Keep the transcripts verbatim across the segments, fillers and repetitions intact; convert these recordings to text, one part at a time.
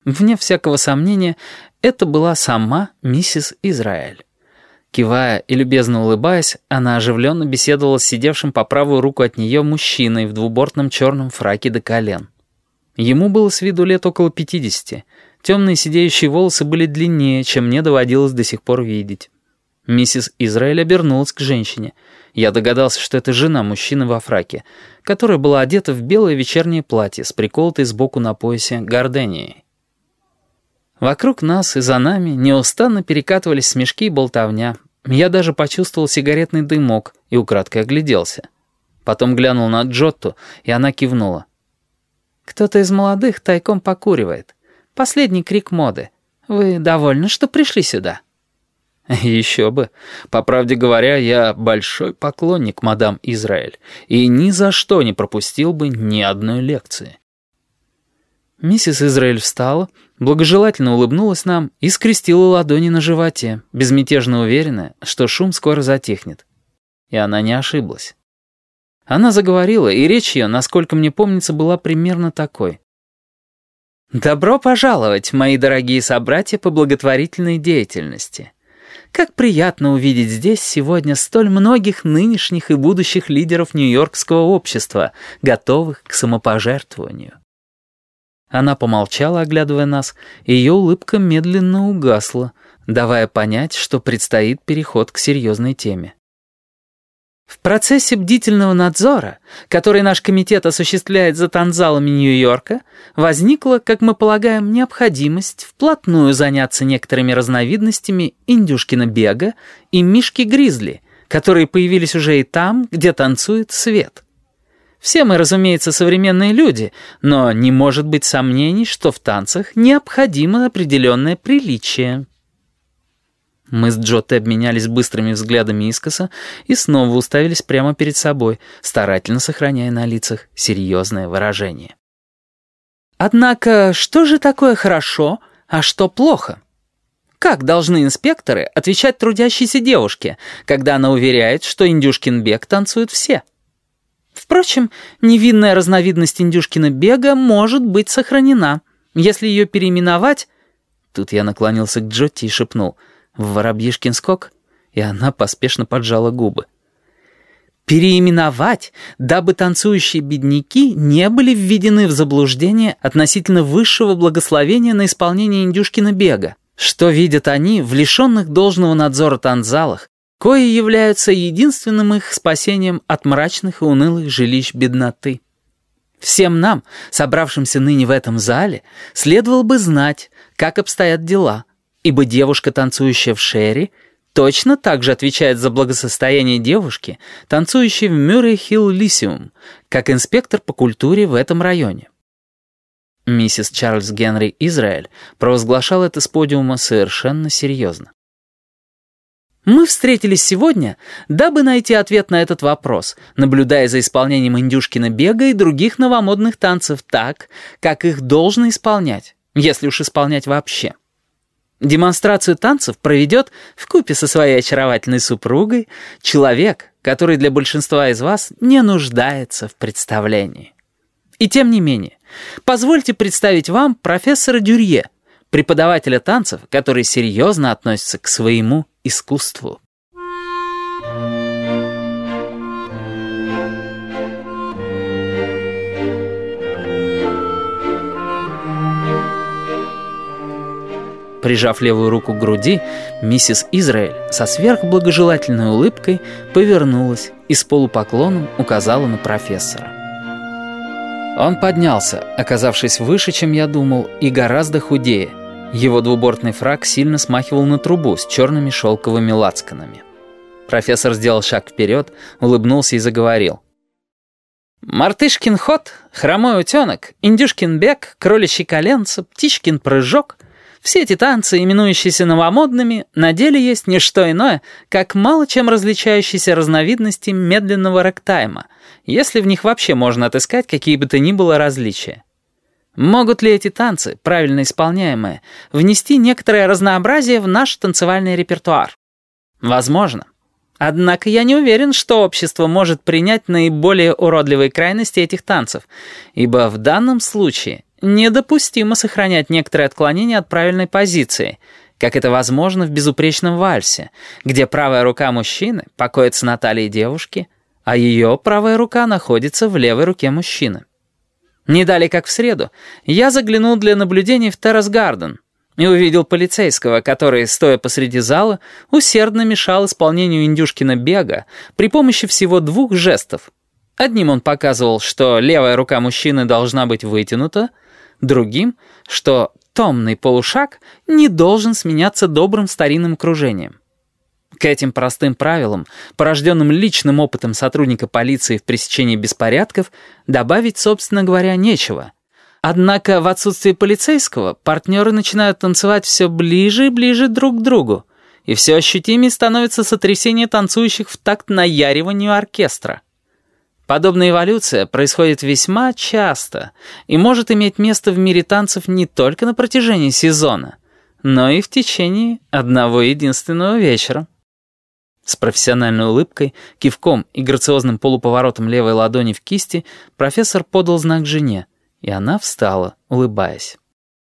Вне всякого сомнения, это была сама миссис Израэль. Кивая и любезно улыбаясь, она оживленно беседовала с сидевшим по правую руку от нее мужчиной в двубортном черном фраке до колен. Ему было с виду лет около пятидесяти. Темные сидеющие волосы были длиннее, чем мне доводилось до сих пор видеть. Миссис Израэль обернулась к женщине. Я догадался, что это жена мужчины во фраке, которая была одета в белое вечернее платье с приколотой сбоку на поясе горденией. Вокруг нас и за нами неустанно перекатывались смешки и болтовня. Я даже почувствовал сигаретный дымок и украдкой огляделся. Потом глянул на Джотту, и она кивнула. «Кто-то из молодых тайком покуривает. Последний крик моды. Вы довольны, что пришли сюда?» «Еще бы. По правде говоря, я большой поклонник мадам Израэль и ни за что не пропустил бы ни одной лекции». Миссис Израэль встала, благожелательно улыбнулась нам и скрестила ладони на животе, безмятежно уверенная, что шум скоро затихнет. И она не ошиблась. Она заговорила, и речь ее, насколько мне помнится, была примерно такой. «Добро пожаловать, мои дорогие собратья по благотворительной деятельности. Как приятно увидеть здесь сегодня столь многих нынешних и будущих лидеров нью-йоркского общества, готовых к самопожертвованию». Она помолчала, оглядывая нас, и ее улыбка медленно угасла, давая понять, что предстоит переход к серьезной теме. В процессе бдительного надзора, который наш комитет осуществляет за танзалами Нью-Йорка, возникла, как мы полагаем, необходимость вплотную заняться некоторыми разновидностями индюшкина бега и мишки-гризли, которые появились уже и там, где танцует свет. Все мы, разумеется, современные люди, но не может быть сомнений, что в танцах необходимо определенное приличие. Мы с Джоттой обменялись быстрыми взглядами искоса и снова уставились прямо перед собой, старательно сохраняя на лицах серьезное выражение. Однако, что же такое хорошо, а что плохо? Как должны инспекторы отвечать трудящейся девушке, когда она уверяет, что индюшкин бег танцуют все? Впрочем, невинная разновидность индюшкина бега может быть сохранена, если ее переименовать... Тут я наклонился к Джотти и шепнул «В воробьишкин скок», и она поспешно поджала губы. Переименовать, дабы танцующие бедняки не были введены в заблуждение относительно высшего благословения на исполнение индюшкина бега, что видят они в лишенных должного надзора танзалах, кои являются единственным их спасением от мрачных и унылых жилищ бедноты. Всем нам, собравшимся ныне в этом зале, следовало бы знать, как обстоят дела, ибо девушка, танцующая в Шерри, точно так же отвечает за благосостояние девушки, танцующей в Мюррей-Хилл-Лисиум, как инспектор по культуре в этом районе. Миссис Чарльз Генри Израэль провозглашал это с подиума совершенно серьезно. Мы встретились сегодня, дабы найти ответ на этот вопрос, наблюдая за исполнением индюшкина бега и других новомодных танцев так, как их должно исполнять, если уж исполнять вообще. Демонстрацию танцев проведет вкупе со своей очаровательной супругой человек, который для большинства из вас не нуждается в представлении. И тем не менее, позвольте представить вам профессора Дюрье, преподавателя танцев, который серьезно относится к своему искусству. Прижав левую руку к груди, миссис Израэль со сверхблагожелательной улыбкой повернулась и с полупоклоном указала на профессора. Он поднялся, оказавшись выше, чем я думал, и гораздо худее. Его двубортный фрак сильно смахивал на трубу с черными шелковыми лацканами. Профессор сделал шаг вперед, улыбнулся и заговорил. «Мартышкин ход, хромой утенок, индюшкин бег, кроличий коленце, птичкин прыжок — все эти танцы, именующиеся новомодными, на деле есть не что иное, как мало чем различающиеся разновидности медленного рэктайма, если в них вообще можно отыскать какие бы то ни было различия. Могут ли эти танцы, правильно исполняемые, внести некоторое разнообразие в наш танцевальный репертуар? Возможно. Однако я не уверен, что общество может принять наиболее уродливые крайности этих танцев, ибо в данном случае недопустимо сохранять некоторые отклонения от правильной позиции, как это возможно в безупречном вальсе, где правая рука мужчины покоится на талии девушки, а ее правая рука находится в левой руке мужчины. Не далее, как в среду, я заглянул для наблюдений в Террас-Гарден и увидел полицейского, который, стоя посреди зала, усердно мешал исполнению индюшкина бега при помощи всего двух жестов. Одним он показывал, что левая рука мужчины должна быть вытянута, другим, что томный полушаг не должен сменяться добрым старинным кружением. К этим простым правилам, порожденным личным опытом сотрудника полиции в пресечении беспорядков, добавить, собственно говоря, нечего. Однако в отсутствие полицейского партнеры начинают танцевать все ближе и ближе друг к другу, и все ощутимее становится сотрясение танцующих в такт наяриванию оркестра. Подобная эволюция происходит весьма часто и может иметь место в мире танцев не только на протяжении сезона, но и в течение одного единственного вечера. С профессиональной улыбкой, кивком и грациозным полуповоротом левой ладони в кисти профессор подал знак жене, и она встала, улыбаясь.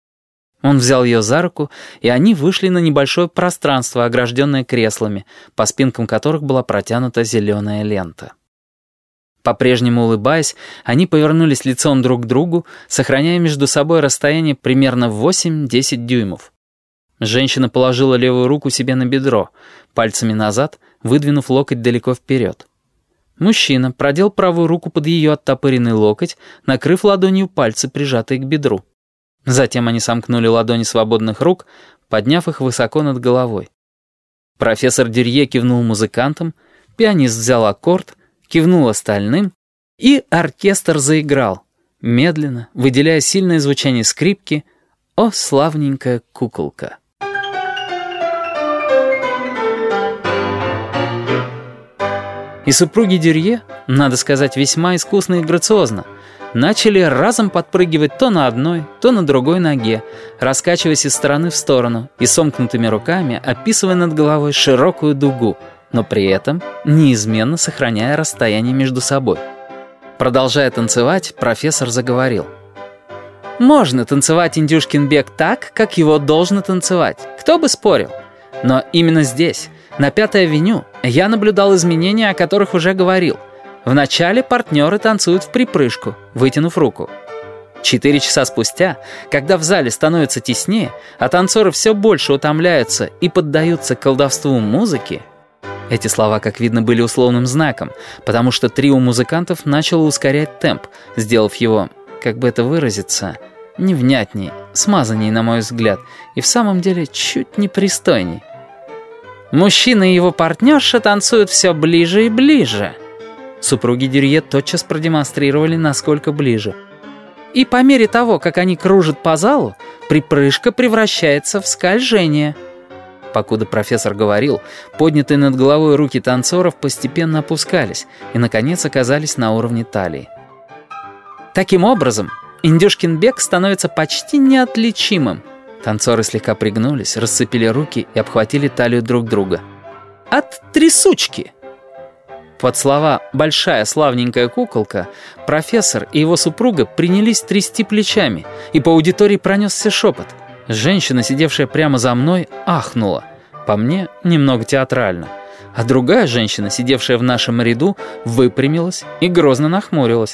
Он взял ее за руку, и они вышли на небольшое пространство, огражденное креслами, по спинкам которых была протянута зеленая лента. По-прежнему улыбаясь, они повернулись лицом друг к другу, сохраняя между собой расстояние примерно восемь-десять дюймов. Женщина положила левую руку себе на бедро, пальцами назад, выдвинув локоть далеко вперед. Мужчина продел правую руку под ее оттопыренный локоть, накрыв ладонью пальцы, прижатые к бедру. Затем они сомкнули ладони свободных рук, подняв их высоко над головой. Профессор Дюрье кивнул музыкантам, пианист взял аккорд, кивнул остальным, и оркестр заиграл, медленно, выделяя сильное звучание скрипки «О, славненькая куколка». И супруги Дюрье, надо сказать, весьма искусно и грациозно, начали разом подпрыгивать то на одной, то на другой ноге, раскачиваясь из стороны в сторону и сомкнутыми руками описывая над головой широкую дугу, но при этом неизменно сохраняя расстояние между собой. Продолжая танцевать, профессор заговорил. «Можно танцевать индюшкин бег так, как его должно танцевать, кто бы спорил. Но именно здесь, на Пятой авеню, я наблюдал изменения, о которых уже говорил. Вначале партнеры танцуют в припрыжку, вытянув руку. Четыре часа спустя, когда в зале становится теснее, а танцоры все больше утомляются и поддаются колдовству музыки». Эти слова, как видно, были условным знаком, потому что трио музыкантов начало ускорять темп, сделав его, как бы это выразиться, невнятней, смазанней, на мой взгляд, и в самом деле чуть непристойней. Мужчина и его партнерша танцуют все ближе и ближе. Супруги Дюрье тотчас продемонстрировали, насколько ближе. И по мере того, как они кружат по залу, припрыжка превращается в скольжение. Покуда профессор говорил, поднятые над головой руки танцоров постепенно опускались и, наконец, оказались на уровне талии. Таким образом, индюшкин бег становится почти неотличимым. Танцоры слегка пригнулись, расцепили руки и обхватили талию друг друга. От трясучки! Под слова «большая славненькая куколка» профессор и его супруга принялись трясти плечами, и по аудитории пронесся шепот. Женщина, сидевшая прямо за мной, ахнула. По мне, немного театрально. А другая женщина, сидевшая в нашем ряду, выпрямилась и грозно нахмурилась.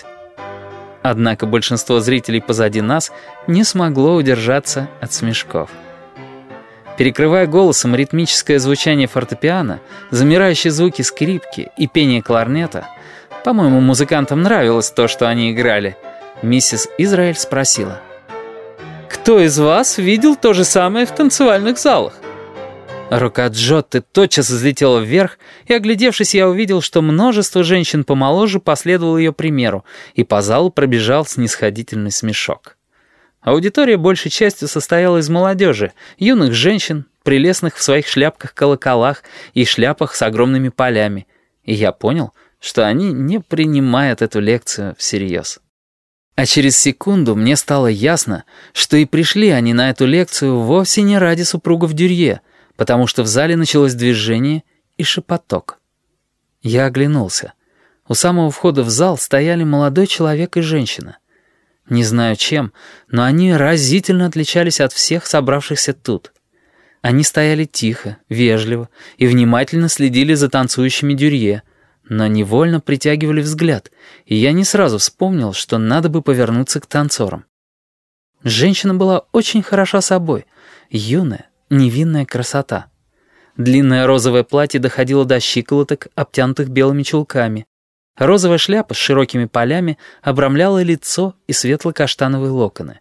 Однако большинство зрителей позади нас не смогло удержаться от смешков. Перекрывая голосом ритмическое звучание фортепиано, замирающие звуки скрипки и пение кларнета, по-моему, музыкантам нравилось то, что они играли, миссис Израэль спросила: «Кто из вас видел то же самое в танцевальных залах?» Рука Джотты тотчас взлетела вверх, и, оглядевшись, я увидел, что множество женщин помоложе последовало ее примеру, и по залу пробежал снисходительный смешок. Аудитория большей частью состояла из молодежи, юных женщин, прелестных в своих шляпках-колоколах и шляпах с огромными полями, и я понял, что они не принимают эту лекцию всерьез. А через секунду мне стало ясно, что и пришли они на эту лекцию вовсе не ради супругов Дюрье, потому что в зале началось движение и шепоток. Я оглянулся. У самого входа в зал стояли молодой человек и женщина. Не знаю чем, но они разительно отличались от всех собравшихся тут. Они стояли тихо, вежливо и внимательно следили за танцующими Дюрье, но невольно притягивали взгляд, и я не сразу вспомнил, что надо бы повернуться к танцорам. Женщина была очень хороша собой, юная, невинная красота. Длинное розовое платье доходило до щиколоток, обтянутых белыми чулками. Розовая шляпа с широкими полями обрамляла лицо и светло-каштановые локоны.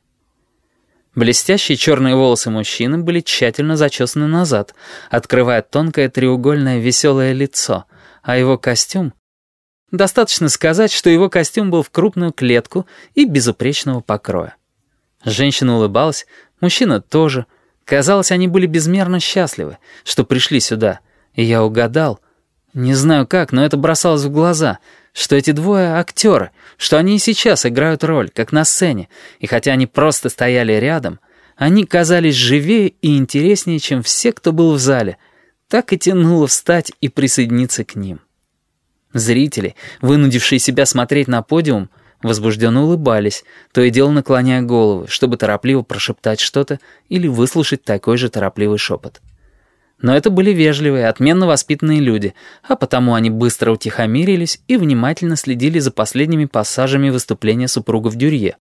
Блестящие черные волосы мужчины были тщательно зачесаны назад, открывая тонкое треугольное веселое лицо, а его костюм... Достаточно сказать, что его костюм был в крупную клетку и безупречного покроя. Женщина улыбалась, мужчина тоже. Казалось, они были безмерно счастливы, что пришли сюда. И я угадал, не знаю как, но это бросалось в глаза, что эти двое актеры, что они и сейчас играют роль, как на сцене, и хотя они просто стояли рядом, они казались живее и интереснее, чем все, кто был в зале. Так и тянуло встать и присоединиться к ним. Зрители, вынудившие себя смотреть на подиум, возбужденно улыбались, то и дело наклоняя головы, чтобы торопливо прошептать что-то или выслушать такой же торопливый шепот. Но это были вежливые, отменно воспитанные люди, а потому они быстро утихомирились и внимательно следили за последними пассажами выступления супругов Дюрье.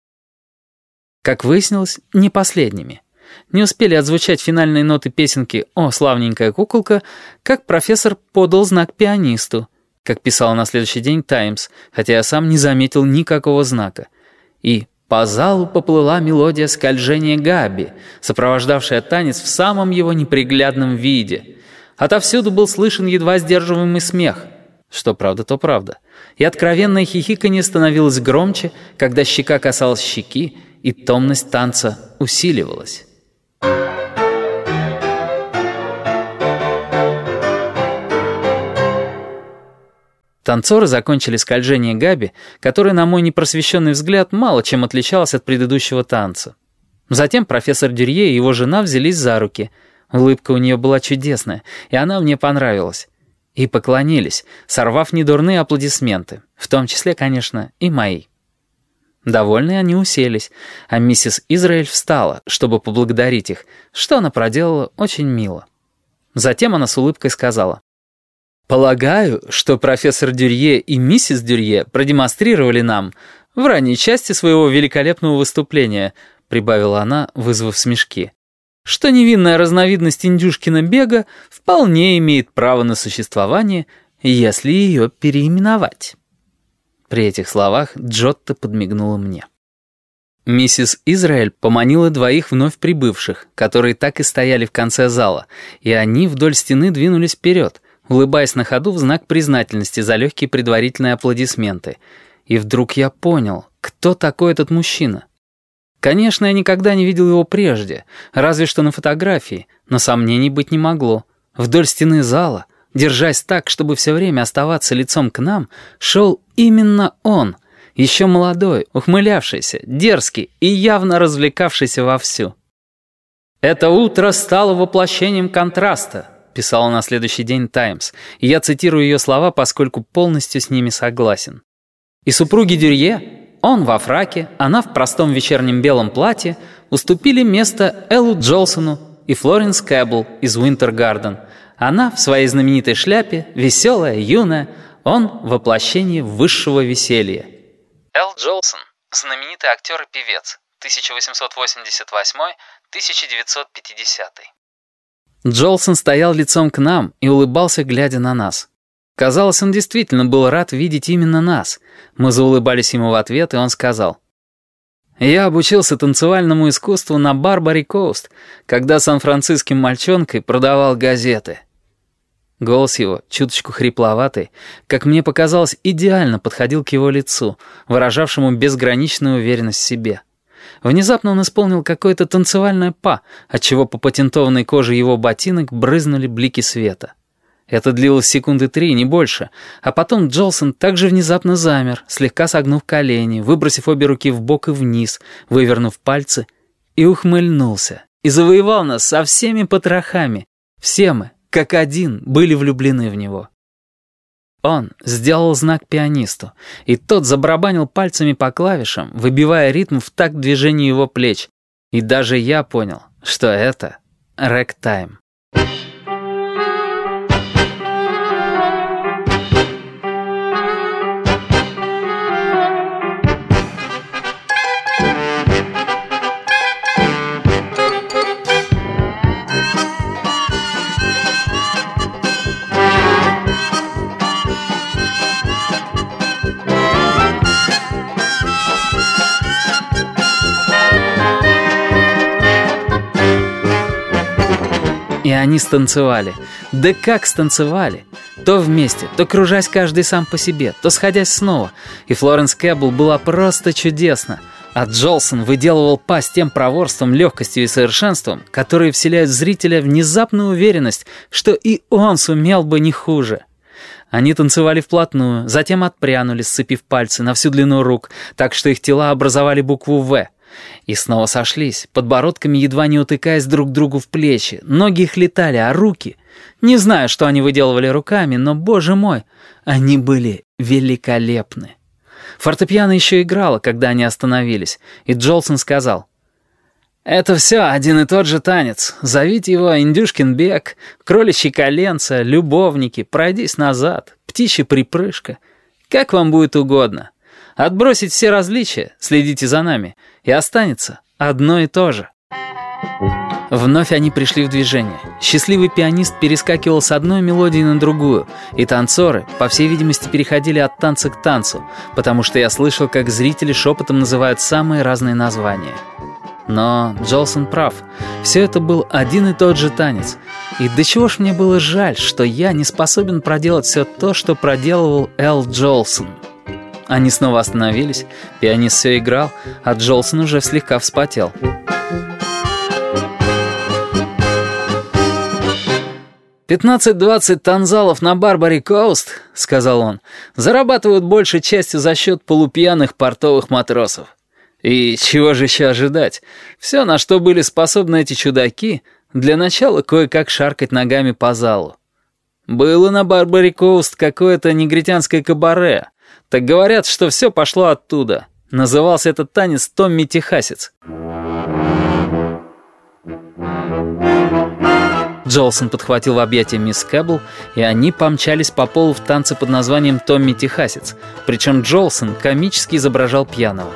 Как выяснилось, не последними. Не успели отзвучать финальные ноты песенки «О, славненькая куколка», как профессор подал знак пианисту, как писал на следующий день «Таймс», хотя я сам не заметил никакого знака. И по залу поплыла мелодия скольжения Габи, сопровождавшая танец в самом его неприглядном виде. Отовсюду был слышен едва сдерживаемый смех. Что правда, то правда. И откровенное хихиканье становилось громче, когда щека касалась щеки, и томность танца усиливалась. Танцоры закончили скольжение Габи, которое, на мой непросвещенный взгляд, мало чем отличалось от предыдущего танца. Затем профессор Дюрье и его жена взялись за руки. Улыбка у нее была чудесная, и она мне понравилась. И поклонились, сорвав недурные аплодисменты, в том числе, конечно, и мои. Довольные они уселись, а миссис Израэль встала, чтобы поблагодарить их, что она проделала очень мило. Затем она с улыбкой сказала: «Полагаю, что профессор Дюрье и миссис Дюрье продемонстрировали нам в ранней части своего великолепного выступления», прибавила она, вызвав смешки, «что невинная разновидность индюшкина бега вполне имеет право на существование, если ее переименовать». При этих словах Джотто подмигнула мне. Миссис Израэль поманила двоих вновь прибывших, которые так и стояли в конце зала, и они вдоль стены двинулись вперед, улыбаясь на ходу в знак признательности за легкие предварительные аплодисменты. И вдруг я понял, кто такой этот мужчина. Конечно, я никогда не видел его прежде, разве что на фотографии, но сомнений быть не могло. Вдоль стены зала, держась так, чтобы все время оставаться лицом к нам, шел именно он, еще молодой, ухмылявшийся, дерзкий и явно развлекавшийся вовсю. «Это утро стало воплощением контраста», — писала на следующий день «Таймс», и я цитирую ее слова, поскольку полностью с ними согласен. «И супруги Дюрье, он во фраке, она в простом вечернем белом платье, уступили место Эллу Джолсону и Флоренс Кэббл из Уинтер Гарден. Она в своей знаменитой шляпе, веселая, юная, он — воплощение высшего веселья». Эл Джолсон — знаменитый актер и певец, тысяча восемьсот восемьдесят восьмой — тысяча девятьсот пятидесятый. Джолсон стоял лицом к нам и улыбался, глядя на нас. Казалось, он действительно был рад видеть именно нас. Мы заулыбались ему в ответ, и он сказал: «Я обучился танцевальному искусству на Барбари-Коуст, когда сан-франциским мальчонкой продавал газеты». Голос его, чуточку хрипловатый, как мне показалось, идеально подходил к его лицу, выражавшему безграничную уверенность в себе. Внезапно он исполнил какое-то танцевальное па, отчего по патентованной коже его ботинок брызнули блики света. Это длилось секунды три, не больше, а потом Джолсон также внезапно замер, слегка согнув колени, выбросив обе руки вбок и вниз, вывернув пальцы, и ухмыльнулся, и завоевал нас со всеми потрохами. Все мы, как один, были влюблены в него. Он сделал знак пианисту, и тот забарабанил пальцами по клавишам, выбивая ритм в такт движению его плеч. И даже я понял, что это рэктайм. И они станцевали. Да как станцевали! То вместе, то кружась каждый сам по себе, то сходясь снова. И Флоренс Кэббл была просто чудесна. А Джолсон выделывал па с тем проворством, легкостью и совершенством, которые вселяют в зрителя внезапную уверенность, что и он сумел бы не хуже. Они танцевали вплотную, затем отпрянули, сцепив пальцы на всю длину рук, так что их тела образовали букву «В». И снова сошлись, подбородками едва не утыкаясь друг другу в плечи. Ноги их летали, а руки... Не знаю, что они выделывали руками, но, боже мой, они были великолепны. Фортепиано еще играло, когда они остановились, и Джолсон сказал: «Это все один и тот же танец. Зовите его Индюшкин бег, кроличьи коленца, любовники, пройдись назад, птичья припрыжка. Как вам будет угодно. Отбросить все различия, следите за нами, и останется одно и то же». Вновь они пришли в движение. Счастливый пианист перескакивал с одной мелодии на другую, и танцоры, по всей видимости, переходили от танца к танцу, потому что я слышал, как зрители шепотом называют самые разные названия. Но Джолсон прав. Все это был один и тот же танец. И до чего ж мне было жаль, что я не способен проделать все то, что проделывал Эл Джолсон. Они снова остановились, пианист все играл, а Джолсон уже слегка вспотел. «Пятнадцать-двадцать танзалов на Барбари-Коуст, — сказал он, — зарабатывают большей частью за счет полупьяных портовых матросов. И чего же еще ожидать? Все, на что были способны эти чудаки, для начала кое-как шаркать ногами по залу. Было на Барбари-Коуст какое-то негритянское кабаре. Так говорят, что все пошло оттуда. Назывался этот танец Томми Техасец». Джолсон подхватил в объятия мисс Кэббл, и они помчались по полу в танце под названием «Томми Техасец», причем Джолсон комически изображал пьяного.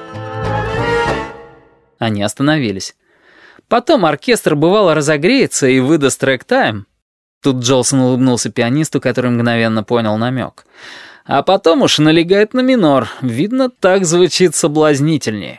Они остановились. Потом оркестр бывало разогреется и выдаст рэктайм. Тут Джолсон улыбнулся пианисту, который мгновенно понял намек. А потом уж налегает на минор. Видно, так звучит соблазнительнее.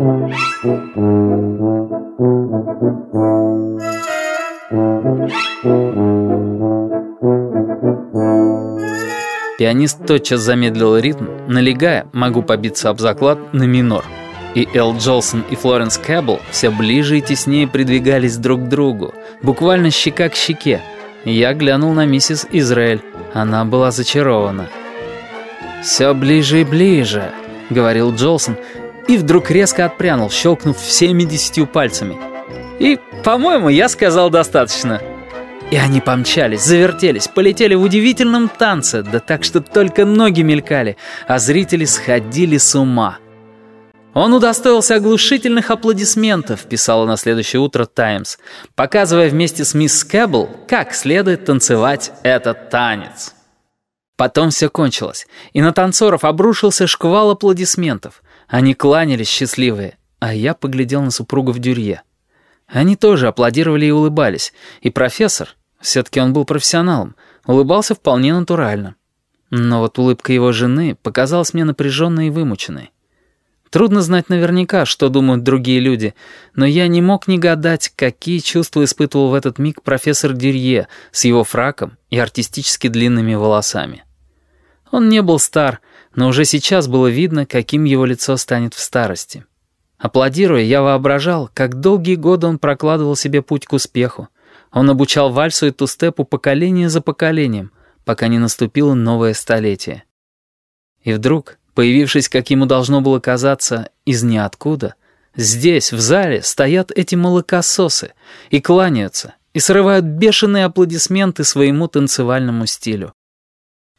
Пианист тотчас замедлил ритм, налегая, могу побиться об заклад, на минор. И Эл Джолсон и Флоренс Кэббл все ближе и теснее придвигались друг к другу, буквально щека к щеке. Я глянул на миссис Израэль. Она была зачарована. «Все ближе и ближе», — говорил Джолсон, и вдруг резко отпрянул, щелкнув всеми десятью пальцами. «И, по-моему, я сказал достаточно». И они помчались, завертелись, полетели в удивительном танце, да так, что только ноги мелькали, а зрители сходили с ума. «Он удостоился оглушительных аплодисментов», — писала на следующее утро «Таймс», показывая вместе с мисс Кэббл, как следует танцевать этот танец. Потом все кончилось, и на танцоров обрушился шквал аплодисментов. Они кланялись счастливые, а я поглядел на супругов Дюрье. Они тоже аплодировали и улыбались, и профессор, все-таки он был профессионалом, улыбался вполне натурально. Но вот улыбка его жены показалась мне напряженной и вымученной. Трудно знать наверняка, что думают другие люди, но я не мог не гадать, какие чувства испытывал в этот миг профессор Дюрье с его фраком и артистически длинными волосами. Он не был стар, но уже сейчас было видно, каким его лицо станет в старости. Аплодируя, я воображал, как долгие годы он прокладывал себе путь к успеху. Он обучал вальсу и тустепу поколение за поколением, пока не наступило новое столетие. И вдруг, появившись, как ему должно было казаться, из ниоткуда, здесь, в зале, стоят эти молокососы и кланяются, и срывают бешеные аплодисменты своему танцевальному стилю.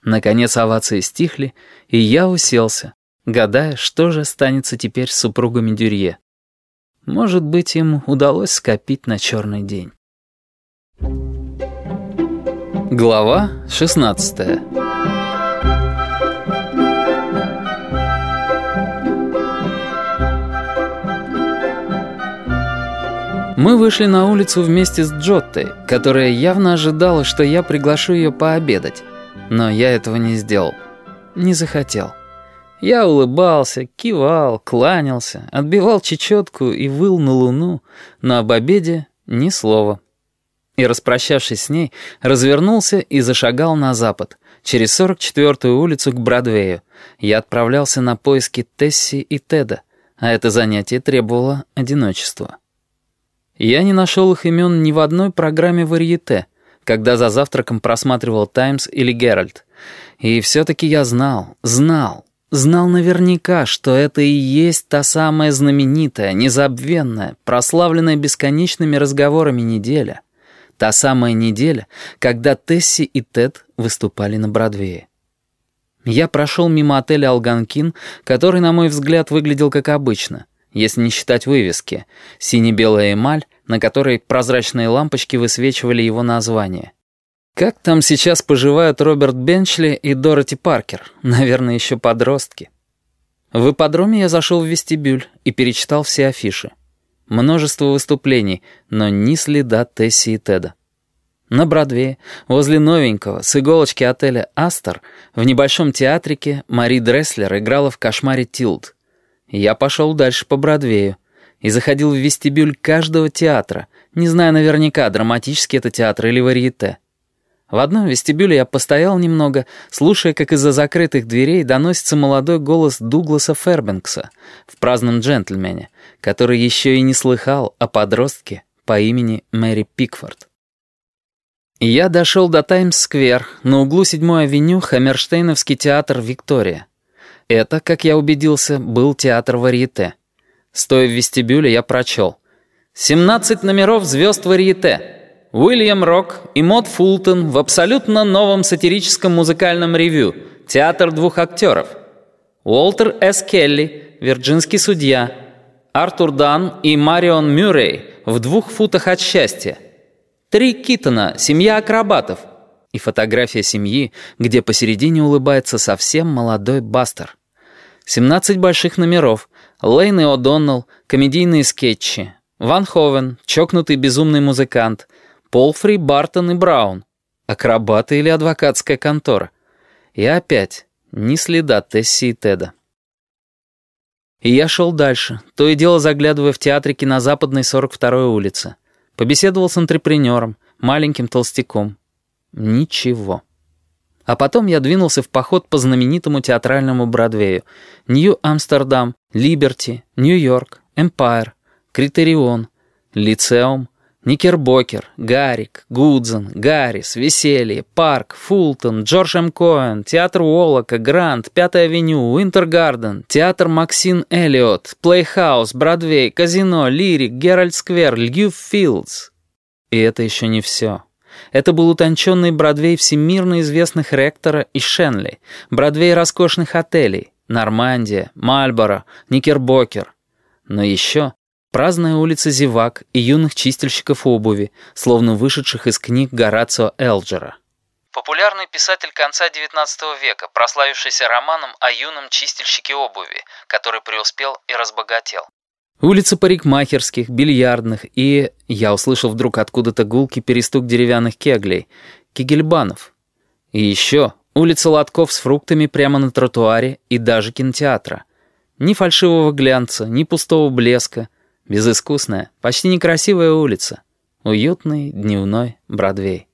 Наконец овации стихли, и я уселся, гадая, что же останется теперь с супругами Дюрье. Может быть, им удалось скопить на черный день. Глава шестнадцатая. Мы вышли на улицу вместе с Джоттой, которая явно ожидала, что я приглашу ее пообедать. Но я этого не сделал. Не захотел. Я улыбался, кивал, кланялся, отбивал чечетку и выл на луну, но об обеде ни слова. И, распрощавшись с ней, развернулся и зашагал на запад, через сорок четвёртую улицу к Бродвею. Я отправлялся на поиски Тесси и Теда, а это занятие требовало одиночества. Я не нашел их имен ни в одной программе варьете, когда за завтраком просматривал «Таймс» или «Геральд». И все-таки я знал, знал, знал наверняка, что это и есть та самая знаменитая, незабвенная, прославленная бесконечными разговорами неделя. Та самая неделя, когда Тесси и Тед выступали на Бродвее. Я прошел мимо отеля «Алганкин», который, на мой взгляд, выглядел как обычно, если не считать вывески, сине-белая эмаль, на которой прозрачные лампочки высвечивали его название. Как там сейчас поживают Роберт Бенчли и Дороти Паркер? Наверное, еще подростки. В ипподроме я зашел в вестибюль и перечитал все афиши. Множество выступлений, но ни следа Тесси и Теда. На Бродвее, возле новенького, с иголочки отеля «Астор», в небольшом театрике Мари Дресслер играла в «Кошмаре Тилд». Я пошел дальше по Бродвею и заходил в вестибюль каждого театра, не зная наверняка, драматический это театр или варьете. В одном вестибюле я постоял немного, слушая, как из-за закрытых дверей доносится молодой голос Дугласа Фербенкса в «Праздном джентльмене», который еще и не слыхал о подростке по имени Мэри Пикфорд. И я дошел до Таймс-сквер, на углу седьмой авеню Хаммерштейновский театр «Виктория». Это, как я убедился, был театр варьете. Стоя в вестибюле, я прочел: «семнадцать номеров звезд варьете. Уильям Рок и Мод Фултон в абсолютно новом сатирическом музыкальном ревю. Театр двух актеров. Уолтер С. Келли, вирджинский судья. Артур Дан и Марион Мюррей в двух футах от счастья. Три Китона, семья акробатов». И фотография семьи, где посередине улыбается совсем молодой Бастер. семнадцать больших номеров. Лейн и О'Доннелл, комедийные скетчи. Ван Ховен, чокнутый безумный музыкант. Полфри, Бартон и Браун. Акробаты или адвокатская контора. И опять ни следа Тесси и Теда. И я шел дальше, то и дело заглядывая в театрики на западной сорок второй улице. Побеседовал с антрепренером, маленьким толстяком. Ничего. А потом я двинулся в поход по знаменитому театральному Бродвею. Нью-Амстердам, Либерти, Нью-Йорк, Эмпайр, Критерион, Лицеум, Никербокер, Гаррик, Гудзон, Гаррис, Веселье, Парк, Фултон, Джордж М. Коэн, Театр Уоллока, Грант, Пятая авеню, Уинтер-Гарден, Театр Максин Эллиот, Плейхаус, Бродвей, Казино, Лирик, Геральд-сквер, Льюфилдс. И это еще не все. Это был утонченный Бродвей всемирно известных Ректора и Шенли, Бродвей роскошных отелей, Нормандия, Мальборо, Никербокер. Но еще праздная улица зевак и юных чистильщиков обуви, словно вышедших из книг Горацио Элджера. Популярный писатель конца девятнадцатого века, прославившийся романом о юном чистильщике обуви, который преуспел и разбогател. Улица парикмахерских, бильярдных и... Я услышал вдруг откуда-то гулкий перестук деревянных кеглей. Кегельбанов. И еще улица лотков с фруктами прямо на тротуаре и даже кинотеатра. Ни фальшивого глянца, ни пустого блеска. Безыскусная, почти некрасивая улица. Уютный дневной Бродвей.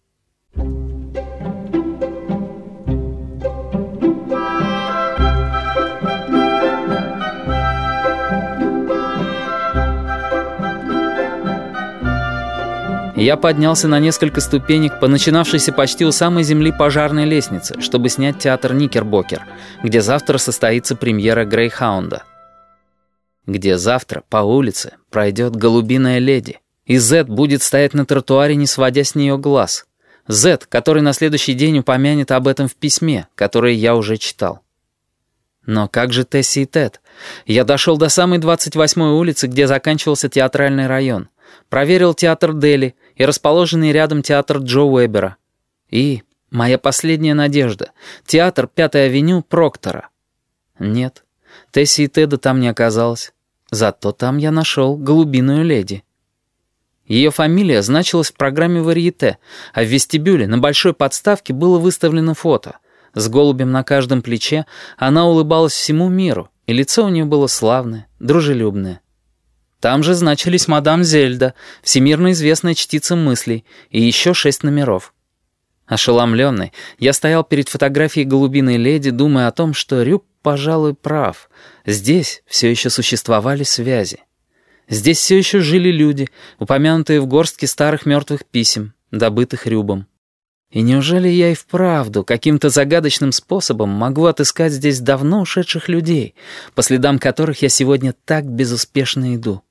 Я поднялся на несколько ступенек по начинавшейся почти у самой земли пожарной лестнице, чтобы снять театр Никербокер, где завтра состоится премьера Грейхаунда. Где завтра по улице пройдет голубиная леди, и Зет будет стоять на тротуаре, не сводя с нее глаз. Зет, который на следующий день упомянет об этом в письме, которое я уже читал. Но как же Тесси и Тед? Я дошел до самой двадцать восьмой улицы, где заканчивался театральный район. Проверил театр Дели и расположенный рядом театр Джо Уэбера. И моя последняя надежда — театр Пятой авеню Проктора. Нет, Тесси и Теда там не оказалось. Зато там я нашел голубиную леди. Ее фамилия значилась в программе «Варьете», а в вестибюле на большой подставке было выставлено фото. С голубем на каждом плече она улыбалась всему миру, и лицо у нее было славное, дружелюбное. Там же значились мадам Зельда, всемирно известная чтица мыслей, и еще шесть номеров. Ошеломленный, я стоял перед фотографией голубиной леди, думая о том, что Рюб, пожалуй, прав. Здесь все еще существовали связи. Здесь все еще жили люди, упомянутые в горстке старых мертвых писем, добытых Рюбом. И неужели я и вправду каким-то загадочным способом могу отыскать здесь давно ушедших людей, по следам которых я сегодня так безуспешно иду?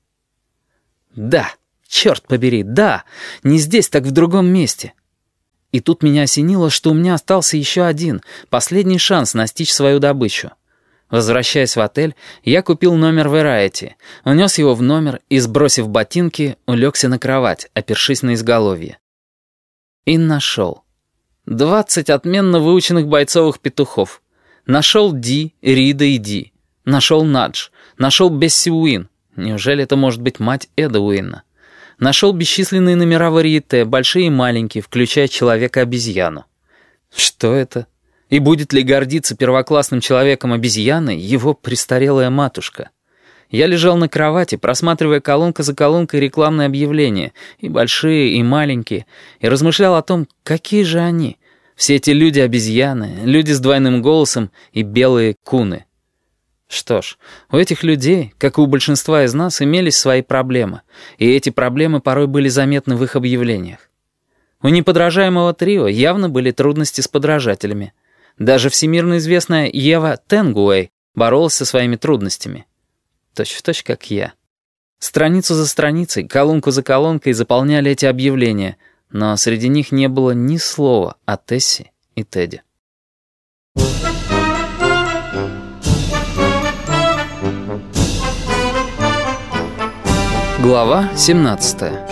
Да, черт побери, да, не здесь, так в другом месте. И тут меня осенило, что у меня остался еще один, последний шанс настичь свою добычу. Возвращаясь в отель, я купил номер Variety, унес его в номер и, сбросив ботинки, улегся на кровать, опершись на изголовье. И нашел. Двадцать отменно выученных бойцовых петухов. Нашел Ди, Рида и Ди. Нашел Надж. Нашел Бесси Уин. Неужели это может быть мать Эда Уинна? Нашел бесчисленные номера Варьете, большие и маленькие, включая Человека-обезьяну. Что это? И будет ли гордиться первоклассным человеком-обезьяной его престарелая матушка? Я лежал на кровати, просматривая колонка за колонкой рекламные объявления, и большие, и маленькие, и размышлял о том, какие же они, все эти люди-обезьяны, люди с двойным голосом и белые куны. Что ж, у этих людей, как и у большинства из нас, имелись свои проблемы, и эти проблемы порой были заметны в их объявлениях. У неподражаемого трио явно были трудности с подражателями. Даже всемирно известная Ева Тенгуэй боролась со своими трудностями. Точь-в-точь, как я. Страницу за страницей, колонку за колонкой заполняли эти объявления, но среди них не было ни слова о Тесси и Теде. Глава семнадцатая.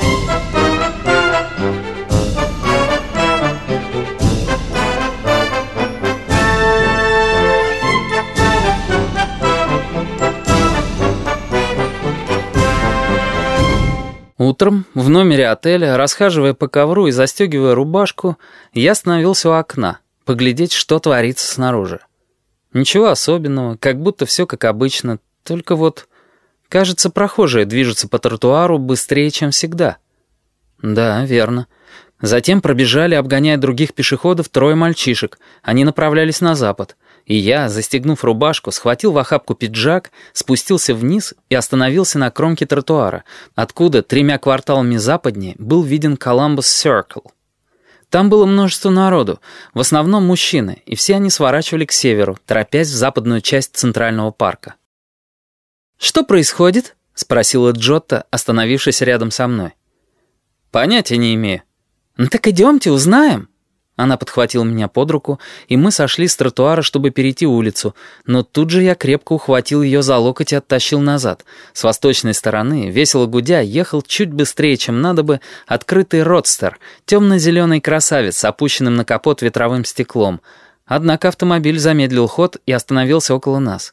Утром в номере отеля, расхаживая по ковру и застегивая рубашку, я остановился у окна, поглядеть, что творится снаружи. Ничего особенного, как будто все как обычно, только вот, кажется, прохожие движутся по тротуару быстрее, чем всегда. Да, верно. Затем пробежали, обгоняя других пешеходов, трое мальчишек. Они направлялись на запад. И я, застегнув рубашку, схватил в охапку пиджак, спустился вниз и остановился на кромке тротуара, откуда тремя кварталами западнее был виден Columbus Circle. Там было множество народу, в основном мужчины, и все они сворачивали к северу, торопясь в западную часть Центрального парка. «Что происходит?» — спросила Джотта, остановившись рядом со мной. «Понятия не имею». «Ну так идемте, узнаем». Она подхватила меня под руку, и мы сошли с тротуара, чтобы перейти улицу, но тут же я крепко ухватил ее за локоть и оттащил назад. С восточной стороны, весело гудя, ехал чуть быстрее, чем надо бы, открытый родстер, темно-зеленый красавец с опущенным на капот ветровым стеклом. Однако автомобиль замедлил ход и остановился около нас.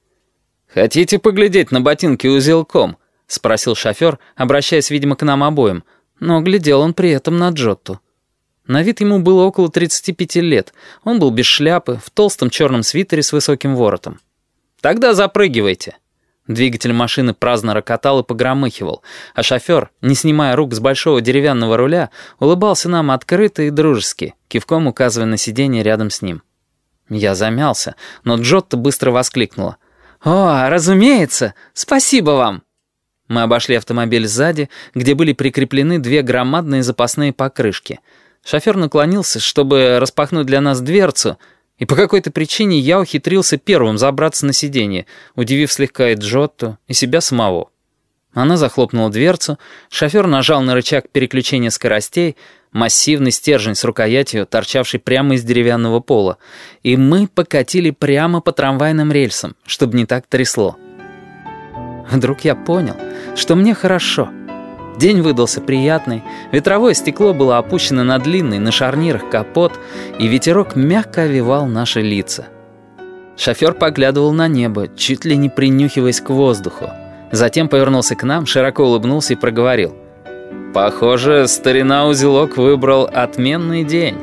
«Хотите поглядеть на ботинки узелком?» — спросил шофер, обращаясь, видимо, к нам обоим, но глядел он при этом на Джотту. На вид ему было около тридцати пяти лет. Он был без шляпы, в толстом черном свитере с высоким воротом. «Тогда запрыгивайте». Двигатель машины праздно рокотал и погромыхивал, а шофер, не снимая рук с большого деревянного руля, улыбался нам открыто и дружески, кивком указывая на сиденье рядом с ним. Я замялся, но Джотта быстро воскликнула. «О, разумеется! Спасибо вам!» Мы обошли автомобиль сзади, где были прикреплены две громадные запасные покрышки. Шофер наклонился, чтобы распахнуть для нас дверцу, и по какой-то причине я ухитрился первым забраться на сиденье, удивив слегка и Джотту, и себя самого. Она захлопнула дверцу, шофер нажал на рычаг переключения скоростей, массивный стержень с рукоятью, торчавший прямо из деревянного пола, и мы покатили прямо по трамвайным рельсам, чтобы не так трясло. Вдруг я понял, что мне хорошо. День выдался приятный, ветровое стекло было опущено на длинный, на шарнирах капот, и ветерок мягко овевал наши лица. Шофер поглядывал на небо, чуть ли не принюхиваясь к воздуху. Затем повернулся к нам, широко улыбнулся и проговорил: «Похоже, старина-узелок выбрал отменный день».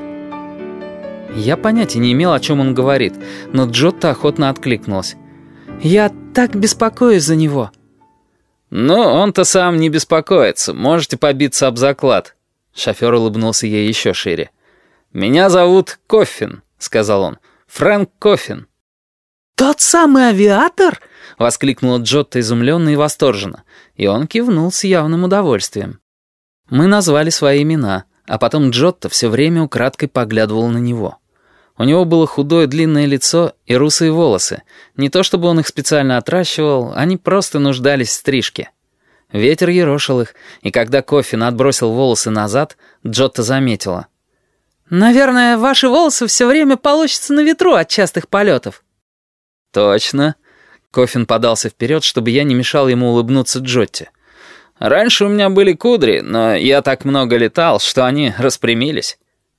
Я понятия не имел, о чем он говорит, но Джотта охотно откликнулась: «Я так беспокоюсь за него». «Ну, он-то сам не беспокоится, можете побиться об заклад». Шофер улыбнулся ей еще шире. «Меня зовут Коффин», — сказал он, — «Фрэнк Коффин». «Тот самый авиатор?» — воскликнула Джотта изумленно и восторженно, и он кивнул с явным удовольствием. Мы назвали свои имена, а потом Джотта все время украдкой поглядывал на него. У него было худое длинное лицо и русые волосы. Не то чтобы он их специально отращивал, они просто нуждались в стрижке. Ветер ерошил их, и когда Коффин отбросил волосы назад, Джотта заметила: «Наверное, ваши волосы все время получатся на ветру от частых полетов». «Точно». Коффин подался вперед, чтобы я не мешал ему улыбнуться Джотте. «Раньше у меня были кудри, но я так много летал, что они распрямились».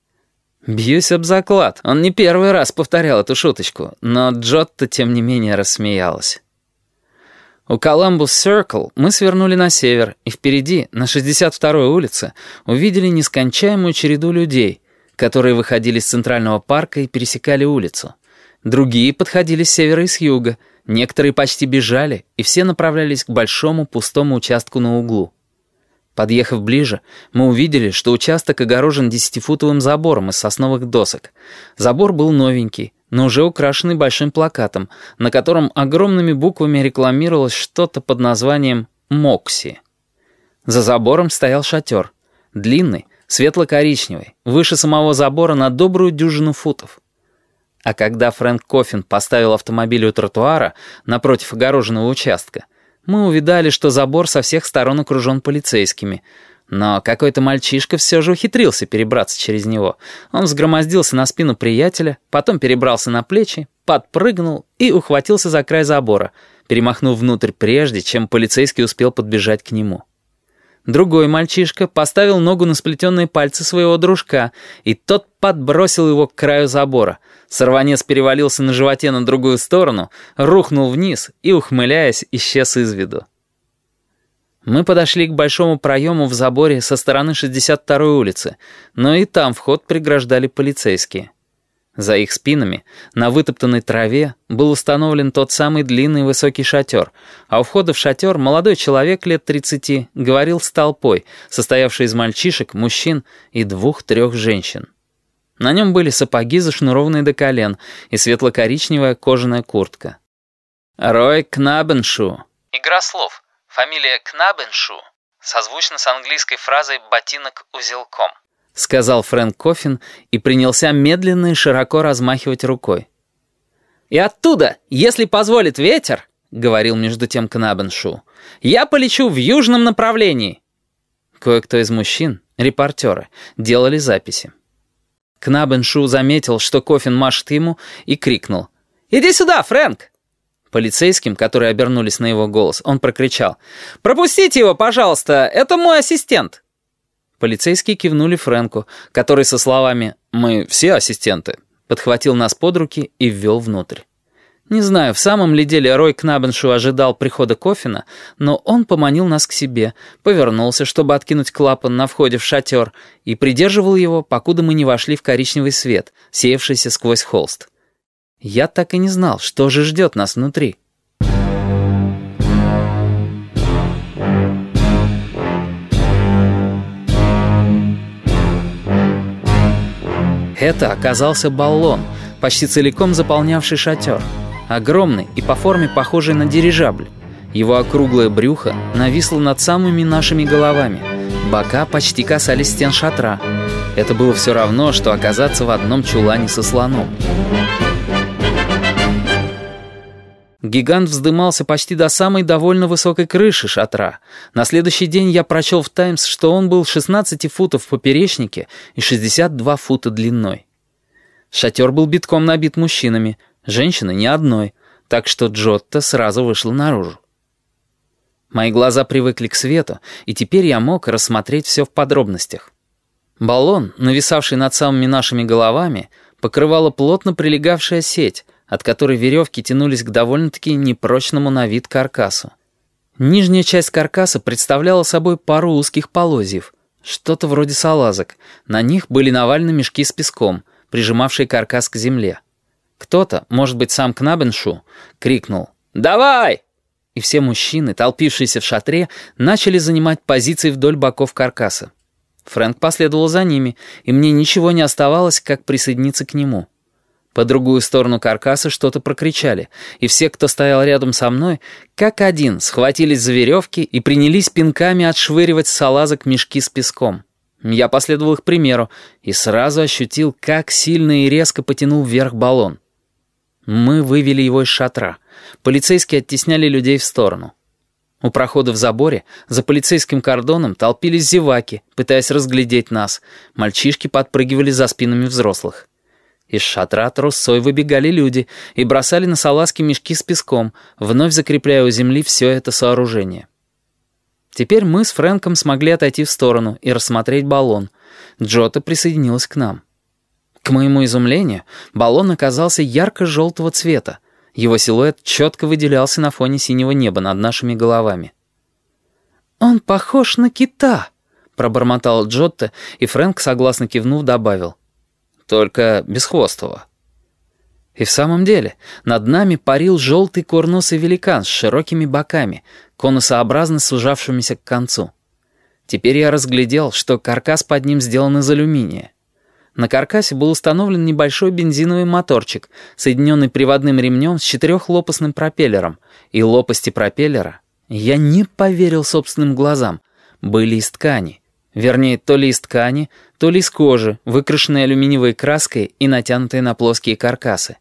Бьюсь об заклад, он не первый раз повторял эту шуточку, но Джотта, тем не менее, рассмеялась. У Коламбус-Сиркл мы свернули на север, и впереди, на шестьдесят второй улице, увидели нескончаемую череду людей, которые выходили из Центрального парка и пересекали улицу. Другие подходили с севера и с юга, некоторые почти бежали, и все направлялись к большому пустому участку на углу. Подъехав ближе, мы увидели, что участок огорожен десятифутовым забором из сосновых досок. Забор был новенький, но уже украшенный большим плакатом, на котором огромными буквами рекламировалось что-то под названием «Мокси». За забором стоял шатер. Длинный, светло-коричневый, выше самого забора на добрую дюжину футов. А когда Фрэнк Коффин поставил автомобиль у тротуара напротив огороженного участка, мы увидали, что забор со всех сторон окружен полицейскими. Но какой-то мальчишка все же ухитрился перебраться через него. Он взгромоздился на спину приятеля, потом перебрался на плечи, подпрыгнул и ухватился за край забора, перемахнув внутрь прежде, чем полицейский успел подбежать к нему. Другой мальчишка поставил ногу на сплетенные пальцы своего дружка, и тот подбросил его к краю забора. Сорванец перевалился на животе на другую сторону, рухнул вниз и, ухмыляясь, исчез из виду. Мы подошли к большому проему в заборе со стороны шестьдесят второй улицы, но и там вход преграждали полицейские. За их спинами, на вытоптанной траве, был установлен тот самый длинный высокий шатер, а у входа в шатер молодой человек лет тридцати говорил с толпой, состоявшей из мальчишек, мужчин и двух-трех женщин. На нем были сапоги, зашнурованные до колен, и светло-коричневая кожаная куртка. Рой Кнабеншу. Игра слов. Фамилия Кнабеншу созвучна с английской фразой «ботинок узелком», — сказал Фрэнк Коффин и принялся медленно и широко размахивать рукой. «И оттуда, если позволит ветер, — говорил между тем Кнабеншу, — я полечу в южном направлении». Кое-кто из мужчин, репортеры, делали записи. Кнабеншу заметил, что Коффин машет ему, и крикнул: «Иди сюда, Фрэнк!» Полицейским, которые обернулись на его голос, он прокричал: «Пропустите его, пожалуйста, это мой ассистент!» Полицейские кивнули Фрэнку, который со словами «Мы все ассистенты» подхватил нас под руки и ввел внутрь. Не знаю, в самом ли деле Рой Кнабеншу ожидал прихода Коффина, но он поманил нас к себе, повернулся, чтобы откинуть клапан на входе в шатер, и придерживал его, покуда мы не вошли в коричневый свет, сеявшийся сквозь холст. Я так и не знал, что же ждет нас внутри. Это оказался баллон, почти целиком заполнявший шатер. Огромный и по форме похожий на дирижабль. Его округлое брюхо нависло над самыми нашими головами. Бока почти касались стен шатра. Это было все равно, что оказаться в одном чулане со слоном. К Гигант вздымался почти до самой довольно высокой крыши шатра. На следующий день я прочел в «Таймс», что он был шестнадцать футов в поперечнике и шестьдесят два фута длиной. Шатер был битком набит мужчинами, женщины ни одной, так что Джотто сразу вышла наружу. Мои глаза привыкли к свету, и теперь я мог рассмотреть все в подробностях. Баллон, нависавший над самыми нашими головами, покрывала плотно прилегавшая сеть, от которой веревки тянулись к довольно-таки непрочному на вид каркасу. Нижняя часть каркаса представляла собой пару узких полозьев, что-то вроде салазок. На них были навалены мешки с песком, прижимавшие каркас к земле. Кто-то, может быть, сам Кнабеншу, крикнул «Давай!», и все мужчины, толпившиеся в шатре, начали занимать позиции вдоль боков каркаса. Фрэнк последовал за ними, и мне ничего не оставалось, как присоединиться к нему. По другую сторону каркаса что-то прокричали, и все, кто стоял рядом со мной, как один схватились за веревки и принялись пинками отшвыривать с салазок мешки с песком. Я последовал их примеру и сразу ощутил, как сильно и резко потянул вверх баллон. Мы вывели его из шатра. Полицейские оттесняли людей в сторону. У прохода в заборе, за полицейским кордоном, толпились зеваки, пытаясь разглядеть нас. Мальчишки подпрыгивали за спинами взрослых. Из шатра трусцой выбегали люди и бросали на салазки мешки с песком, вновь закрепляя у земли все это сооружение. Теперь мы с Фрэнком смогли отойти в сторону и рассмотреть баллон. Джотто присоединилась к нам. К моему изумлению, баллон оказался ярко-желтого цвета. Его силуэт четко выделялся на фоне синего неба над нашими головами. «Он похож на кита», — пробормотал Джотто, и Фрэнк, согласно кивнув, добавил. «Только бесхвостого». И в самом деле, над нами парил желтый курносый великан с широкими боками, конусообразно сужавшимися к концу. Теперь я разглядел, что каркас под ним сделан из алюминия. На каркасе был установлен небольшой бензиновый моторчик, соединенный приводным ремнем с четырехлопастным пропеллером, и лопасти пропеллера, я не поверил собственным глазам, были из ткани. Вернее, то ли из ткани, то ли из кожи, выкрашенной алюминиевой краской и натянутой на плоские каркасы.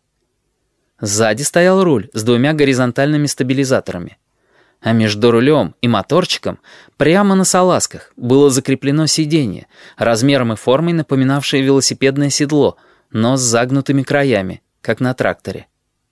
Сзади стоял руль с двумя горизонтальными стабилизаторами. А между рулем и моторчиком, прямо на салазках, было закреплено сиденье, размером и формой напоминавшее велосипедное седло, но с загнутыми краями, как на тракторе.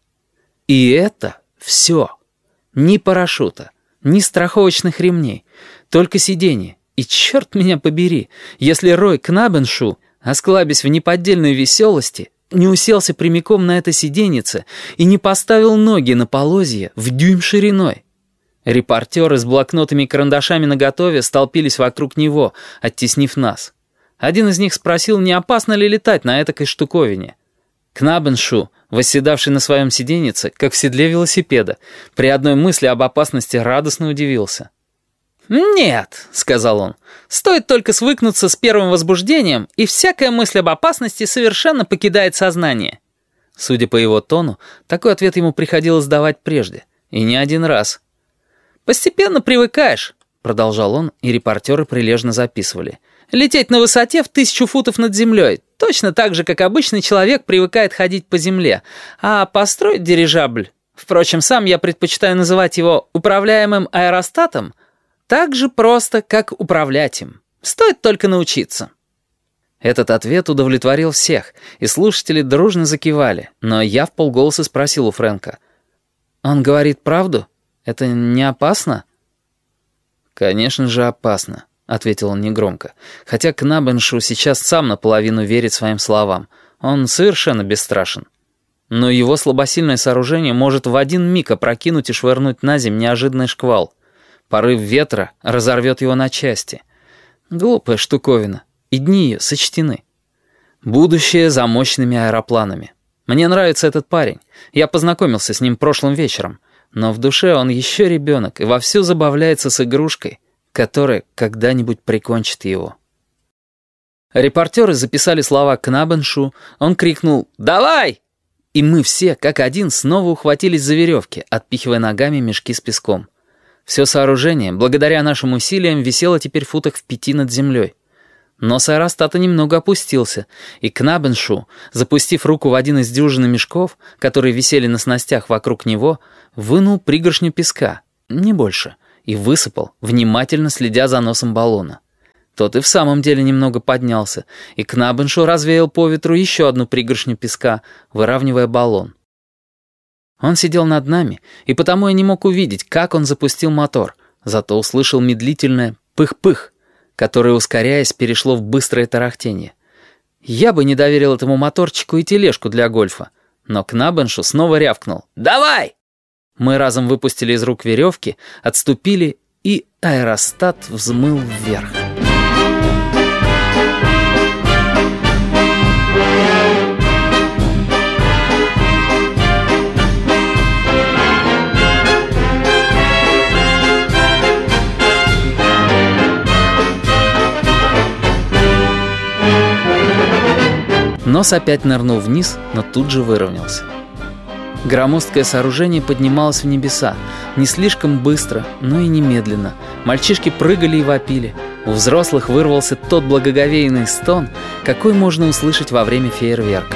И это все. Ни парашюта, ни страховочных ремней, только сиденье. И черт меня побери, если Рой Кнабеншу, осклабясь в неподдельной веселости, не уселся прямиком на это сиденьице и не поставил ноги на полозья в дюйм шириной. Репортеры с блокнотами и карандашами наготове столпились вокруг него, оттеснив нас. Один из них спросил, не опасно ли летать на этакой штуковине. Кнабеншу, восседавший на своем сиденьице, как в седле велосипеда, при одной мысли об опасности радостно удивился. «Нет», — сказал он, — «стоит только свыкнуться с первым возбуждением, и всякая мысль об опасности совершенно покидает сознание». Судя по его тону, такой ответ ему приходилось давать прежде, и не один раз. «Постепенно привыкаешь», — продолжал он, и репортеры прилежно записывали. «Лететь на высоте в тысячу футов над землей, точно так же, как обычный человек привыкает ходить по земле, а построить дирижабль, впрочем, сам я предпочитаю называть его управляемым аэростатом, так же просто, как управлять им. Стоит только научиться». Этот ответ удовлетворил всех, и слушатели дружно закивали, но я вполголоса спросил у Фрэнка. «Он говорит правду? Это не опасно?» «Конечно же опасно», — ответил он негромко, хотя Кнабеншу сейчас сам наполовину верит своим словам. Он совершенно бесстрашен. Но его слабосильное сооружение может в один миг опрокинуть и швырнуть на земь неожиданный шквал. Порыв ветра разорвет его на части. Глупая штуковина, и дни ее сочтены. Будущее за мощными аэропланами. Мне нравится этот парень. Я познакомился с ним прошлым вечером. Но в душе он еще ребенок и вовсю забавляется с игрушкой, которая когда-нибудь прикончит его. Репортеры записали слова Кнабеншу, он крикнул «Давай!» И мы все, как один, снова ухватились за веревки, отпихивая ногами мешки с песком. Все сооружение, благодаря нашим усилиям, висело теперь в футах в пяти над землей. Нос аэростата немного опустился, и Кнабеншу, запустив руку в один из дюжины мешков, которые висели на снастях вокруг него, вынул пригоршню песка, не больше, и высыпал, внимательно следя за носом баллона. Тот и в самом деле немного поднялся, и Кнабеншу развеял по ветру еще одну пригоршню песка, выравнивая баллон. Он сидел над нами, и потому я не мог увидеть, как он запустил мотор, зато услышал медлительное «пых-пых», которое, ускоряясь, перешло в быстрое тарахтение. Я бы не доверил этому моторчику и тележку для гольфа, но Кнабеншу снова рявкнул «Давай!». Мы разом выпустили из рук веревки, отступили, и аэростат взмыл вверх. Нос опять нырнул вниз, но тут же выровнялся. Громоздкое сооружение поднималось в небеса, не слишком быстро, но и не медленно. Мальчишки прыгали и вопили. У взрослых вырвался тот благоговейный стон, какой можно услышать во время фейерверка.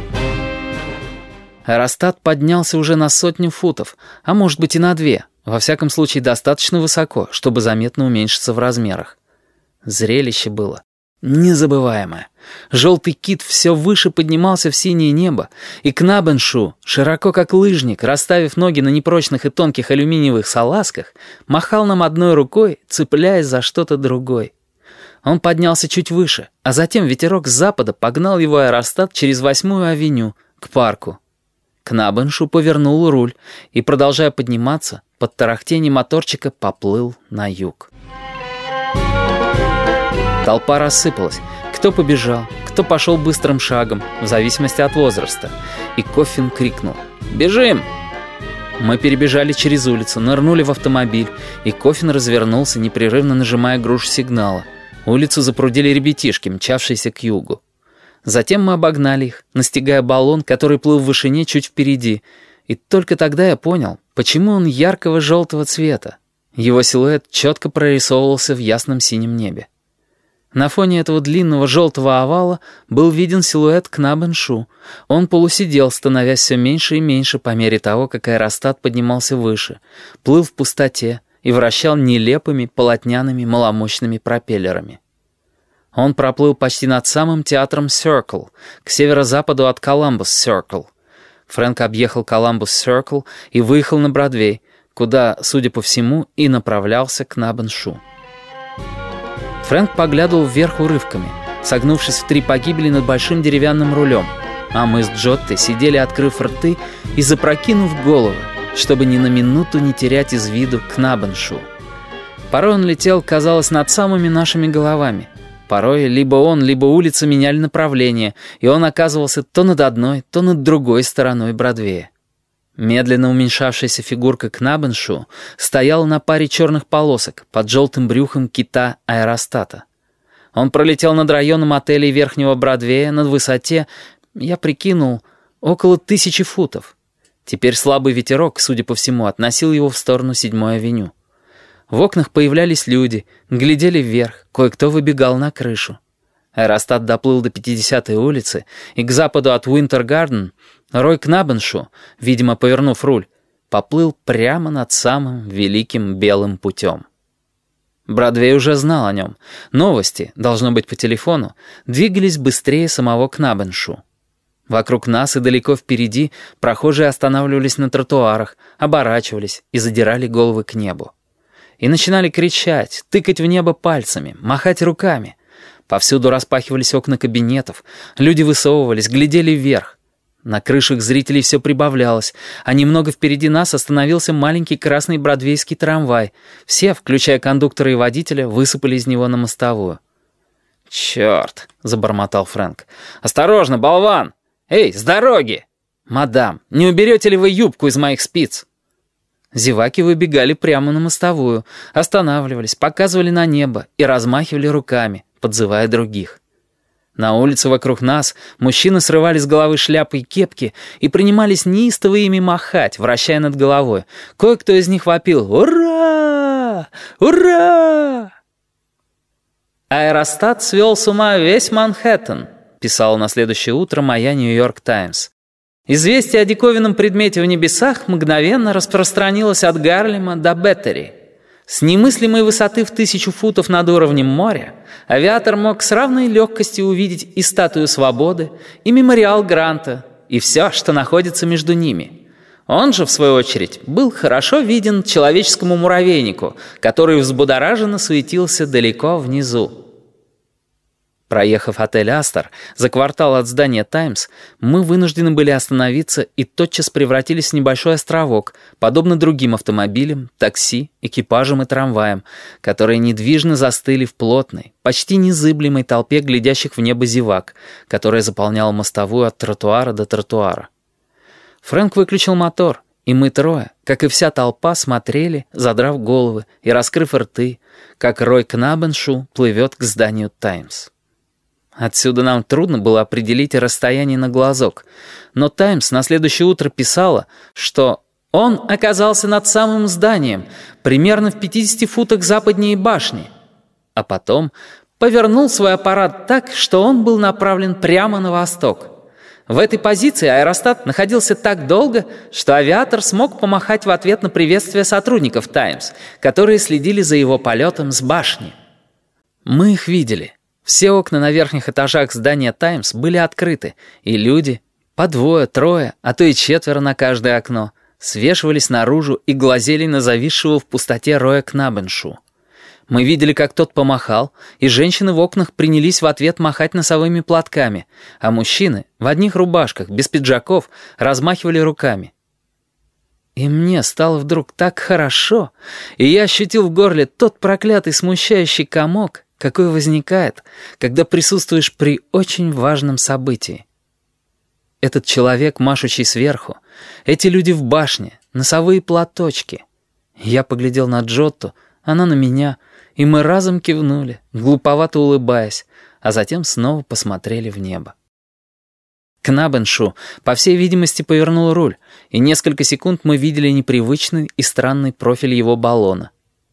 Аэростат поднялся уже на сотню футов, а может быть и на две, во всяком случае достаточно высоко, чтобы заметно уменьшиться в размерах. Зрелище было незабываемое. Желтый кит все выше поднимался в синее небо, и Кнабеншу, широко как лыжник, расставив ноги на непрочных и тонких алюминиевых салазках, махал нам одной рукой, цепляясь за что-то другое. Он поднялся чуть выше, а затем ветерок с запада погнал его аэростат через восьмую авеню, к парку. Кнабеншу повернул руль и, продолжая подниматься, под тарахтение моторчика поплыл на юг. Толпа рассыпалась. Кто побежал, кто пошел быстрым шагом, в зависимости от возраста. И Коффин крикнул «Бежим!». Мы перебежали через улицу, нырнули в автомобиль, и Коффин развернулся, непрерывно нажимая грушу сигнала. Улицу запрудили ребятишки, мчавшиеся к югу. Затем мы обогнали их, настигая баллон, который плыл в вышине чуть впереди. И только тогда я понял, почему он яркого желтого цвета. Его силуэт четко прорисовывался в ясном синем небе. На фоне этого длинного желтого овала был виден силуэт Кнабеншу. Он полусидел, становясь все меньше и меньше по мере того, как аэростат поднимался выше, плыл в пустоте и вращал нелепыми полотняными маломощными пропеллерами. Он проплыл почти над самым театром Circle, к северо-западу от Columbus Circle. Фрэнк объехал Columbus Circle и выехал на Бродвей, куда, судя по всему, и направлялся Кнабеншу. Фрэнк поглядывал вверх урывками, согнувшись в три погибели над большим деревянным рулем, а мы с Джоттой сидели, открыв рты и запрокинув головы, чтобы ни на минуту не терять из виду Кнабеншу. Порой он летел, казалось, над самыми нашими головами. Порой либо он, либо улица меняли направление, и он оказывался то над одной, то над другой стороной Бродвея. Медленно уменьшавшаяся фигурка Кнабеншу стояла на паре черных полосок под желтым брюхом кита аэростата. Он пролетел над районом отелей Верхнего Бродвея на высоте, я прикинул, около тысячи футов. Теперь слабый ветерок, судя по всему, относил его в сторону седьмой авеню. В окнах появлялись люди, глядели вверх, кое-кто выбегал на крышу. Аэростат доплыл до пятидесятой улицы, и к западу от Уинтер-Гарден Рой Кнабеншу, видимо, повернув руль, поплыл прямо над самым великим белым путем. Бродвей уже знал о нем. Новости, должно быть по телефону, двигались быстрее самого Кнабеншу. Вокруг нас и далеко впереди прохожие останавливались на тротуарах, оборачивались и задирали головы к небу. И начинали кричать, тыкать в небо пальцами, махать руками. Повсюду распахивались окна кабинетов, люди высовывались, глядели вверх. На крышах зрителей все прибавлялось, а немного впереди нас остановился маленький красный бродвейский трамвай. Все, включая кондуктора и водителя, высыпали из него на мостовую. «Черт!» — забормотал Фрэнк. «Осторожно, болван! Эй, с дороги! Мадам, не уберете ли вы юбку из моих спиц?» Зеваки выбегали прямо на мостовую, останавливались, показывали на небо и размахивали руками, подзывая других. На улице вокруг нас мужчины срывали с головы шляпы и кепки и принимались неистово ими махать, вращая над головой. Кое-кто из них вопил «Ура! Ура!». «Аэростат свел с ума весь Манхэттен», писала на следующее утро моя «Нью-Йорк Таймс». Известие о диковинном предмете в небесах мгновенно распространилось от Гарлема до Беттери. С немыслимой высоты в тысячу футов над уровнем моря авиатор мог с равной легкостью увидеть и статую свободы, и мемориал Гранта, и все, что находится между ними. Он же, в свою очередь, был хорошо виден человеческому муравейнику, который взбудораженно суетился далеко внизу. Проехав отель «Астор» за квартал от здания «Таймс», мы вынуждены были остановиться и тотчас превратились в небольшой островок, подобно другим автомобилям, такси, экипажам и трамваям, которые недвижно застыли в плотной, почти незыблемой толпе глядящих в небо зевак, которая заполняла мостовую от тротуара до тротуара. Фрэнк выключил мотор, и мы трое, как и вся толпа, смотрели, задрав головы и раскрыв рты, как Рой Кнабеншу плывет к зданию «Таймс». Отсюда нам трудно было определить расстояние на глазок, но «Таймс» на следующее утро писала, что он оказался над самым зданием, примерно в пятидесяти футах западнее башни, а потом повернул свой аппарат так, что он был направлен прямо на восток. В этой позиции аэростат находился так долго, что авиатор смог помахать в ответ на приветствие сотрудников «Таймс», которые следили за его полетом с башни. Мы их видели. Все окна на верхних этажах здания «Таймс» были открыты, и люди, по двое, трое, а то и четверо на каждое окно, свешивались наружу и глазели на зависшего в пустоте Роя Кнабеншу. Мы видели, как тот помахал, и женщины в окнах принялись в ответ махать носовыми платками, а мужчины в одних рубашках, без пиджаков, размахивали руками. И мне стало вдруг так хорошо, и я ощутил в горле тот проклятый смущающий комок, какой возникает, когда присутствуешь при очень важном событии. Этот человек, машущий сверху, эти люди в башне, носовые платочки. Я поглядел на Джотту, она на меня, и мы разом кивнули, глуповато улыбаясь, а затем снова посмотрели в небо. Кнабеншу, по всей видимости, повернул руль, и несколько секунд мы видели непривычный и странный профиль его баллона.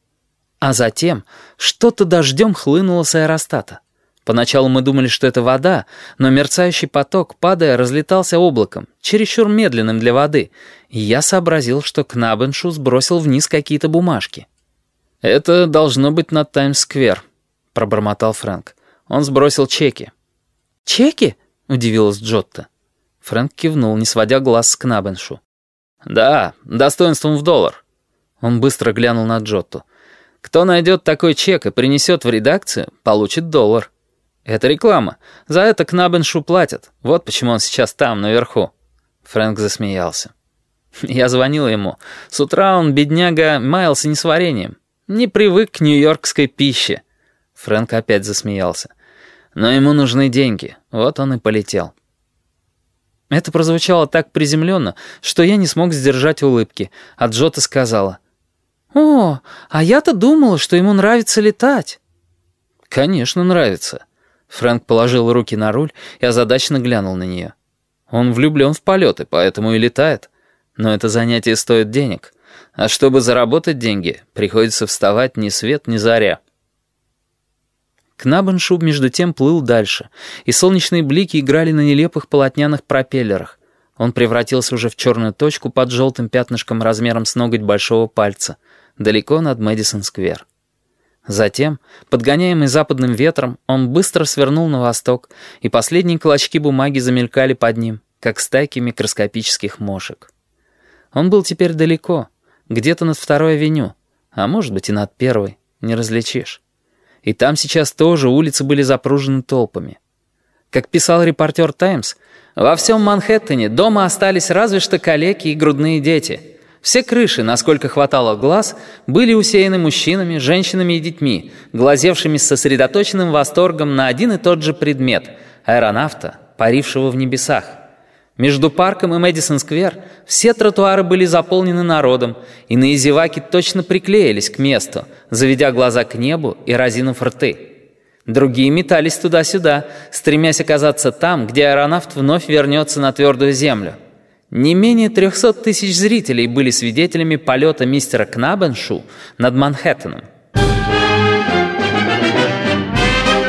А затем что-то дождем хлынуло с аэростата. Поначалу мы думали, что это вода, но мерцающий поток, падая, разлетался облаком, чересчур медленным для воды, и я сообразил, что Кнабеншу сбросил вниз какие-то бумажки. «Это должно быть на Таймс-сквер», — пробормотал Фрэнк. «Он сбросил чеки». «Чеки?» — удивилась Джотта. Фрэнк кивнул, не сводя глаз с Кнабеншу. «Да, достоинством в доллар». Он быстро глянул на Джотту. «Кто найдет такой чек и принесет в редакцию, получит доллар. Это реклама. За это Кнабеншу платят. Вот почему он сейчас там, наверху». Фрэнк засмеялся. Я звонил ему. С утра он, бедняга, маялся несварением. Не привык к нью-йоркской пище. Фрэнк опять засмеялся. Но ему нужны деньги. Вот он и полетел. Это прозвучало так приземленно, что я не смог сдержать улыбки, а Джота сказала: «О, а я-то думала, что ему нравится летать». «Конечно, нравится». Фрэнк положил руки на руль и озадаченно глянул на нее. «Он влюблен в полеты, поэтому и летает. Но это занятие стоит денег. А чтобы заработать деньги, приходится вставать ни свет, ни заря». Кнабеншу между тем плыл дальше, и солнечные блики играли на нелепых полотняных пропеллерах. Он превратился уже в черную точку под желтым пятнышком размером с ноготь большого пальца, далеко над Мэдисон-сквер. Затем, подгоняемый западным ветром, он быстро свернул на восток, и последние клочки бумаги замелькали под ним, как стайки микроскопических мошек. Он был теперь далеко, где-то над второй авеню, а может быть и над первой, не различишь. И там сейчас тоже улицы были запружены толпами. Как писал репортер «Таймс», во всем Манхэттене дома остались разве что калеки и грудные дети. Все крыши, насколько хватало глаз, были усеяны мужчинами, женщинами и детьми, глазевшими с сосредоточенным восторгом на один и тот же предмет — аэронавта, парившего в небесах. Между парком и Мэдисон-сквер все тротуары были заполнены народом, и наизеваки точно приклеились к месту, заведя глаза к небу и разинув рты. Другие метались туда-сюда, стремясь оказаться там, где аэронавт вновь вернется на твердую землю. Не менее трехсот тысяч зрителей были свидетелями полета мистера Кнабеншу над Манхэттеном.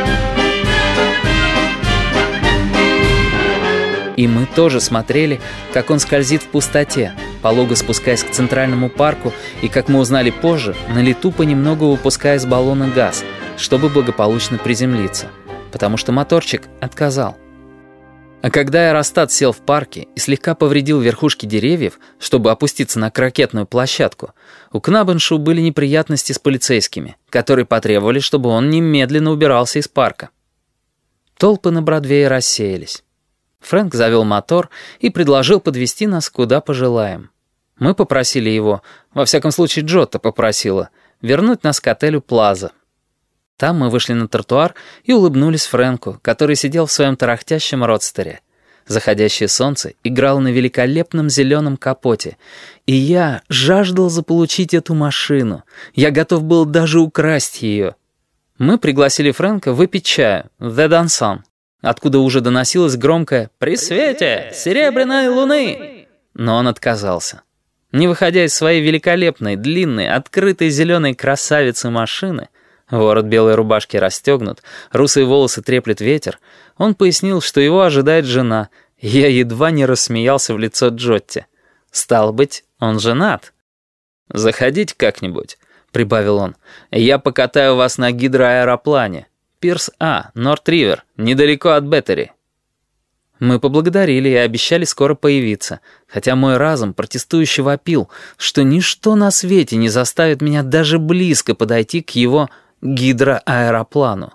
тоже смотрели, как он скользит в пустоте, полого спускаясь к Центральному парку и, как мы узнали позже, на лету понемногу выпуская из баллона газ, чтобы благополучно приземлиться, потому что моторчик отказал. А когда аэростат сел в парке и слегка повредил верхушки деревьев, чтобы опуститься на крокетную площадку, у Кнабеншу были неприятности с полицейскими, которые потребовали, чтобы он немедленно убирался из парка. Толпы на Бродвее рассеялись. Фрэнк завел мотор и предложил подвезти нас куда пожелаем. Мы попросили его, во всяком случае Джотто попросила, вернуть нас к отелю «Плаза». Там мы вышли на тротуар и улыбнулись Фрэнку, который сидел в своем тарахтящем родстере. Заходящее солнце играло на великолепном зеленом капоте, и я жаждал заполучить эту машину. Я готов был даже украсть ее. Мы пригласили Фрэнка выпить чаю в «The Dansant», откуда уже доносилось громкое «При свете серебряной луны!». Но он отказался. Не выходя из своей великолепной, длинной, открытой зеленой красавицы машины, ворот белой рубашки расстегнут, русые волосы треплет ветер, он пояснил, что его ожидает жена, и я едва не рассмеялся в лицо Джотти. Стало быть, он женат. «Заходите как-нибудь», — прибавил он, — «я покатаю вас на гидроаэроплане. Пирс А, Норт-Ривер, недалеко от Беттери». Мы поблагодарили и обещали скоро появиться, хотя мой разум протестующе вопил, что ничто на свете не заставит меня даже близко подойти к его гидроаэроплану.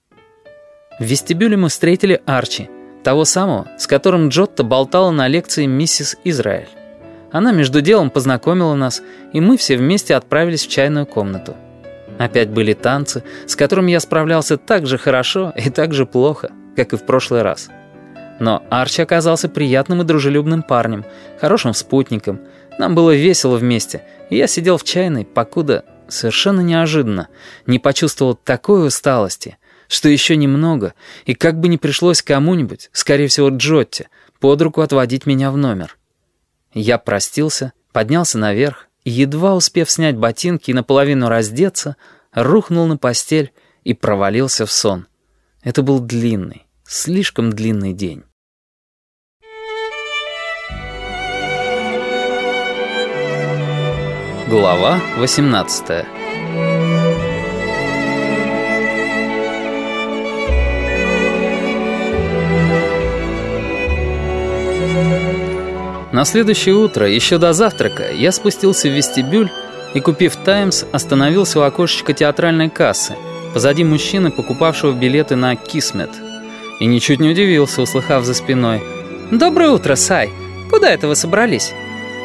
В вестибюле мы встретили Арчи, того самого, с которым Джотто болтала на лекции миссис Израэль. Она между делом познакомила нас, и мы все вместе отправились в чайную комнату. Опять были танцы, с которыми я справлялся так же хорошо и так же плохо, как и в прошлый раз. Но Арчи оказался приятным и дружелюбным парнем, хорошим спутником. Нам было весело вместе, и я сидел в чайной, покуда, совершенно неожиданно, не почувствовал такой усталости, что еще немного, и как бы ни пришлось кому-нибудь, скорее всего Джотти, под руку отводить меня в номер. Я простился, поднялся наверх, и, едва успев снять ботинки и наполовину раздеться, рухнул на постель и провалился в сон. Это был длинный, слишком длинный день. Глава восемнадцатая. На следующее утро, еще до завтрака, я спустился в вестибюль и, купив «Таймс», остановился у окошечка театральной кассы, позади мужчины, покупавшего билеты на «Кисмет». И ничуть не удивился, услыхав за спиной: «Доброе утро, Сай! Куда это вы собрались?»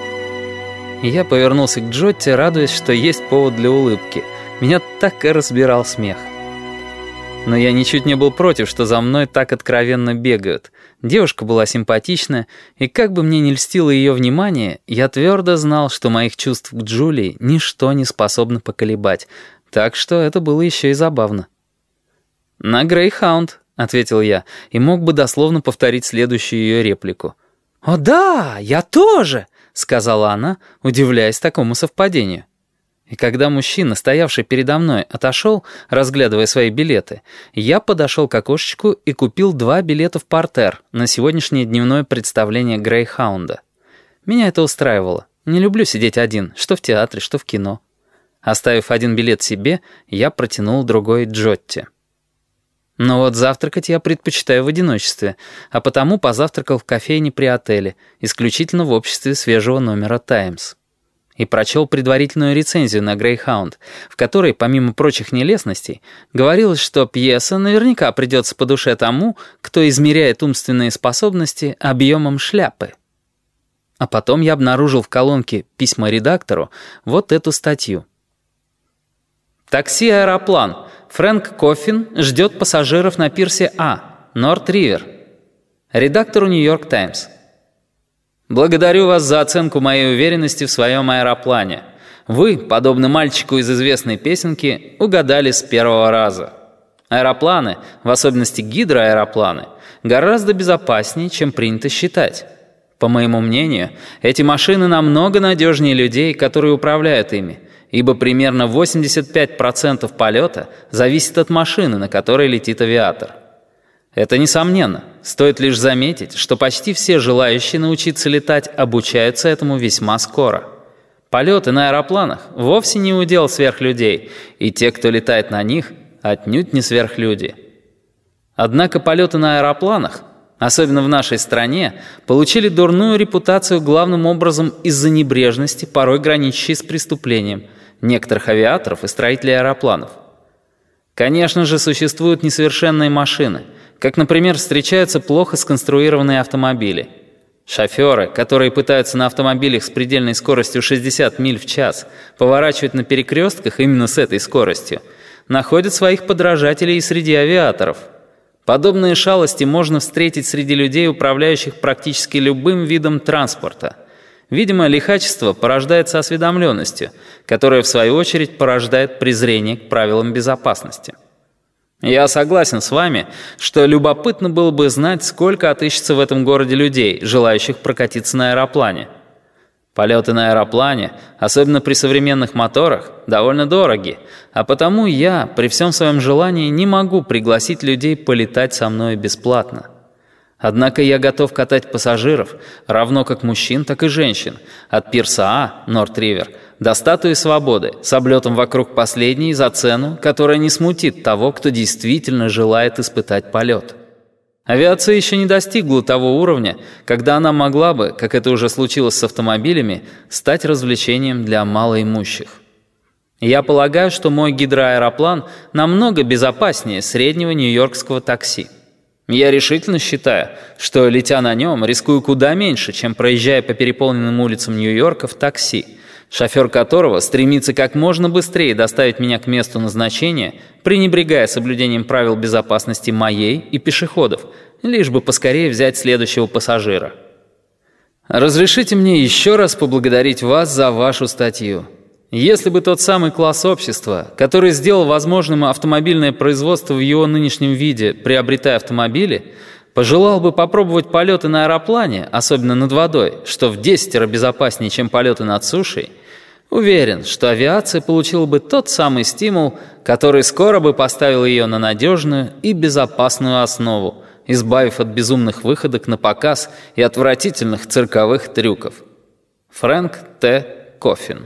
Я повернулся к Джотти, радуясь, что есть повод для улыбки. Меня так и разбирал смех. Но я ничуть не был против, что за мной так откровенно бегают. Девушка была симпатичная, и как бы мне ни льстило ее внимание, я твердо знал, что моих чувств к Джулии ничто не способно поколебать. Так что это было еще и забавно. «На Грейхаунд», — ответил я, и мог бы дословно повторить следующую ее реплику. «О да, я тоже!» — сказала она, удивляясь такому совпадению. И когда мужчина, стоявший передо мной, отошел, разглядывая свои билеты, я подошел к окошечку и купил два билета в партер на сегодняшнее дневное представление Грейхаунда. Меня это устраивало. Не люблю сидеть один, что в театре, что в кино. Оставив один билет себе, я протянул другой Джотти. Но вот завтракать я предпочитаю в одиночестве, а потому позавтракал в кофейне при отеле, исключительно в обществе свежего номера «Таймс». И прочел предварительную рецензию на «Грейхаунд», в которой, помимо прочих нелестностей, говорилось, что пьеса наверняка придется по душе тому, кто измеряет умственные способности объемом шляпы. А потом я обнаружил в колонке «Письма редактору» вот эту статью. «Такси-аэроплан. Фрэнк Коффин ждет пассажиров на пирсе А, Норт-Ривер. Редактору «Нью-Йорк Таймс». Благодарю вас за оценку моей уверенности в своем аэроплане. Вы, подобно мальчику из известной песенки, угадали с первого раза. Аэропланы, в особенности гидроаэропланы, гораздо безопаснее, чем принято считать. По моему мнению, эти машины намного надежнее людей, которые управляют ими, ибо примерно восемьдесят пять процентов полета зависит от машины, на которой летит авиатор. Это несомненно. Стоит лишь заметить, что почти все желающие научиться летать обучаются этому весьма скоро. Полеты на аэропланах вовсе не удел сверхлюдей, и те, кто летает на них, отнюдь не сверхлюди. Однако полеты на аэропланах, особенно в нашей стране, получили дурную репутацию главным образом из-за небрежности, порой граничащей с преступлением, некоторых авиаторов и строителей аэропланов. Конечно же, существуют несовершенные машины, как, например, встречаются плохо сконструированные автомобили. Шоферы, которые пытаются на автомобилях с предельной скоростью шестьдесят миль в час поворачивать на перекрестках именно с этой скоростью, находят своих подражателей и среди авиаторов. Подобные шалости можно встретить среди людей, управляющих практически любым видом транспорта. Видимо, лихачество порождается осведомленностью, которая, в свою очередь, порождает презрение к правилам безопасности. Я согласен с вами, что любопытно было бы знать, сколько отыщется в этом городе людей, желающих прокатиться на аэроплане. Полеты на аэроплане, особенно при современных моторах, довольно дороги, а потому я, при всем своем желании, не могу пригласить людей полетать со мной бесплатно. Однако я готов катать пассажиров, равно как мужчин, так и женщин, от пирса А, Норт-Ривер, до статуи Свободы, с облетом вокруг последней за цену, которая не смутит того, кто действительно желает испытать полет. Авиация еще не достигла того уровня, когда она могла бы, как это уже случилось с автомобилями, стать развлечением для малоимущих. Я полагаю, что мой гидроаэроплан намного безопаснее среднего нью-йоркского такси. Я решительно считаю, что, летя на нем, рискую куда меньше, чем проезжая по переполненным улицам Нью-Йорка в такси, шофер которого стремится как можно быстрее доставить меня к месту назначения, пренебрегая соблюдением правил безопасности моей и пешеходов, лишь бы поскорее взять следующего пассажира. Разрешите мне еще раз поблагодарить вас за вашу статью. Если бы тот самый класс общества, который сделал возможным автомобильное производство в его нынешнем виде, приобретая автомобили, пожелал бы попробовать полеты на аэроплане, особенно над водой, что в десятеро безопаснее, чем полеты над сушей, уверен, что авиация получила бы тот самый стимул, который скоро бы поставил ее на надежную и безопасную основу, избавив от безумных выходок на показ и отвратительных цирковых трюков. Фрэнк Т. Коффин.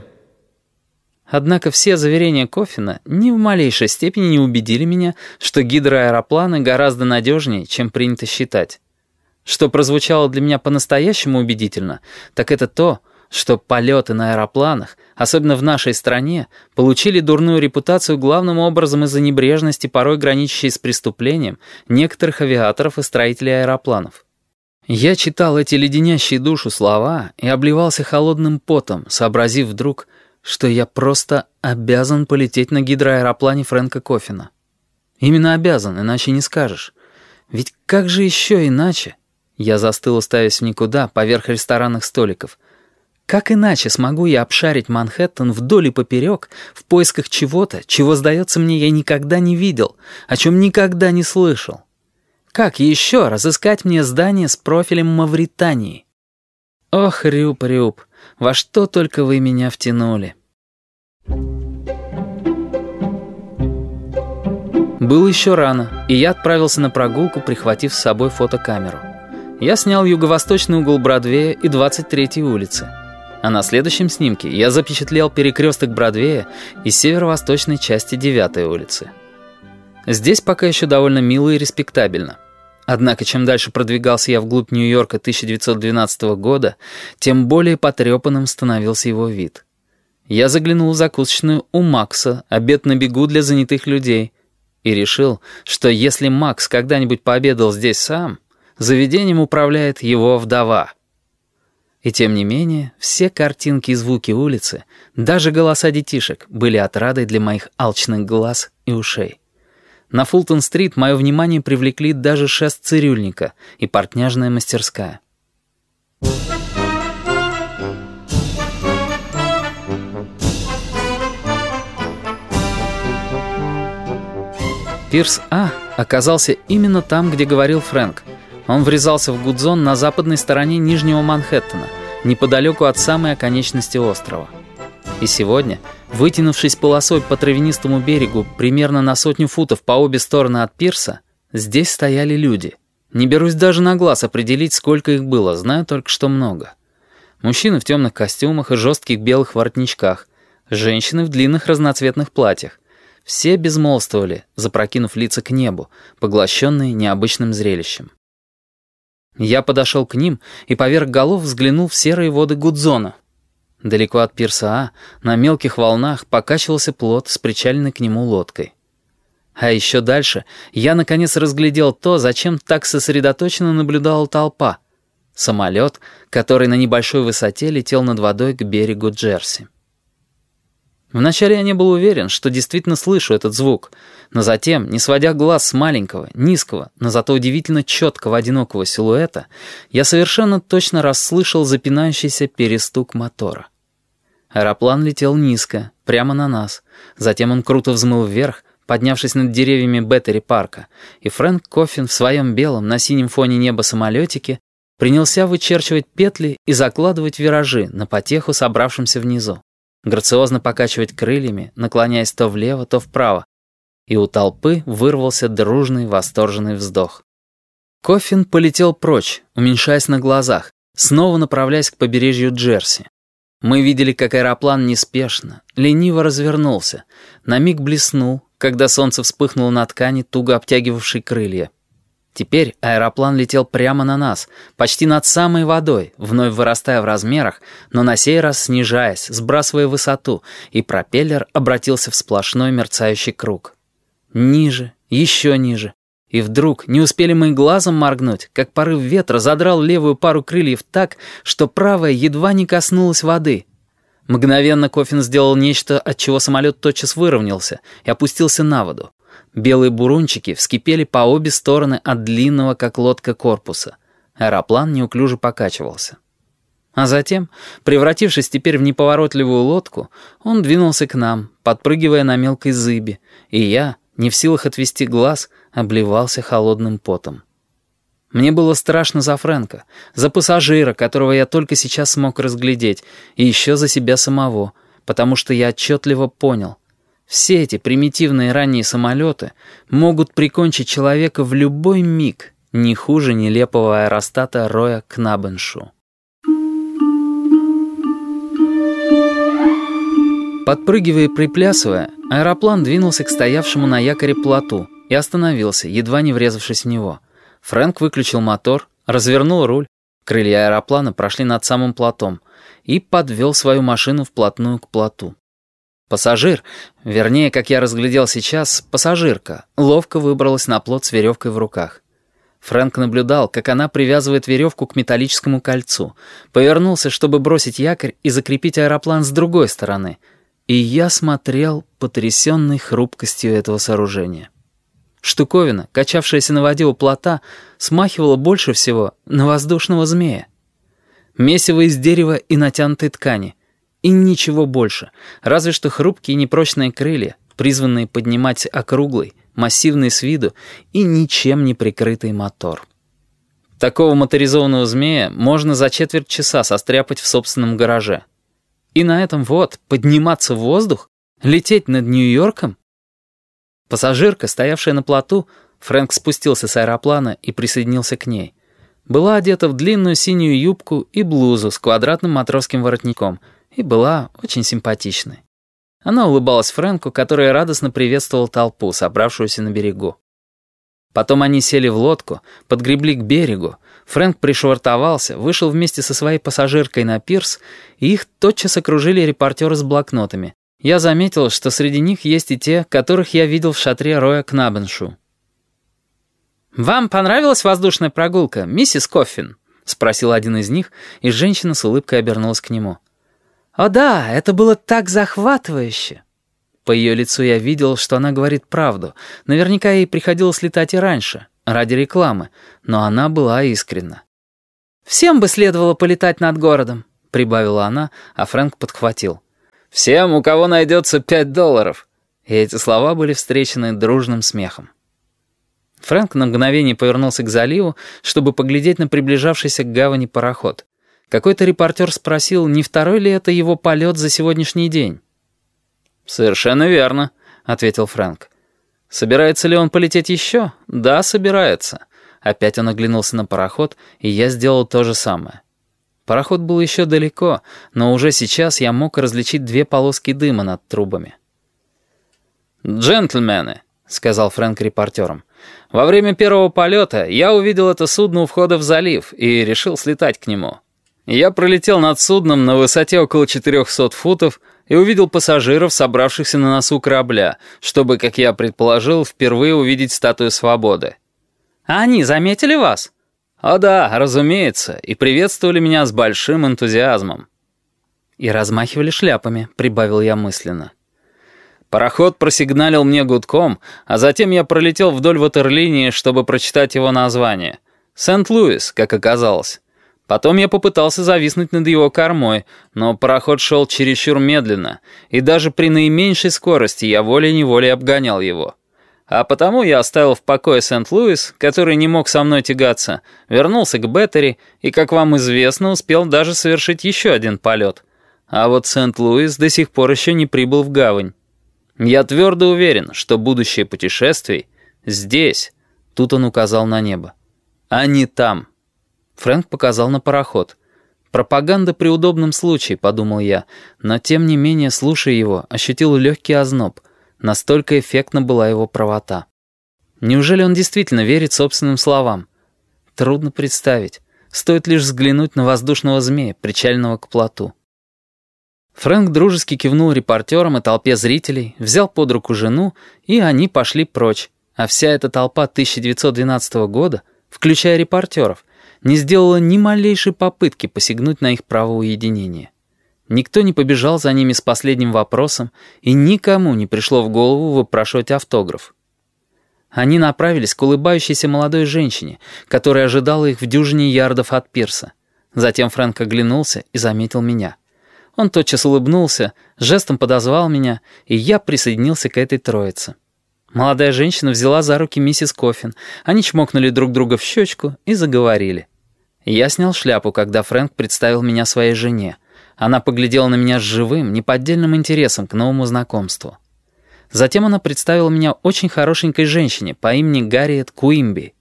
Однако все заверения Коффина ни в малейшей степени не убедили меня, что гидроаэропланы гораздо надежнее, чем принято считать. Что прозвучало для меня по-настоящему убедительно, так это то, что полеты на аэропланах, особенно в нашей стране, получили дурную репутацию главным образом из-за небрежности, порой граничащей с преступлением, некоторых авиаторов и строителей аэропланов. Я читал эти леденящие душу слова и обливался холодным потом, сообразив вдруг, что я просто обязан полететь на гидроаэроплане Фрэнка Коффина. Именно обязан, иначе не скажешь. Ведь как же еще иначе? Я застыл, уставясь в никуда, поверх ресторанных столиков. Как иначе смогу я обшарить Манхэттен вдоль и поперек в поисках чего-то, чего, сдается мне, я никогда не видел, о чем никогда не слышал? Как еще разыскать мне здание с профилем Мавритании? Ох, Рюб-Рюб, во что только вы меня втянули. Было еще рано, и я отправился на прогулку, прихватив с собой фотокамеру. Я снял юго-восточный угол Бродвея и двадцать третьей улицы. А на следующем снимке я запечатлел перекресток Бродвея и северо-восточной части девятой улицы. Здесь пока еще довольно мило и респектабельно. Однако, чем дальше продвигался я вглубь Нью-Йорка тысяча девятьсот двенадцатого года, тем более потрепанным становился его вид. Я заглянул в закусочную у Макса, обед на бегу для занятых людей, и решил, что если Макс когда-нибудь пообедал здесь сам, заведением управляет его вдова. И тем не менее, все картинки и звуки улицы, даже голоса детишек, были отрадой для моих алчных глаз и ушей. На Фултон-стрит мое внимание привлекли даже шест цирюльника и портняжная мастерская. Пирс А оказался именно там, где говорил Фрэнк. Он врезался в Гудзон на западной стороне Нижнего Манхэттена, неподалеку от самой оконечности острова. И сегодня, вытянувшись полосой по травянистому берегу примерно на сотню футов по обе стороны от пирса, Здесь стояли люди. Не берусь даже на глаз определить, сколько их было, знаю только, что много. Мужчины в темных костюмах и жестких белых воротничках, женщины в длинных разноцветных платьях. Все безмолвствовали, запрокинув лица к небу, поглощенные необычным зрелищем. Я подошел к ним и поверх голов взглянул в серые воды Гудзона. Далеко от пирса А, на мелких волнах, покачивался плот с причаленной к нему лодкой. А еще дальше я наконец разглядел то, зачем так сосредоточенно наблюдала толпа. Самолет, который на небольшой высоте летел над водой к берегу Джерси. Вначале я не был уверен, что действительно слышу этот звук, но затем, не сводя глаз с маленького, низкого, но зато удивительно четкого одинокого силуэта, я совершенно точно расслышал запинающийся перестук мотора. Аэроплан летел низко, прямо на нас, затем он круто взмыл вверх, поднявшись над деревьями Беттери-парка, и Фрэнк Коффин в своем белом на синем фоне неба самолетике принялся вычерчивать петли и закладывать виражи на потеху собравшимся внизу, грациозно покачивать крыльями, наклоняясь то влево, то вправо, и у толпы вырвался дружный восторженный вздох. Коффин полетел прочь, уменьшаясь на глазах, снова направляясь к побережью Джерси. Мы видели, как аэроплан неспешно, лениво развернулся, на миг блеснул, когда солнце вспыхнуло на ткани, туго обтягивавшей крылья. Теперь аэроплан летел прямо на нас, почти над самой водой, вновь вырастая в размерах, но на сей раз снижаясь, сбрасывая высоту, и пропеллер обратился в сплошной мерцающий круг. Ниже, еще ниже. И вдруг, не успели мы глазом моргнуть, как порыв ветра задрал левую пару крыльев так, что правая едва не коснулась воды. Мгновенно Коффин сделал нечто, от чего самолет тотчас выровнялся и опустился на воду. Белые бурунчики вскипели по обе стороны от длинного, как лодка, корпуса. Аэроплан неуклюже покачивался. А затем, превратившись теперь в неповоротливую лодку, он двинулся к нам, подпрыгивая на мелкой зыби, и я, не в силах отвести глаз, обливался холодным потом. Мне было страшно за Фрэнка, за пассажира, которого я только сейчас смог разглядеть, и еще за себя самого, потому что я отчетливо понял, все эти примитивные ранние самолеты могут прикончить человека в любой миг, не хуже нелепого аэростата Роя Кнабеншу. Подпрыгивая и приплясывая, аэроплан двинулся к стоявшему на якоре плоту и остановился, едва не врезавшись в него. Фрэнк выключил мотор, развернул руль, крылья аэроплана прошли над самым плотом и подвел свою машину вплотную к плоту. Пассажир, вернее, как я разглядел сейчас, пассажирка, ловко выбралась на плот с веревкой в руках. Фрэнк наблюдал, как она привязывает веревку к металлическому кольцу, повернулся, чтобы бросить якорь и закрепить аэроплан с другой стороны, и я смотрел, потрясенный хрупкостью этого сооружения. Штуковина, качавшаяся на воде у плота, смахивала больше всего на воздушного змея. Месиво из дерева и натянутой ткани. И ничего больше, разве что хрупкие непрочные крылья, призванные поднимать округлый, массивный с виду и ничем не прикрытый мотор. Такого моторизованного змея можно за четверть часа состряпать в собственном гараже. И на этом вот подниматься в воздух, лететь над Нью-Йорком. Пассажирка, стоявшая на плоту, Фрэнк спустился с аэроплана и присоединился к ней, была одета в длинную синюю юбку и блузу с квадратным матросским воротником и была очень симпатичной. Она улыбалась Фрэнку, который радостно приветствовал толпу, собравшуюся на берегу. Потом они сели в лодку, подгребли к берегу, Фрэнк пришвартовался, вышел вместе со своей пассажиркой на пирс, и их тотчас окружили репортеры с блокнотами. Я заметил, что среди них есть и те, которых я видел в шатре Роя Кнабеншу. «Вам понравилась воздушная прогулка, миссис Коффин?» — спросил один из них, и женщина с улыбкой обернулась к нему. «О да, это было так захватывающе!» По ее лицу я видел, что она говорит правду. Наверняка ей приходилось летать и раньше, ради рекламы, но она была искренна. «Всем бы следовало полетать над городом», — прибавила она, а Фрэнк подхватил. «Всем, у кого найдется пять долларов». И эти слова были встречены дружным смехом. Фрэнк на мгновение повернулся к заливу, чтобы поглядеть на приближавшийся к гавани пароход. Какой-то репортер спросил, не второй ли это его полет за сегодняшний день. «Совершенно верно», — ответил Фрэнк. Собирается ли он полететь еще? Да, собирается. Опять он оглянулся на пароход, и я сделал то же самое. Пароход был еще далеко, но уже сейчас я мог различить две полоски дыма над трубами. «Джентльмены», — сказал Фрэнк репортерам, — «во время первого полета я увидел это судно у входа в залив и решил слетать к нему. Я пролетел над судном на высоте около четырехсот футов и увидел пассажиров, собравшихся на носу корабля, чтобы, как я предположил, впервые увидеть статую свободы. А они заметили вас? О да, разумеется, и приветствовали меня с большим энтузиазмом. И размахивали шляпами, прибавил я мысленно. Пароход просигналил мне гудком, а затем я пролетел вдоль ватерлинии, чтобы прочитать его название. Сент-Луис, как оказалось. Потом я попытался зависнуть над его кормой, но пароход шел чересчур медленно, и даже при наименьшей скорости я волей-неволей обгонял его. А потому я оставил в покое Сент-Луис, который не мог со мной тягаться, вернулся к Беттери и, как вам известно, успел даже совершить еще один полет. А вот Сент-Луис до сих пор еще не прибыл в гавань. Я твердо уверен, что будущее путешествий здесь, тут он указал на небо, а не там. Фрэнк показал на пароход. «Пропаганда при удобном случае», — подумал я, но тем не менее, слушая его, ощутил легкий озноб. Настолько эффектна была его правота. Неужели он действительно верит собственным словам? Трудно представить. Стоит лишь взглянуть на воздушного змея, причаленного к плоту. Фрэнк дружески кивнул репортерам и толпе зрителей, взял под руку жену, и они пошли прочь. А вся эта толпа тысяча девятьсот двенадцатого года, включая репортеров, не сделала ни малейшей попытки посягнуть на их право уединения. Никто не побежал за ними с последним вопросом, и никому не пришло в голову выпрашивать автограф. Они направились к улыбающейся молодой женщине, которая ожидала их в дюжине ярдов от пирса. Затем Фрэнк оглянулся и заметил меня. Он тотчас улыбнулся, жестом подозвал меня, и я присоединился к этой троице. Молодая женщина взяла за руки миссис Коффин, они чмокнули друг друга в щечку и заговорили. Я снял шляпу, когда Фрэнк представил меня своей жене. Она поглядела на меня с живым, неподдельным интересом к новому знакомству. Затем она представила меня очень хорошенькой женщине по имени Гарриет Куимби.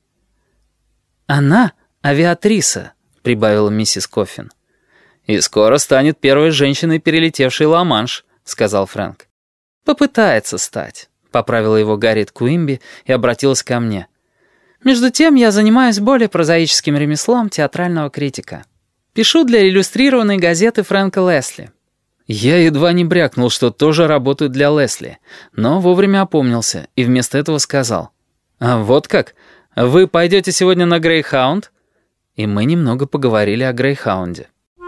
«Она авиатриса», — прибавила миссис Коффин. «И скоро станет первой женщиной, перелетевшей Ла-Манш», — сказал Фрэнк. «Попытается стать», — поправила его Гарриет Куимби и обратилась ко мне. «Между тем я занимаюсь более прозаическим ремеслом театрального критика. Пишу для иллюстрированной газеты Фрэнка Лесли». Я едва не брякнул, что тоже работаю для Лесли, но вовремя опомнился и вместо этого сказал: «А вот как? Вы пойдете сегодня на Грейхаунд?» И мы немного поговорили о Грейхаунде.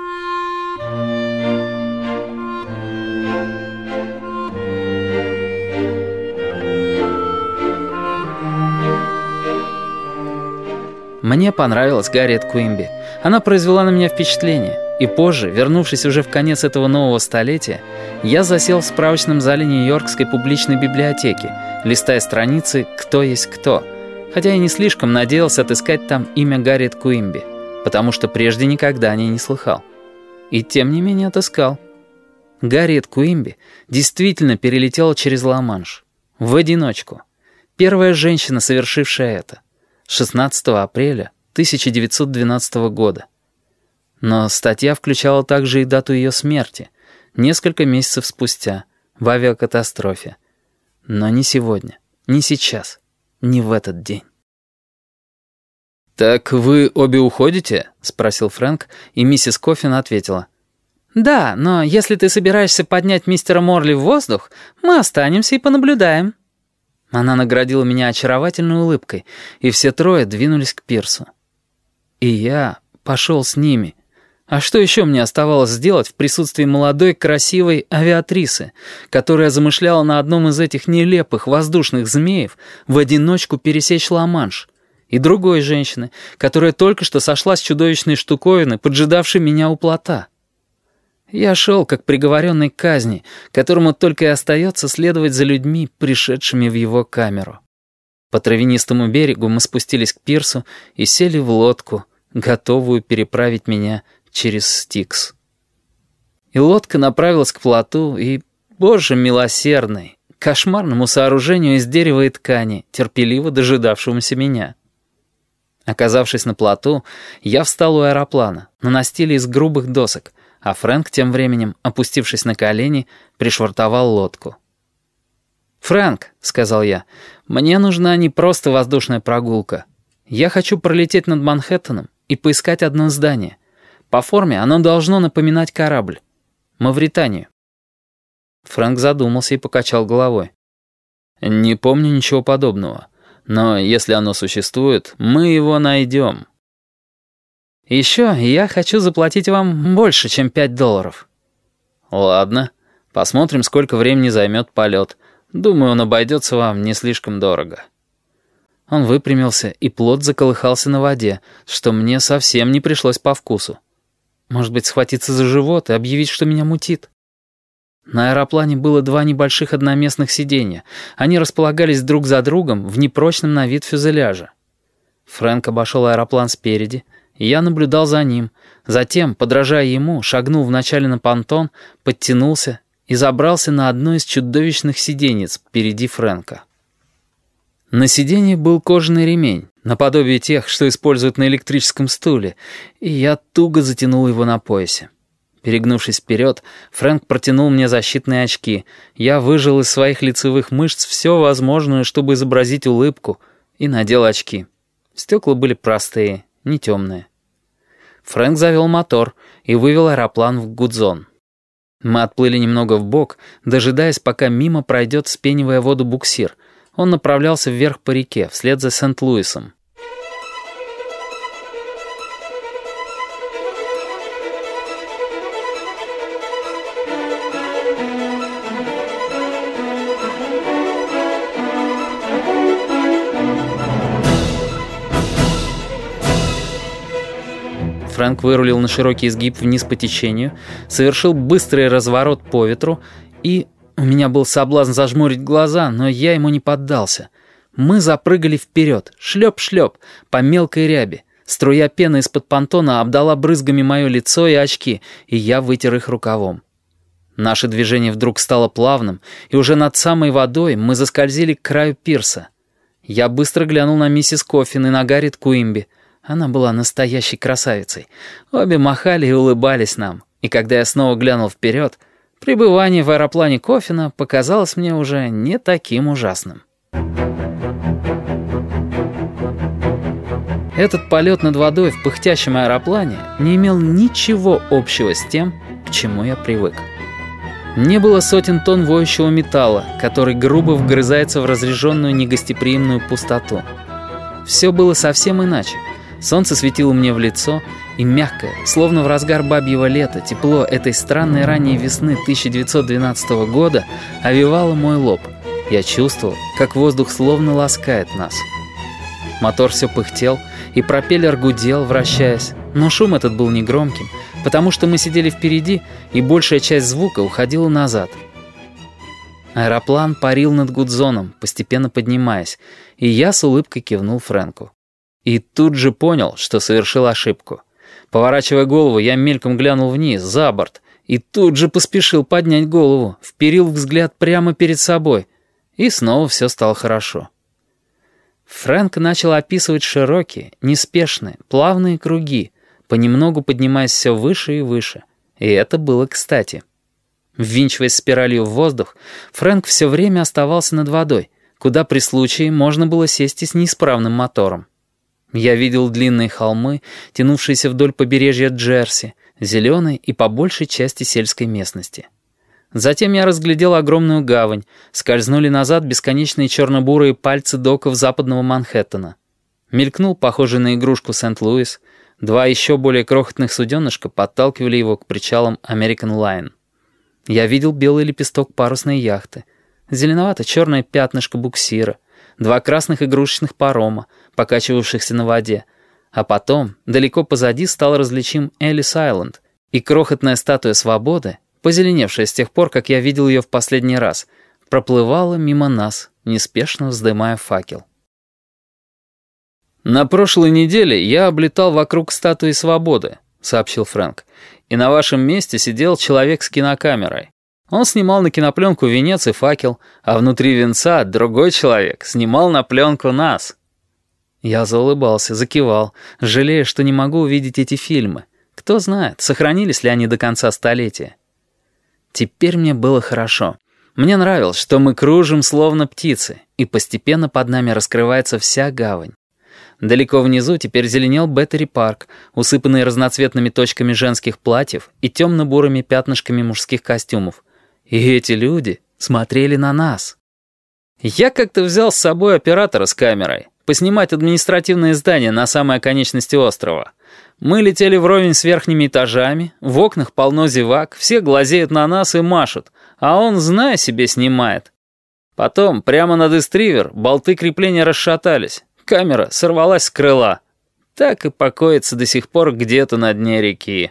Мне понравилась Гарриет Куимби. Она произвела на меня впечатление. И позже, вернувшись уже в конец этого нового столетия, я засел в справочном зале Нью-Йоркской публичной библиотеки, листая страницы «Кто есть кто», хотя я не слишком надеялся отыскать там имя Гарриет Куимби, потому что прежде никогда о ней не слыхал. И тем не менее отыскал. Гарриет Куимби действительно перелетела через Ла-Манш. В одиночку. Первая женщина, совершившая это. шестнадцатого апреля тысяча девятьсот двенадцатого года. Но статья включала также и дату ее смерти, несколько месяцев спустя, в авиакатастрофе. Но не сегодня, не сейчас, не в этот день. «Так вы обе уходите?» — спросил Фрэнк, и миссис Коффин ответила. «Да, но если ты собираешься поднять мистера Морли в воздух, мы останемся и понаблюдаем». Она наградила меня очаровательной улыбкой, и все трое двинулись к пирсу. И я пошел с ними. А что еще мне оставалось сделать в присутствии молодой красивой авиатрисы, которая замышляла на одном из этих нелепых воздушных змеев в одиночку пересечь Ла-Манш, и другой женщины, которая только что сошла с чудовищной штуковины, поджидавшей меня у плота? Я шел, как приговоренный к казни, которому только и остается следовать за людьми, пришедшими в его камеру. По травянистому берегу мы спустились к пирсу и сели в лодку, готовую переправить меня через Стикс. И лодка направилась к плоту, и, боже милосердный, кошмарному сооружению из дерева и ткани, терпеливо дожидавшемуся меня. Оказавшись на плоту, я встал у аэроплана, на настиле из грубых досок, а Фрэнк тем временем, опустившись на колени, пришвартовал лодку. «Фрэнк», — сказал я, — «мне нужна не просто воздушная прогулка. Я хочу пролететь над Манхэттеном и поискать одно здание. По форме оно должно напоминать корабль. Мавританию». Фрэнк задумался и покачал головой. «Не помню ничего подобного. Но если оно существует, мы его найдем». «Еще я хочу заплатить вам больше, чем пять долларов». «Ладно, посмотрим, сколько времени займет полет. Думаю, он обойдется вам не слишком дорого». Он выпрямился, и плот заколыхался на воде, что мне совсем не пришлось по вкусу. Может быть, схватиться за живот и объявить, что меня мутит? На аэроплане было два небольших одноместных сиденья. Они располагались друг за другом в непрочном на вид фюзеляже. Фрэнк обошел аэроплан спереди, и я наблюдал за ним. Затем, подражая ему, шагнул вначале на понтон, подтянулся и забрался на одно из чудовищных сиденец впереди Фрэнка. На сиденье был кожаный ремень, наподобие тех, что используют на электрическом стуле, и я туго затянул его на поясе. Перегнувшись вперед, Фрэнк протянул мне защитные очки. Я выжал из своих лицевых мышц все возможное, чтобы изобразить улыбку, и надел очки. Стекла были простые, не темные. Фрэнк завел мотор и вывел аэроплан в Гудзон. Мы отплыли немного вбок, дожидаясь, пока мимо пройдет вспенивая воду буксир. Он направлялся вверх по реке, вслед за Сент-Луисом. Фрэнк вырулил на широкий изгиб вниз по течению, совершил быстрый разворот по ветру, и у меня был соблазн зажмурить глаза, но я ему не поддался. Мы запрыгали вперед, шлеп-шлеп, по мелкой ряби. Струя пены из-под понтона обдала брызгами мое лицо и очки, и я вытер их рукавом. Наше движение вдруг стало плавным, и уже над самой водой мы заскользили к краю пирса. Я быстро глянул на миссис Коффин и на Гарриет Куимби. Она была настоящей красавицей. Обе махали и улыбались нам. И когда я снова глянул вперед, пребывание в аэроплане Коффина показалось мне уже не таким ужасным. Этот полет над водой в пыхтящем аэроплане не имел ничего общего с тем, к чему я привык. Не было сотен тонн воющего металла, который грубо вгрызается в разреженную негостеприимную пустоту. Все было совсем иначе. Солнце светило мне в лицо, и мягкое, словно в разгар бабьего лета, тепло этой странной ранней весны тысяча девятьсот двенадцатого года овевало мой лоб. Я чувствовал, как воздух словно ласкает нас. Мотор все пыхтел, и пропеллер гудел, вращаясь, но шум этот был негромким, потому что мы сидели впереди, и большая часть звука уходила назад. Аэроплан парил над Гудзоном, постепенно поднимаясь, и я с улыбкой кивнул Фрэнку. И тут же понял, что совершил ошибку. Поворачивая голову, я мельком глянул вниз, за борт, и тут же поспешил поднять голову, вперил взгляд прямо перед собой, и снова все стало хорошо. Фрэнк начал описывать широкие, неспешные, плавные круги, понемногу поднимаясь все выше и выше, и это было кстати. Ввинчиваясь спиралью в воздух, Фрэнк все время оставался над водой, куда при случае можно было сесть и с неисправным мотором. Я видел длинные холмы, тянувшиеся вдоль побережья Джерси, зеленой и по большей части сельской местности. Затем я разглядел огромную гавань, скользнули назад бесконечные черно-бурые пальцы доков западного Манхэттена. Мелькнул похожий на игрушку Сент-Луис, два еще более крохотных суденышка подталкивали его к причалам American Line. Я видел белый лепесток парусной яхты, зеленовато-черное пятнышко буксира, два красных игрушечных парома, покачивавшихся на воде, а потом, далеко позади, стал различим Эллис-Айленд, и крохотная статуя свободы, позеленевшая с тех пор, как я видел ее в последний раз, проплывала мимо нас, неспешно вздымая факел. «На прошлой неделе я облетал вокруг статуи свободы», — сообщил Фрэнк, «и на вашем месте сидел человек с кинокамерой. Он снимал на кинопленку венец и факел, а внутри венца другой человек снимал на пленку нас. Я заулыбался, закивал, жалея, что не могу увидеть эти фильмы. Кто знает, сохранились ли они до конца столетия. Теперь мне было хорошо. Мне нравилось, что мы кружим словно птицы, и постепенно под нами раскрывается вся гавань. Далеко внизу теперь зеленел Беттери-парк, усыпанный разноцветными точками женских платьев и темно-бурыми пятнышками мужских костюмов. И эти люди смотрели на нас. Я как-то взял с собой оператора с камерой поснимать административные здания на самой оконечности острова. Мы летели вровень с верхними этажами, в окнах полно зевак, все глазеют на нас и машут, а он, зная себе, снимает. Потом, прямо над эстривер, болты крепления расшатались, камера сорвалась с крыла. Так и покоится до сих пор где-то на дне реки.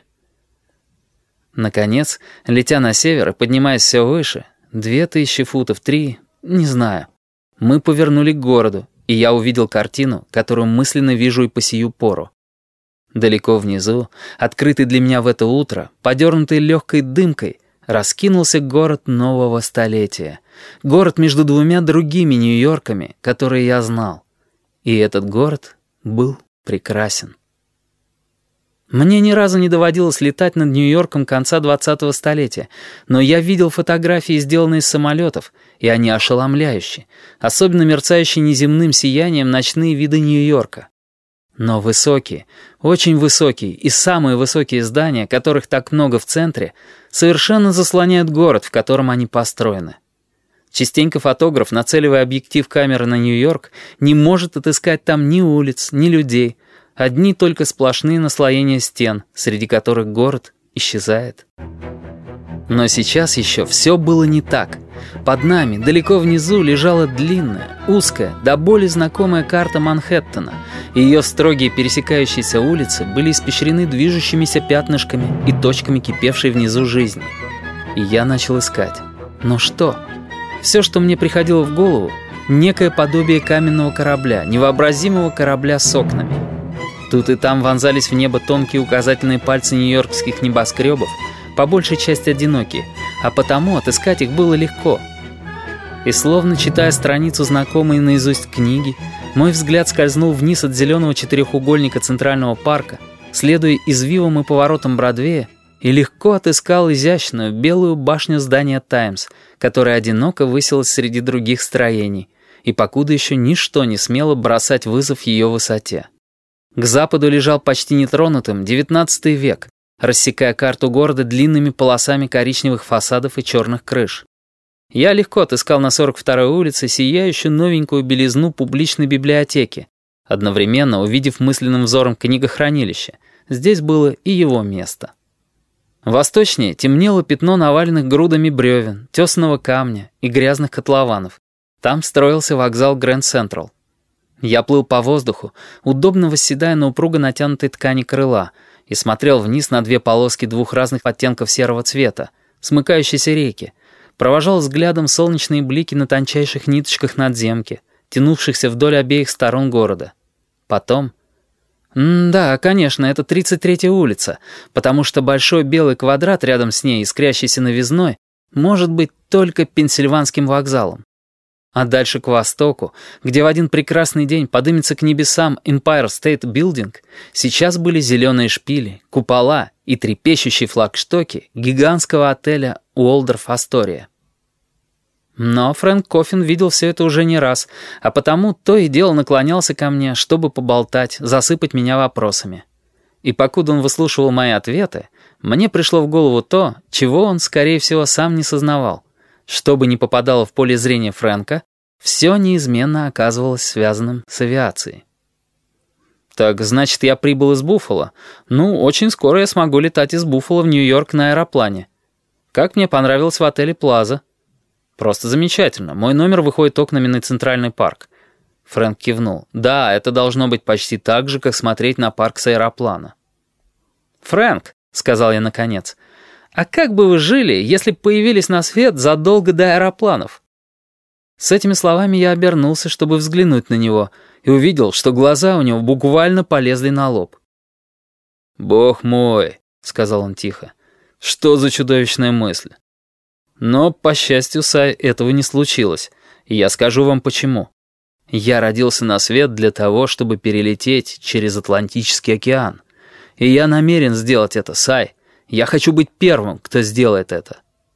Наконец, летя на север и поднимаясь все выше, две тысячи футов, три, не знаю, мы повернули к городу, и я увидел картину, которую мысленно вижу и по сию пору. Далеко внизу, открытый для меня в это утро, подернутый легкой дымкой, раскинулся город нового столетия. Город между двумя другими Нью-Йорками, которые я знал. И этот город был прекрасен. Мне ни разу не доводилось летать над Нью-Йорком конца двадцатого столетия, но я видел фотографии, сделанные из самолетов, и они ошеломляющие, особенно мерцающие неземным сиянием ночные виды Нью-Йорка. Но высокие, очень высокие и самые высокие здания, которых так много в центре, совершенно заслоняют город, в котором они построены. Частенько фотограф, нацеливая объектив камеры на Нью-Йорк, не может отыскать там ни улиц, ни людей, одни только сплошные наслоения стен, среди которых город исчезает. Но сейчас еще все было не так. Под нами, далеко внизу, лежала длинная, узкая, до боли знакомая карта Манхэттена, и ее строгие пересекающиеся улицы были испещрены движущимися пятнышками и точками кипевшей внизу жизни. И я начал искать. Но что? Все, что мне приходило в голову, некое подобие каменного корабля, невообразимого корабля с окнами. Тут и там вонзались в небо тонкие указательные пальцы нью-йоркских небоскребов, по большей части одинокие, а потому отыскать их было легко. И словно читая страницу знакомой наизусть книги, мой взгляд скользнул вниз от зеленого четырехугольника Центрального парка, следуя извивам и поворотам Бродвея, и легко отыскал изящную белую башню здания «Таймс», которая одиноко высилась среди других строений, и покуда еще ничто не смело бросать вызов ее высоте. К западу лежал почти нетронутым девятнадцатый век, рассекая карту города длинными полосами коричневых фасадов и черных крыш. Я легко отыскал на сорок второй улице сияющую новенькую белизну публичной библиотеки, одновременно увидев мысленным взором книгохранилище. Здесь было и его место. Восточнее темнело пятно наваленных грудами бревен, тесаного камня и грязных котлованов. Там строился вокзал Грэнд Централ. Я плыл по воздуху, удобно восседая на упруго натянутой ткани крыла, и смотрел вниз на две полоски двух разных оттенков серого цвета, смыкающиеся реки, провожал взглядом солнечные блики на тончайших ниточках надземки, тянувшихся вдоль обеих сторон города. Потом... М-да, конечно, это тридцать третья улица, потому что большой белый квадрат рядом с ней, искрящийся новизной, может быть только Пенсильванским вокзалом. А дальше к востоку, где в один прекрасный день подымется к небесам Empire State Building, сейчас были зеленые шпили, купола и трепещущие флагштоки гигантского отеля Уолдорф Астория. Но Фрэнк Коффин видел все это уже не раз, а потому то и дело наклонялся ко мне, чтобы поболтать, засыпать меня вопросами. И покуда он выслушивал мои ответы, мне пришло в голову то, чего он, скорее всего, сам не сознавал. Что бы ни попадало в поле зрения Фрэнка, все неизменно оказывалось связанным с авиацией. «Так, значит, я прибыл из Буффало? Ну, очень скоро я смогу летать из Буффало в Нью-Йорк на аэроплане. Как мне понравилось в отеле «Плаза». «Просто замечательно. Мой номер выходит окнами на Центральный парк». Фрэнк кивнул. «Да, это должно быть почти так же, как смотреть на парк с аэроплана». «Фрэнк», — сказал я наконец, — «а как бы вы жили, если бы появились на свет задолго до аэропланов?» С этими словами я обернулся, чтобы взглянуть на него, и увидел, что глаза у него буквально полезли на лоб. «Бог мой», — сказал он тихо, — «что за чудовищная мысль? Но, по счастью, Сай, этого не случилось. И я скажу вам почему. Я родился на свет для того, чтобы перелететь через Атлантический океан. И я намерен сделать это, Сай. Я хочу быть первым, кто сделает это.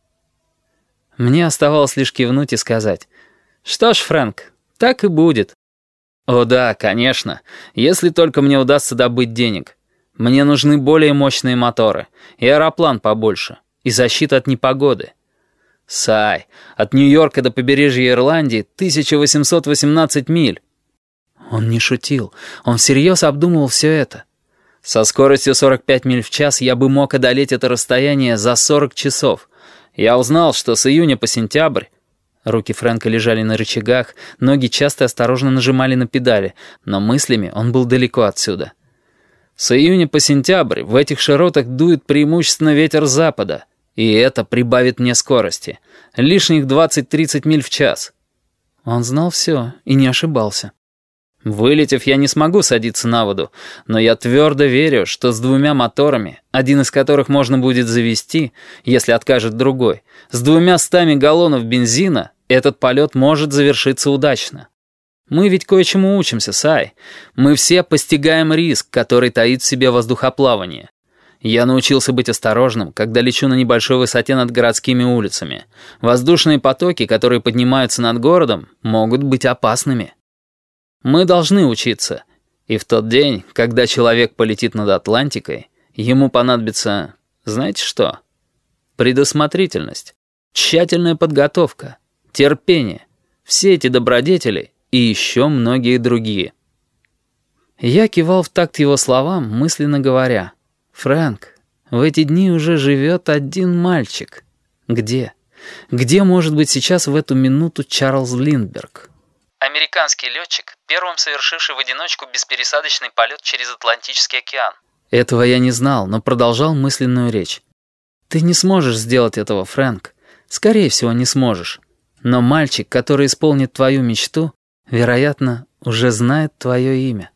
Мне оставалось лишь кивнуть и сказать: «Что ж, Фрэнк, так и будет». «О да, конечно, если только мне удастся добыть денег. Мне нужны более мощные моторы, и аэроплан побольше, и защита от непогоды. Сай, от Нью-Йорка до побережья Ирландии тысяча восемьсот восемнадцать миль». Он не шутил, он всерьез обдумывал все это. Со скоростью сорок пять миль в час я бы мог одолеть это расстояние за сорок часов. Я узнал, что с июня по сентябрь... Руки Фрэнка лежали на рычагах, ноги часто и осторожно нажимали на педали, но мыслями он был далеко отсюда. С июня по сентябрь в этих широтах дует преимущественно ветер запада, и это прибавит мне скорости. Лишних двадцать-тридцать миль в час. Он знал все и не ошибался. Вылетев, я не смогу садиться на воду, но я твердо верю, что с двумя моторами, один из которых можно будет завести, если откажет другой, с двумя стами галлонов бензина, этот полет может завершиться удачно. Мы ведь кое-чему учимся, Сай. Мы все постигаем риск, который таит в себе воздухоплавание. Я научился быть осторожным, когда лечу на небольшой высоте над городскими улицами. Воздушные потоки, которые поднимаются над городом, могут быть опасными. Мы должны учиться. И в тот день, когда человек полетит над Атлантикой, ему понадобится, знаете что? Предусмотрительность, тщательная подготовка, терпение. Все эти добродетели и еще многие другие. Я кивал в такт его словам, мысленно говоря: «Фрэнк, в эти дни уже живет один мальчик. Где? Где может быть сейчас в эту минуту Чарльз Линдберг?» Американский летчик, первым совершивший в одиночку беспересадочный полет через Атлантический океан. Этого я не знал, но продолжал мысленную речь. «Ты не сможешь сделать этого, Фрэнк. Скорее всего, не сможешь. Но мальчик, который исполнит твою мечту, вероятно, уже знает твое имя».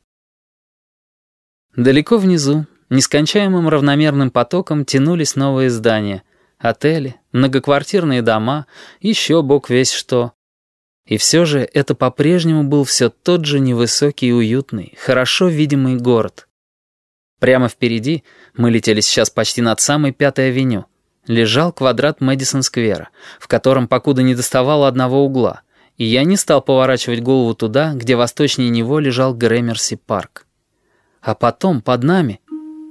Далеко внизу, нескончаемым равномерным потоком тянулись новые здания. Отели, многоквартирные дома, еще бог весь что. И все же это по-прежнему был все тот же невысокий и уютный, хорошо видимый город. Прямо впереди, мы летели сейчас почти над самой Пятой авеню, лежал квадрат Мэдисон-сквера, в котором покуда не доставало одного угла, и я не стал поворачивать голову туда, где восточнее него лежал Грэмерси-парк. А потом под нами...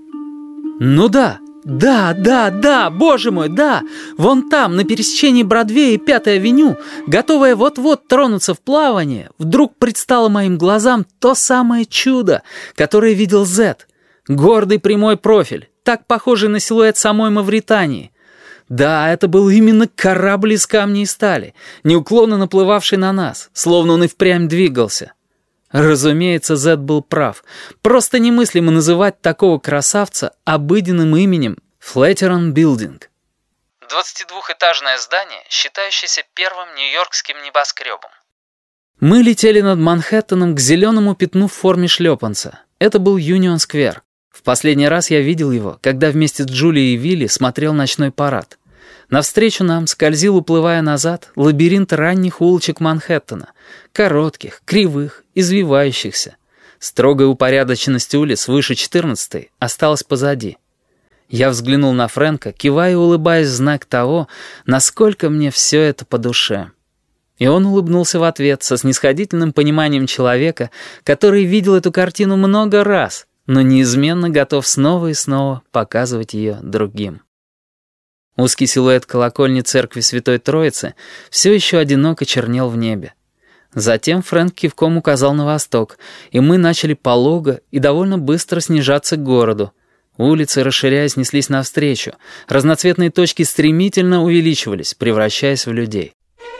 Ну да! Да, да, да, боже мой, да! Вон там, на пересечении Бродвея и Пятой авеню, готовая вот-вот тронуться в плавание, вдруг предстало моим глазам то самое чудо, которое видел Зет. Гордый прямой профиль, так похожий на силуэт самой Мавритании. Да, это был именно корабль из камня и стали, неуклонно наплывавший на нас, словно он и впрямь двигался. Разумеется, Зет был прав. Просто немыслимо называть такого красавца обыденным именем Flatiron Building. двадцатидвухэтажное здание, считающееся первым нью-йоркским небоскребом. Мы летели над Манхэттеном к зеленому пятну в форме шлепанца. Это был Юнион-сквер. В последний раз я видел его, когда вместе с Джулией и Вилли смотрел ночной парад. Навстречу нам скользил, уплывая назад, лабиринт ранних улочек Манхэттена. Коротких, кривых, извивающихся. Строгая упорядоченность улиц выше четырнадцатой осталась позади. Я взглянул на Фрэнка, кивая и улыбаясь в знак того, насколько мне все это по душе. И он улыбнулся в ответ со снисходительным пониманием человека, который видел эту картину много раз, но неизменно готов снова и снова показывать ее другим. Узкий силуэт колокольни церкви Святой Троицы все еще одиноко чернел в небе. Затем Фрэнк кивком указал на восток, и мы начали полого и довольно быстро снижаться к городу. Улицы, расширяясь, неслись навстречу. Разноцветные точки стремительно увеличивались, превращаясь в людей.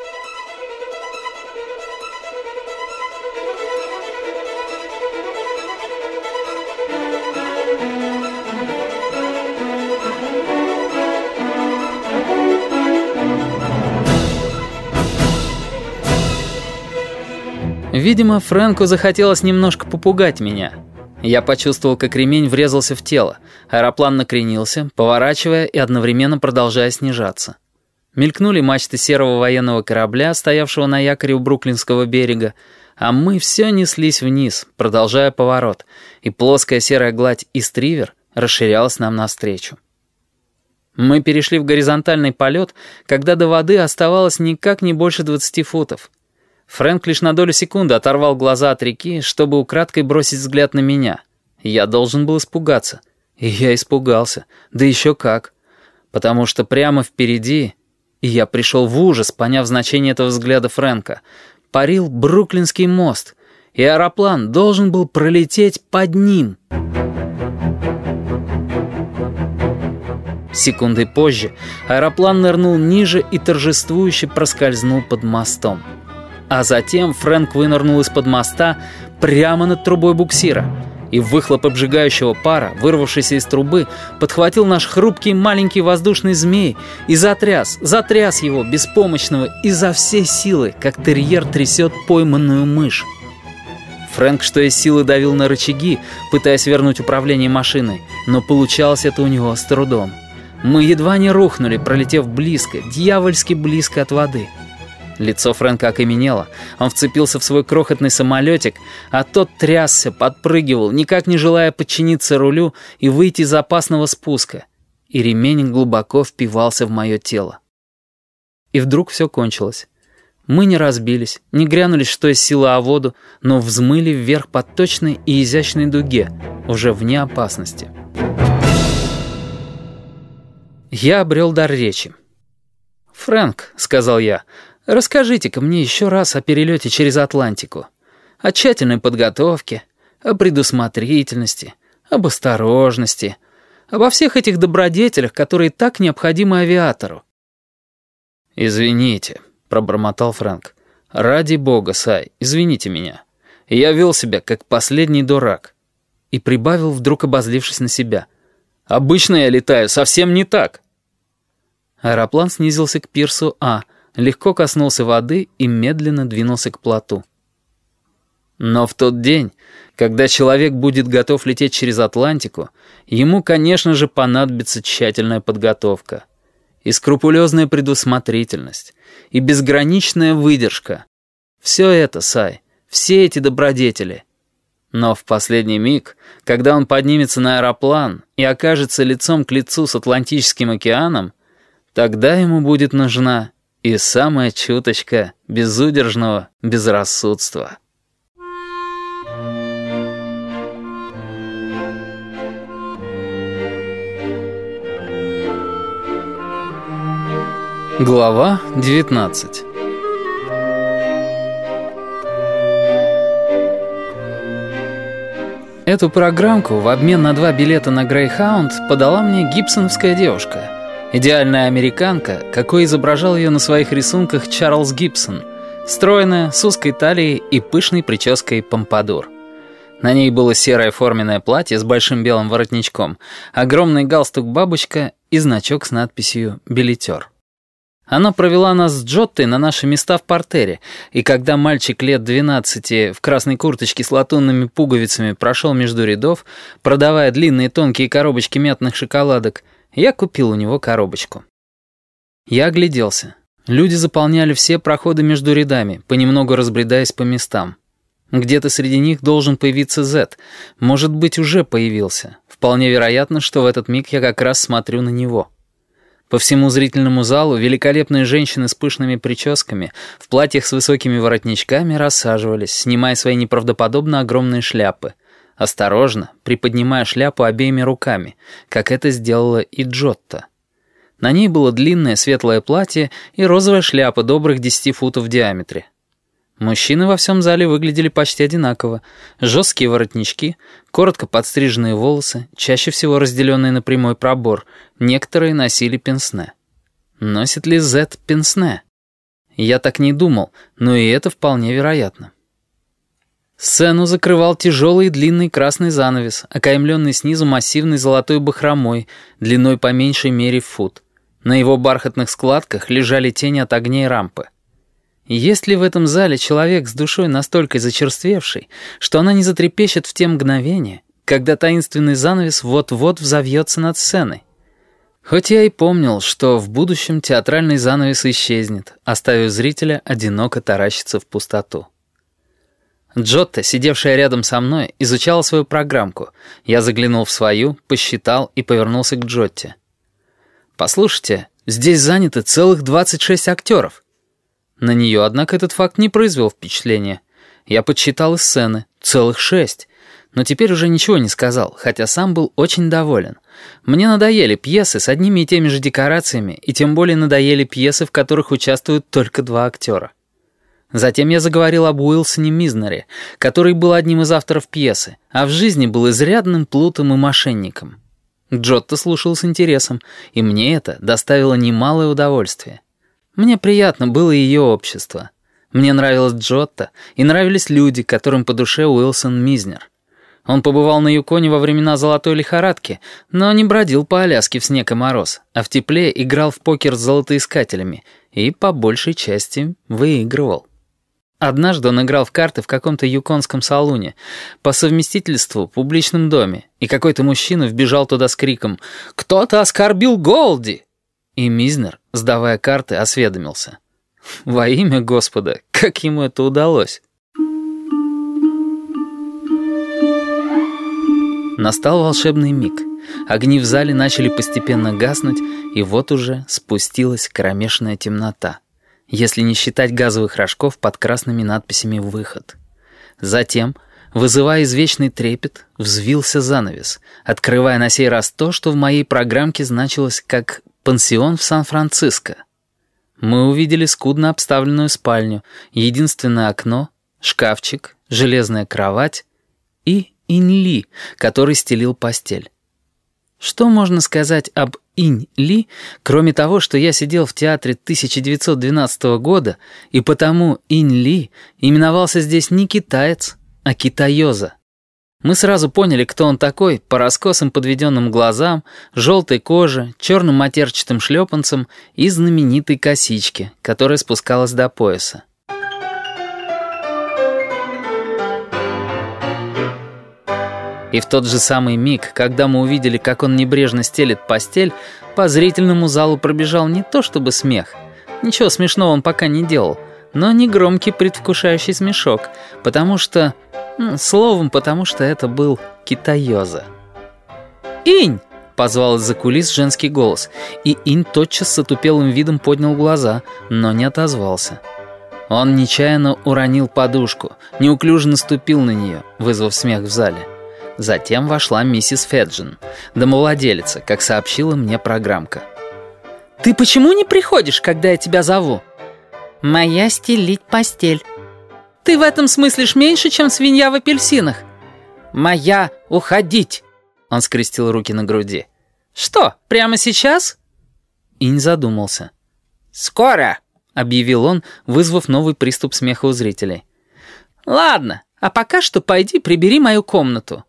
Видимо, Фрэнку захотелось немножко попугать меня. Я почувствовал, как ремень врезался в тело. Аэроплан накренился, поворачивая и одновременно продолжая снижаться. Мелькнули мачты серого военного корабля, стоявшего на якоре у Бруклинского берега, а мы все неслись вниз, продолжая поворот, и плоская серая гладь Истривер расширялась нам навстречу. Мы перешли в горизонтальный полет, когда до воды оставалось никак не больше двадцати футов. Фрэнк лишь на долю секунды оторвал глаза от реки, чтобы украдкой бросить взгляд на меня. Я должен был испугаться. И я испугался. Да еще как. Потому что прямо впереди, и я пришел в ужас, поняв значение этого взгляда Фрэнка, парил Бруклинский мост, и аэроплан должен был пролететь под ним. Секундой позже аэроплан нырнул ниже и торжествующе проскользнул под мостом. А затем Фрэнк вынырнул из-под моста прямо над трубой буксира, и выхлоп обжигающего пара, вырвавшийся из трубы, подхватил наш хрупкий маленький воздушный змей и затряс, затряс его, беспомощного, изо всей силы, как терьер трясет пойманную мышь. Фрэнк, что из силы, давил на рычаги, пытаясь вернуть управление машиной, но получалось это у него с трудом. Мы едва не рухнули, пролетев близко, дьявольски близко от воды. Лицо Фрэнка окаменело, он вцепился в свой крохотный самолетик, а тот трясся, подпрыгивал, никак не желая подчиниться рулю и выйти из опасного спуска, и ремень глубоко впивался в мое тело. И вдруг все кончилось. Мы не разбились, не грянулись что из силы о воду, но взмыли вверх по точной и изящной дуге, уже вне опасности. Я обрел дар речи. «Фрэнк», — сказал я, — «расскажите-ка мне еще раз о перелете через Атлантику. О тщательной подготовке, о предусмотрительности, об осторожности, обо всех этих добродетелях, которые так необходимы авиатору». «Извините», — пробормотал Фрэнк. «Ради бога, Сай, извините меня. Я вел себя, как последний дурак». И прибавил, вдруг обозлившись на себя. «Обычно я летаю совсем не так». Аэроплан снизился к пирсу А, легко коснулся воды и медленно двинулся к плоту. Но в тот день, когда человек будет готов лететь через Атлантику, ему, конечно же, понадобится тщательная подготовка. И скрупулезная предусмотрительность, и безграничная выдержка. Все это, Сай, все эти добродетели. Но в последний миг, когда он поднимется на аэроплан и окажется лицом к лицу с Атлантическим океаном, тогда ему будет нужна и самая чуточка безудержного безрассудства. Глава девятнадцать. Эту программку в обмен на два билета на Грейхаунд подала мне гибсоновская девушка. Идеальная американка, какой изображал ее на своих рисунках Чарльз Гибсон. Стройная, с узкой талией и пышной прической помпадур. На ней было серое форменное платье с большим белым воротничком, огромный галстук-бабочка и значок с надписью «Билетер». Она провела нас с Джоттой на наши места в партере, и когда мальчик лет двенадцати в красной курточке с латунными пуговицами прошел между рядов, продавая длинные тонкие коробочки мятных шоколадок, я купил у него коробочку. Я огляделся. Люди заполняли все проходы между рядами, понемногу разбредаясь по местам. Где-то среди них должен появиться Зет. Может быть, уже появился. Вполне вероятно, что в этот миг я как раз смотрю на него. По всему зрительному залу великолепные женщины с пышными прическами, в платьях с высокими воротничками рассаживались, снимая свои неправдоподобно огромные шляпы. Осторожно, приподнимая шляпу обеими руками, как это сделала и Джотта. На ней было длинное светлое платье и розовая шляпа добрых десяти футов в диаметре. Мужчины во всем зале выглядели почти одинаково. Жесткие воротнички, коротко подстриженные волосы, чаще всего разделенные на прямой пробор. Некоторые носили пенсне. Носит ли Зет пенсне? Я так не думал, но и это вполне вероятно. Сцену закрывал тяжелый и длинный красный занавес, окаймленный снизу массивной золотой бахромой, длиной по меньшей мере в фут. На его бархатных складках лежали тени от огней рампы. Есть ли в этом зале человек с душой настолько зачерствевший, что она не затрепещет в те мгновения, когда таинственный занавес вот-вот взовьется над сценой? Хоть я и помнил, что в будущем театральный занавес исчезнет, оставив зрителя одиноко таращиться в пустоту. Джотта, сидевшая рядом со мной, изучала свою программку. Я заглянул в свою, посчитал и повернулся к Джотте. «Послушайте, здесь заняты целых двадцать шесть актеров». На нее, однако, этот факт не произвел впечатления. Я подсчитал и сцены. Целых шесть. Но теперь уже ничего не сказал, хотя сам был очень доволен. Мне надоели пьесы с одними и теми же декорациями, и тем более надоели пьесы, в которых участвуют только два актера. Затем я заговорил об Уилсоне Мизнере, который был одним из авторов пьесы, а в жизни был изрядным плутом и мошенником. Джотто слушал с интересом, и мне это доставило немалое удовольствие. Мне приятно было ее общество. Мне нравилась Джотто, и нравились люди, которым по душе Уилсон Мизнер. Он побывал на Юконе во времена золотой лихорадки, но не бродил по Аляске в снег и мороз, а в тепле играл в покер с золотоискателями и, по большей части, выигрывал. Однажды он играл в карты в каком-то юконском салуне, по совместительству в публичном доме, и какой-то мужчина вбежал туда с криком «Кто-то оскорбил Голди!» И Мизнер, сдавая карты, осведомился. Во имя Господа, как ему это удалось? Настал волшебный миг. Огни в зале начали постепенно гаснуть, и вот уже спустилась кромешная темнота, если не считать газовых рожков под красными надписями «Выход». Затем, вызывая извечный трепет, взвился занавес, открывая на сей раз то, что в моей программке значилось как «Пансион в Сан-Франциско». Мы увидели скудно обставленную спальню, единственное окно, шкафчик, железная кровать и Инь-Ли, который стелил постель. Что можно сказать об Инь-Ли, кроме того, что я сидел в театре тысяча девятьсот двенадцатого года, и потому Инь-Ли именовался здесь не китаец, а китаёза. Мы сразу поняли, кто он такой, по раскосым подведенным глазам, желтой коже, черным матерчатым шлепанцам и знаменитой косичке, которая спускалась до пояса. И в тот же самый миг, когда мы увидели, как он небрежно стелит постель, по зрительному залу пробежал не то чтобы смех. Ничего смешного он пока не делал, но негромкий предвкушающий смешок, потому что... Словом, потому что это был китаёза. «Инь!» — позвал из-за кулис женский голос, и Инь тотчас с отупелым видом поднял глаза, но не отозвался. Он нечаянно уронил подушку, неуклюже наступил на нее, вызвав смех в зале. Затем вошла миссис Феджин, домовладелица, как сообщила мне программка. «Ты почему не приходишь, когда я тебя зову?» «Моя стелить постель». «Ты в этом смыслишь меньше, чем свинья в апельсинах?» «Моя уходить». Он скрестил руки на груди. «Что, прямо сейчас?» Инь задумался. «Скоро», — объявил он, вызвав новый приступ смеха у зрителей. «Ладно, а пока что пойди прибери мою комнату».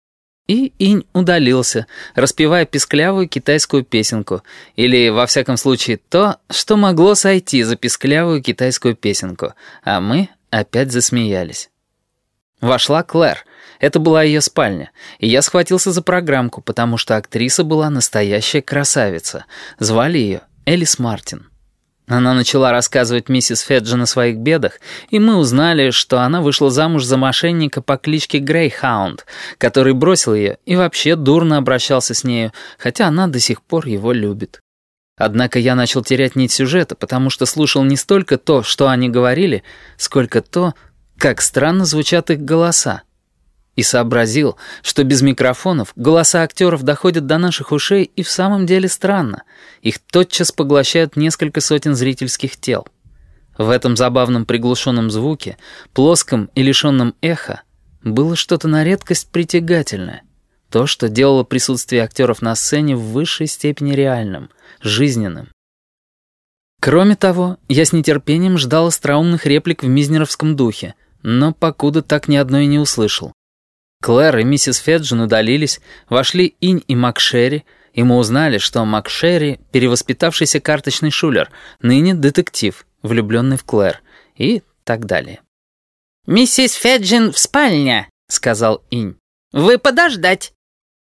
И Инь удалился, распевая песклявую китайскую песенку, или, во всяком случае, то, что могло сойти за песклявую китайскую песенку, а мы опять засмеялись. Вошла Клэр. Это была ее спальня, и я схватился за программку, потому что актриса была настоящая красавица. Звали ее Элис Мартин. Она начала рассказывать миссис Феджин о своих бедах, и мы узнали, что она вышла замуж за мошенника по кличке Грейхаунд, который бросил ее и вообще дурно обращался с нею, хотя она до сих пор его любит. Однако я начал терять нить сюжета, потому что слушал не столько то, что они говорили, сколько то, как странно звучат их голоса. И сообразил, что без микрофонов голоса актеров доходят до наших ушей и в самом деле странно. Их тотчас поглощают несколько сотен зрительских тел. В этом забавном приглушенном звуке, плоском и лишенном эха, было что-то на редкость притягательное. То, что делало присутствие актеров на сцене в высшей степени реальным, жизненным. Кроме того, я с нетерпением ждал остроумных реплик в мизнеровском духе, но покуда так ни одной не услышал. Клэр и миссис Феджин удалились, вошли Инь и МакШерри, и мы узнали, что МакШерри — перевоспитавшийся карточный шулер, ныне детектив, влюбленный в Клэр, и так далее. «Миссис Феджин в спальне», — сказал Инь. «Вы подождать».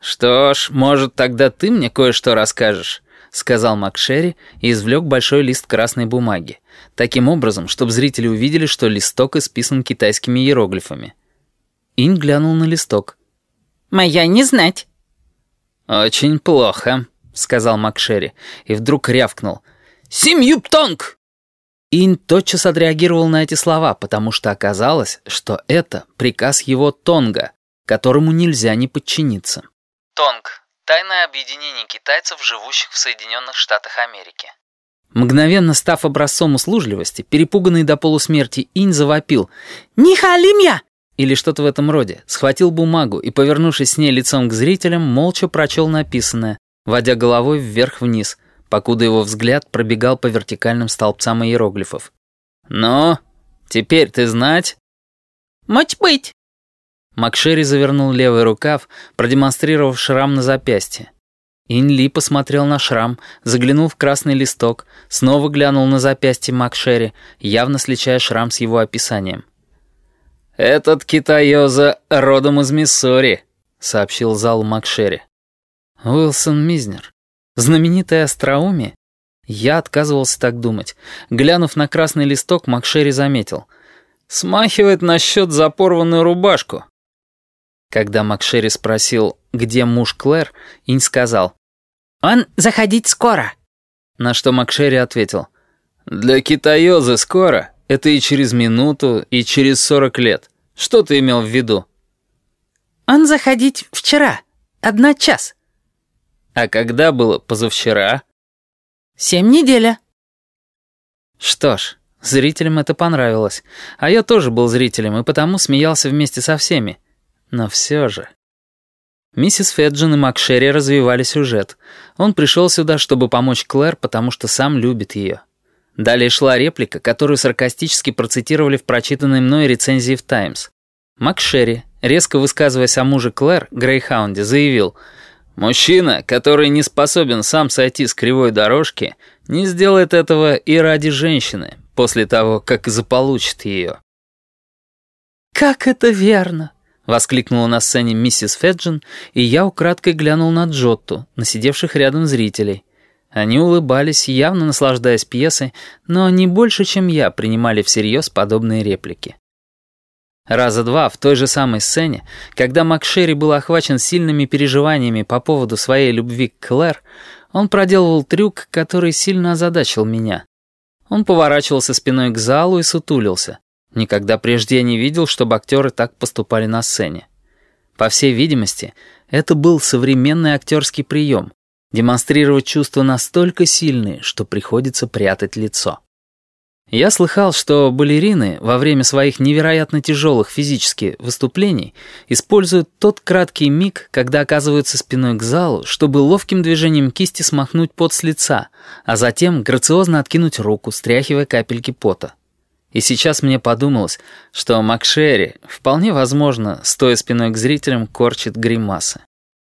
«Что ж, может, тогда ты мне кое-что расскажешь», — сказал МакШерри и извлек большой лист красной бумаги, таким образом, чтобы зрители увидели, что листок исписан китайскими иероглифами. Инь глянул на листок. «Моя не знать». «Очень плохо», — сказал МакШерри, и вдруг рявкнул. «Сим-Юп-Тонг!» Инь тотчас отреагировал на эти слова, потому что оказалось, что это приказ его Тонга, которому нельзя не подчиниться. Тонг — тайное объединение китайцев, живущих в Соединенных Штатах Америки. Мгновенно став образцом услужливости, перепуганный до полусмерти Инь завопил «Не халим я!» или что-то в этом роде, схватил бумагу и, повернувшись с ней лицом к зрителям, молча прочел написанное, водя головой вверх-вниз, покуда его взгляд пробегал по вертикальным столбцам иероглифов. «Ну, теперь ты знать?» «Мать быть!» МакШерри завернул левый рукав, продемонстрировав шрам на запястье. Инь Ли посмотрел на шрам, заглянул в красный листок, снова глянул на запястье МакШерри, явно сличая шрам с его описанием. «Этот китаёза родом из Миссури», — сообщил залу МакШерри. Уилсон Мизнер. Знаменитое остроумие? Я отказывался так думать. Глянув на красный листок, МакШерри заметил. «Смахивает насчет за порванную рубашку». Когда МакШерри спросил, где муж Клэр, Инь сказал: «Он заходить скоро». На что МакШерри ответил: «Для китаёзы скоро. Это и через минуту, и через сорок лет. Что ты имел в виду?» «Он заходить вчера. Одна час». «А когда было позавчера?» «Семь неделя». Что ж, зрителям это понравилось. А я тоже был зрителем, и потому смеялся вместе со всеми. Но все же... Миссис Феджин и МакШерри развивали сюжет. Он пришел сюда, чтобы помочь Клэр, потому что сам любит ее. Далее шла реплика, которую саркастически процитировали в прочитанной мной рецензии в «Таймс». МакШерри, резко высказываясь о муже Клэр, Грейхаунде, заявил: «Мужчина, который не способен сам сойти с кривой дорожки, не сделает этого и ради женщины, после того, как заполучит ее». «Как это верно!» — воскликнула на сцене миссис Феджин, и я украдкой глянул на Джотту, на сидевших рядом зрителей. Они улыбались, явно наслаждаясь пьесой, но не больше, чем я, принимали всерьез подобные реплики. Раза два в той же самой сцене, когда МакШерри был охвачен сильными переживаниями по поводу своей любви к Клэр, он проделывал трюк, который сильно озадачил меня. Он поворачивался спиной к залу и сутулился. Никогда прежде я не видел, чтобы актеры так поступали на сцене. По всей видимости, это был современный актерский прием — демонстрировать чувства настолько сильные, что приходится прятать лицо. Я слыхал, что балерины во время своих невероятно тяжелых физически выступлений используют тот краткий миг, когда оказываются спиной к залу, чтобы ловким движением кисти смахнуть пот с лица, а затем грациозно откинуть руку, стряхивая капельки пота. И сейчас мне подумалось, что МакШерри, вполне возможно, стоя спиной к зрителям, корчит гримасы.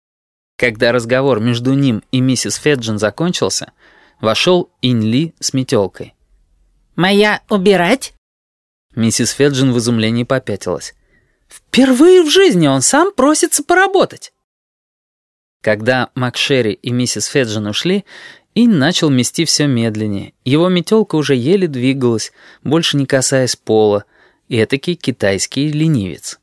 Когда разговор между ним и миссис Феджин закончился, вошел Инь Ли с метелкой. «Моя убирать?» Миссис Феджин в изумлении попятилась. «Впервые в жизни он сам просится поработать». Когда МакШерри и миссис Феджин ушли, Инь начал мести все медленнее. Его метелка уже еле двигалась, больше не касаясь пола, и этакий китайский ленивец.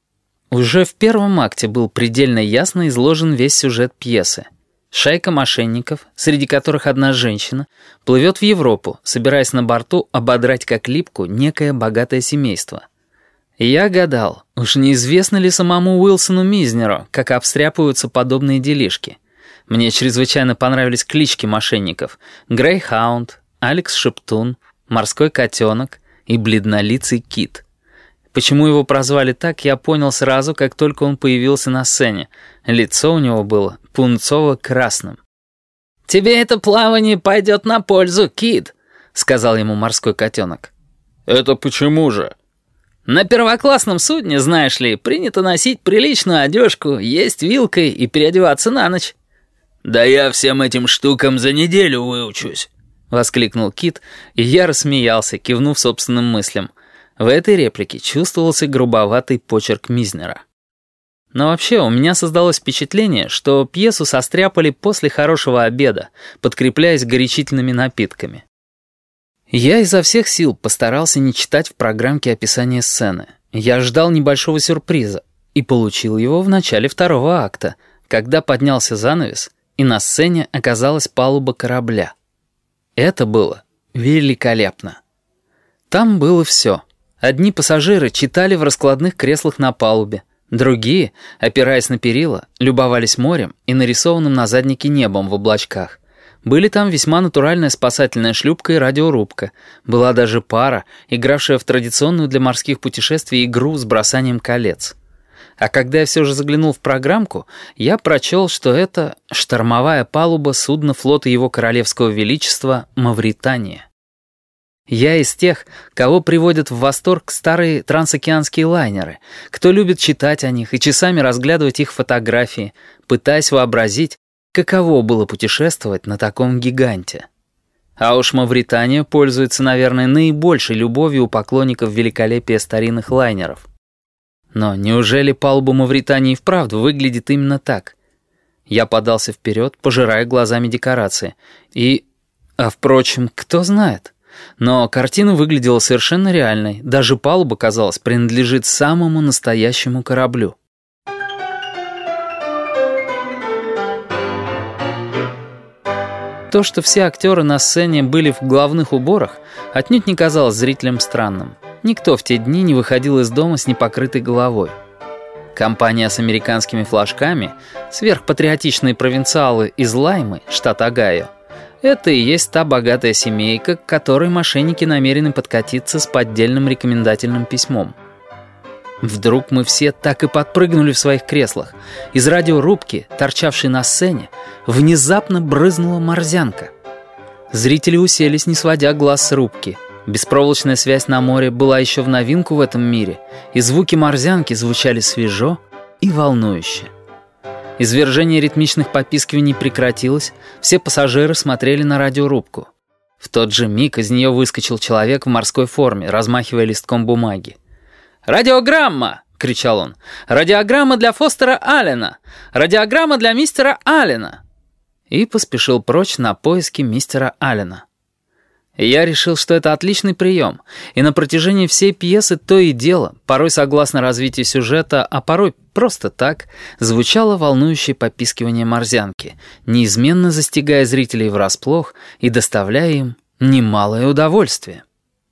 Уже в первом акте был предельно ясно изложен весь сюжет пьесы. Шайка мошенников, среди которых одна женщина, плывет в Европу, собираясь на борту ободрать как липку некое богатое семейство. И я гадал, уж неизвестно ли самому Уилсону Мизнеру, как обстряпываются подобные делишки. Мне чрезвычайно понравились клички мошенников: Грейхаунд, Алекс Шептун, Морской котенок и Бледнолицый кит. Почему его прозвали так, я понял сразу, как только он появился на сцене. Лицо у него было пунцово-красным. «Тебе это плавание пойдет на пользу, кит», — сказал ему Морской котенок. «Это почему же?» «На первоклассном судне, знаешь ли, принято носить приличную одежку, есть вилкой и переодеваться на ночь». «Да я всем этим штукам за неделю выучусь», — воскликнул Кит, и я рассмеялся, кивнув собственным мыслям. В этой реплике чувствовался грубоватый почерк Мизнера. Но вообще у меня создалось впечатление, что пьесу состряпали после хорошего обеда, подкрепляясь горячительными напитками. Я изо всех сил постарался не читать в программке описание сцены. Я ждал небольшого сюрприза и получил его в начале второго акта, когда поднялся занавес, и на сцене оказалась палуба корабля. Это было великолепно. Там было все. Одни пассажиры читали в раскладных креслах на палубе, другие, опираясь на перила, любовались морем и нарисованным на заднике небом в облачках. Были там весьма натуральная спасательная шлюпка и радиорубка. Была даже пара, игравшая в традиционную для морских путешествий игру с бросанием колец. А когда я все же заглянул в программку, я прочел, что это штормовая палуба судна флота Его Королевского Величества «Мавритания». Я из тех, кого приводят в восторг старые трансокеанские лайнеры, кто любит читать о них и часами разглядывать их фотографии, пытаясь вообразить, каково было путешествовать на таком гиганте. А уж Мавритания пользуется, наверное, наибольшей любовью у поклонников великолепия старинных лайнеров. Но неужели палуба Мавритании вправду выглядит именно так? Я подался вперед, пожирая глазами декорации. И... А впрочем, кто знает? Но картина выглядела совершенно реальной. Даже палуба, казалось, принадлежит самому настоящему кораблю. То, что все актеры на сцене были в головных уборах, отнюдь не казалось зрителям странным. Никто в те дни не выходил из дома с непокрытой головой. Компания с американскими флажками, сверхпатриотичные провинциалы из Лаймы, штат Огайо, это и есть та богатая семейка, к которой мошенники намерены подкатиться с поддельным рекомендательным письмом. Вдруг мы все так и подпрыгнули в своих креслах. Из радиорубки, торчавшей на сцене, внезапно брызнула морзянка. Зрители уселись, не сводя глаз с рубки. Беспроволочная связь на море была еще в новинку в этом мире, и звуки морзянки звучали свежо и волнующе. Извержение ритмичных попискиваний прекратилось, все пассажиры смотрели на радиорубку. В тот же миг из нее выскочил человек в морской форме, размахивая листком бумаги. «Радиограмма!» — кричал он. «Радиограмма для Фостера Аллена! Радиограмма для мистера Аллена!» И поспешил прочь на поиски мистера Аллена. Я решил, что это отличный прием, и на протяжении всей пьесы то и дело, порой согласно развитию сюжета, а порой просто так, звучало волнующее попискивание морзянки, неизменно застигая зрителей врасплох и доставляя им немалое удовольствие.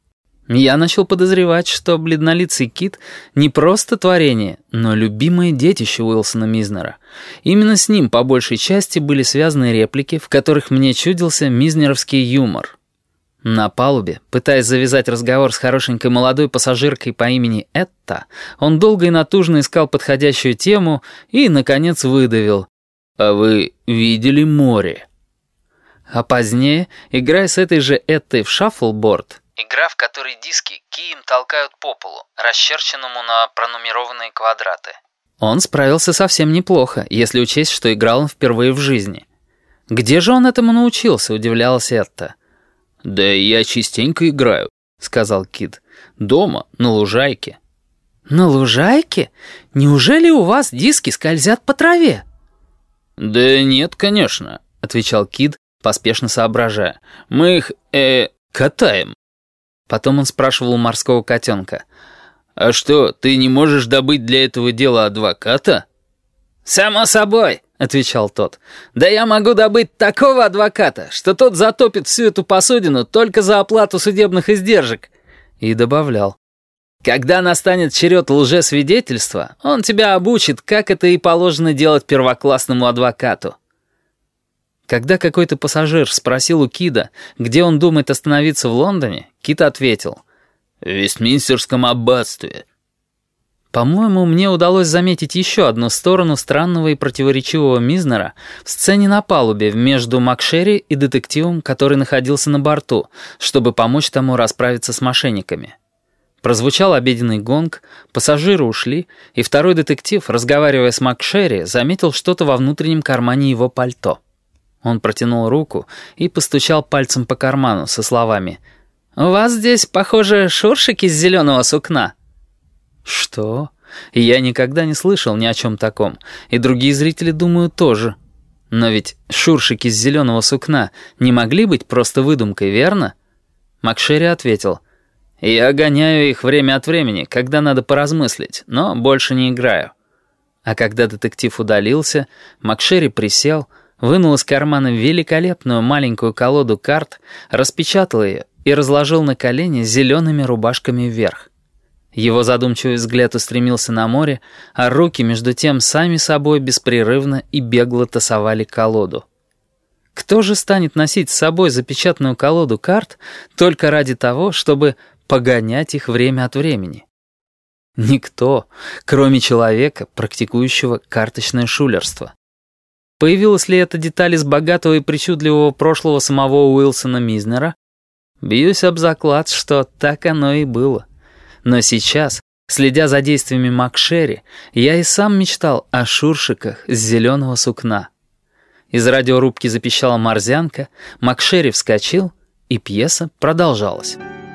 Я начал подозревать, что бледнолицый Кит не просто творение, но любимое детище Уилсона Мизнера. Именно с ним по большей части были связаны реплики, в которых мне чудился мизнеровский юмор. На палубе, пытаясь завязать разговор с хорошенькой молодой пассажиркой по имени Этта, он долго и натужно искал подходящую тему и, наконец, выдавил: «А вы видели море?» А позднее, играя с этой же Эттой в шаффлборд, игра, в которой диски кием толкают по полу, расчерченному на пронумерованные квадраты, он справился совсем неплохо, если учесть, что играл он впервые в жизни. «Где же он этому научился?» — удивлялась Этта. «Да я частенько играю», — сказал Кит. «Дома, на лужайке». «На лужайке? Неужели у вас диски скользят по траве?» «Да нет, конечно», — отвечал Кит, поспешно соображая. «Мы их, э, катаем». Потом он спрашивал у морского котенка: «А что, ты не можешь добыть для этого дела адвоката?» «Само собой», — отвечал тот. «Да я могу добыть такого адвоката, что тот затопит всю эту посудину только за оплату судебных издержек». И добавлял: «Когда настанет черед лжесвидетельства, он тебя обучит, как это и положено делать первоклассному адвокату». Когда какой-то пассажир спросил у Кида, где он думает остановиться в Лондоне, Кид ответил: «В Вестминстерском аббатстве». По-моему, мне удалось заметить еще одну сторону странного и противоречивого Мизнера в сцене на палубе между МакШерри и детективом, который находился на борту, чтобы помочь тому расправиться с мошенниками. Прозвучал обеденный гонг, пассажиры ушли, и второй детектив, разговаривая с МакШерри, заметил что-то во внутреннем кармане его пальто. Он протянул руку и постучал пальцем по карману со словами: «У вас здесь, похоже, шуршики из зеленого сукна». «Что? и я никогда не слышал ни о чем таком, и другие зрители, думаю, тоже. Но ведь шуршики с зеленого сукна не могли быть просто выдумкой, верно? МакШерри ответил: «Я гоняю их время от времени, когда надо поразмыслить, но больше не играю». А когда детектив удалился, МакШерри присел, вынул из кармана великолепную маленькую колоду карт, распечатал ее и разложил на колени зелеными рубашками вверх. Его задумчивый взгляд устремился на море, а руки между тем сами собой беспрерывно и бегло тасовали колоду. Кто же станет носить с собой запечатанную колоду карт только ради того, чтобы погонять их время от времени? Никто, кроме человека, практикующего карточное шулерство. Появилась ли эта деталь из богатого и причудливого прошлого самого Уилсона Мизнера? Бьюсь об заклад, что так оно и было. Но сейчас, следя за действиями МакШерри, я и сам мечтал о шуршиках с зеленого сукна. Из радиорубки запищала морзянка, МакШерри вскочил, и пьеса продолжалась.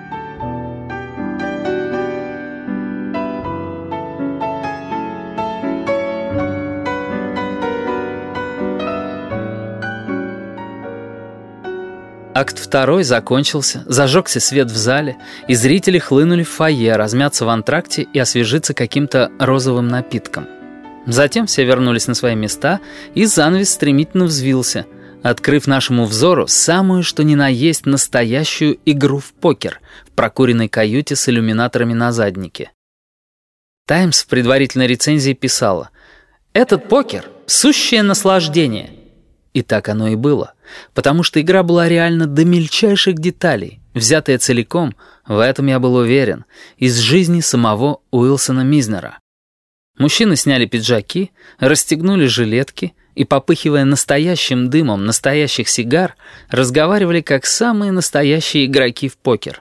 Акт второй закончился, зажегся свет в зале, и зрители хлынули в фойе размяться в антракте и освежиться каким-то розовым напитком. Затем все вернулись на свои места, и занавес стремительно взвился, открыв нашему взору самую что ни на есть настоящую игру в покер в прокуренной каюте с иллюминаторами на заднике. «Таймс» в предварительной рецензии писала: «Этот покер — сущее наслаждение». И так оно и было, потому что игра была реально до мельчайших деталей, взятая целиком, в этом я был уверен, из жизни самого Уилсона Мизнера. Мужчины сняли пиджаки, расстегнули жилетки и, попыхивая настоящим дымом настоящих сигар, разговаривали как самые настоящие игроки в покер.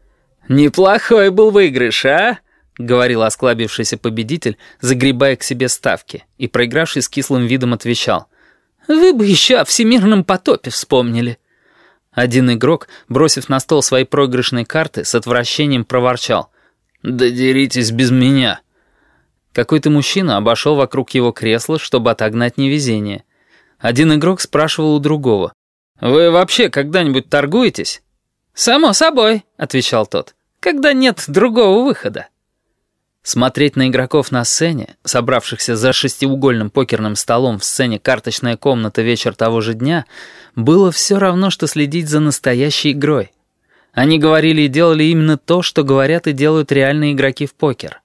«Неплохой был выигрыш, а?» — говорил осклабившийся победитель, загребая к себе ставки, и проигравший с кислым видом отвечал: «Вы бы еще о всемирном потопе вспомнили». Один игрок, бросив на стол свои проигрышные карты, с отвращением проворчал: «Да деритесь без меня». Какой-то мужчина обошел вокруг его кресла, чтобы отогнать невезение. Один игрок спрашивал у другого: «Вы вообще когда-нибудь торгуетесь?» «Само собой», — отвечал тот, — «когда нет другого выхода». Смотреть на игроков на сцене, собравшихся за шестиугольным покерным столом в сцене «Карточная комната» вечер того же дня, было все равно, что следить за настоящей игрой. Они говорили и делали именно то, что говорят и делают реальные игроки в покер.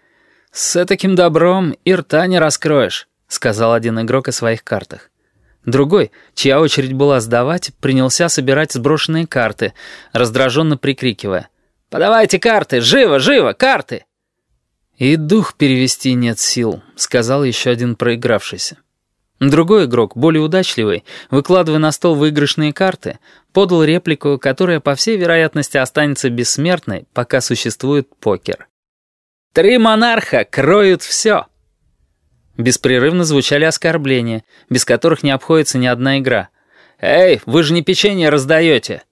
«С таким добром и рта не раскроешь», — сказал один игрок о своих картах. Другой, чья очередь была сдавать, принялся собирать сброшенные карты, раздраженно прикрикивая: «Подавайте карты! Живо, живо, карты!» «И дух перевести нет сил», — сказал еще один проигравшийся. Другой игрок, более удачливый, выкладывая на стол выигрышные карты, подал реплику, которая, по всей вероятности, останется бессмертной, пока существует покер. «Три монарха кроют все!» Беспрерывно звучали оскорбления, без которых не обходится ни одна игра. «Эй, вы же не печенье раздаете!»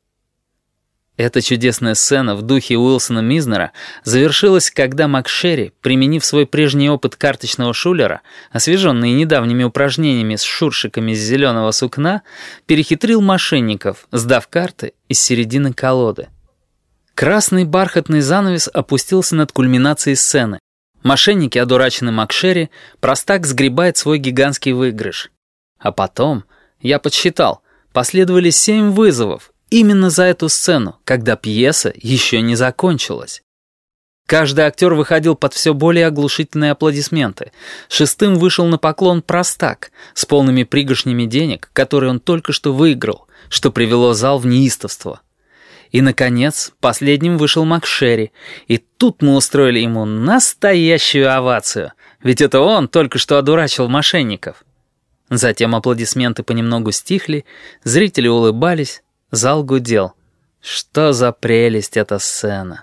Эта чудесная сцена в духе Уилсона Мизнера завершилась, когда МакШерри, применив свой прежний опыт карточного шулера, освеженный недавними упражнениями с шуршиками из зеленого сукна, перехитрил мошенников, сдав карты из середины колоды. Красный бархатный занавес опустился над кульминацией сцены. Мошенники, одураченный МакШерри, простак сгребает свой гигантский выигрыш. А потом, я подсчитал, последовали семь вызовов, именно за эту сцену, когда пьеса еще не закончилась. Каждый актер выходил под все более оглушительные аплодисменты. Шестым вышел на поклон простак с полными пригоршнями денег, которые он только что выиграл, что привело зал в неистовство. И, наконец, последним вышел МакШерри, и тут мы устроили ему настоящую овацию, ведь это он только что одурачил мошенников. Затем аплодисменты понемногу стихли, зрители улыбались, зал гудел. Что за прелесть эта сцена!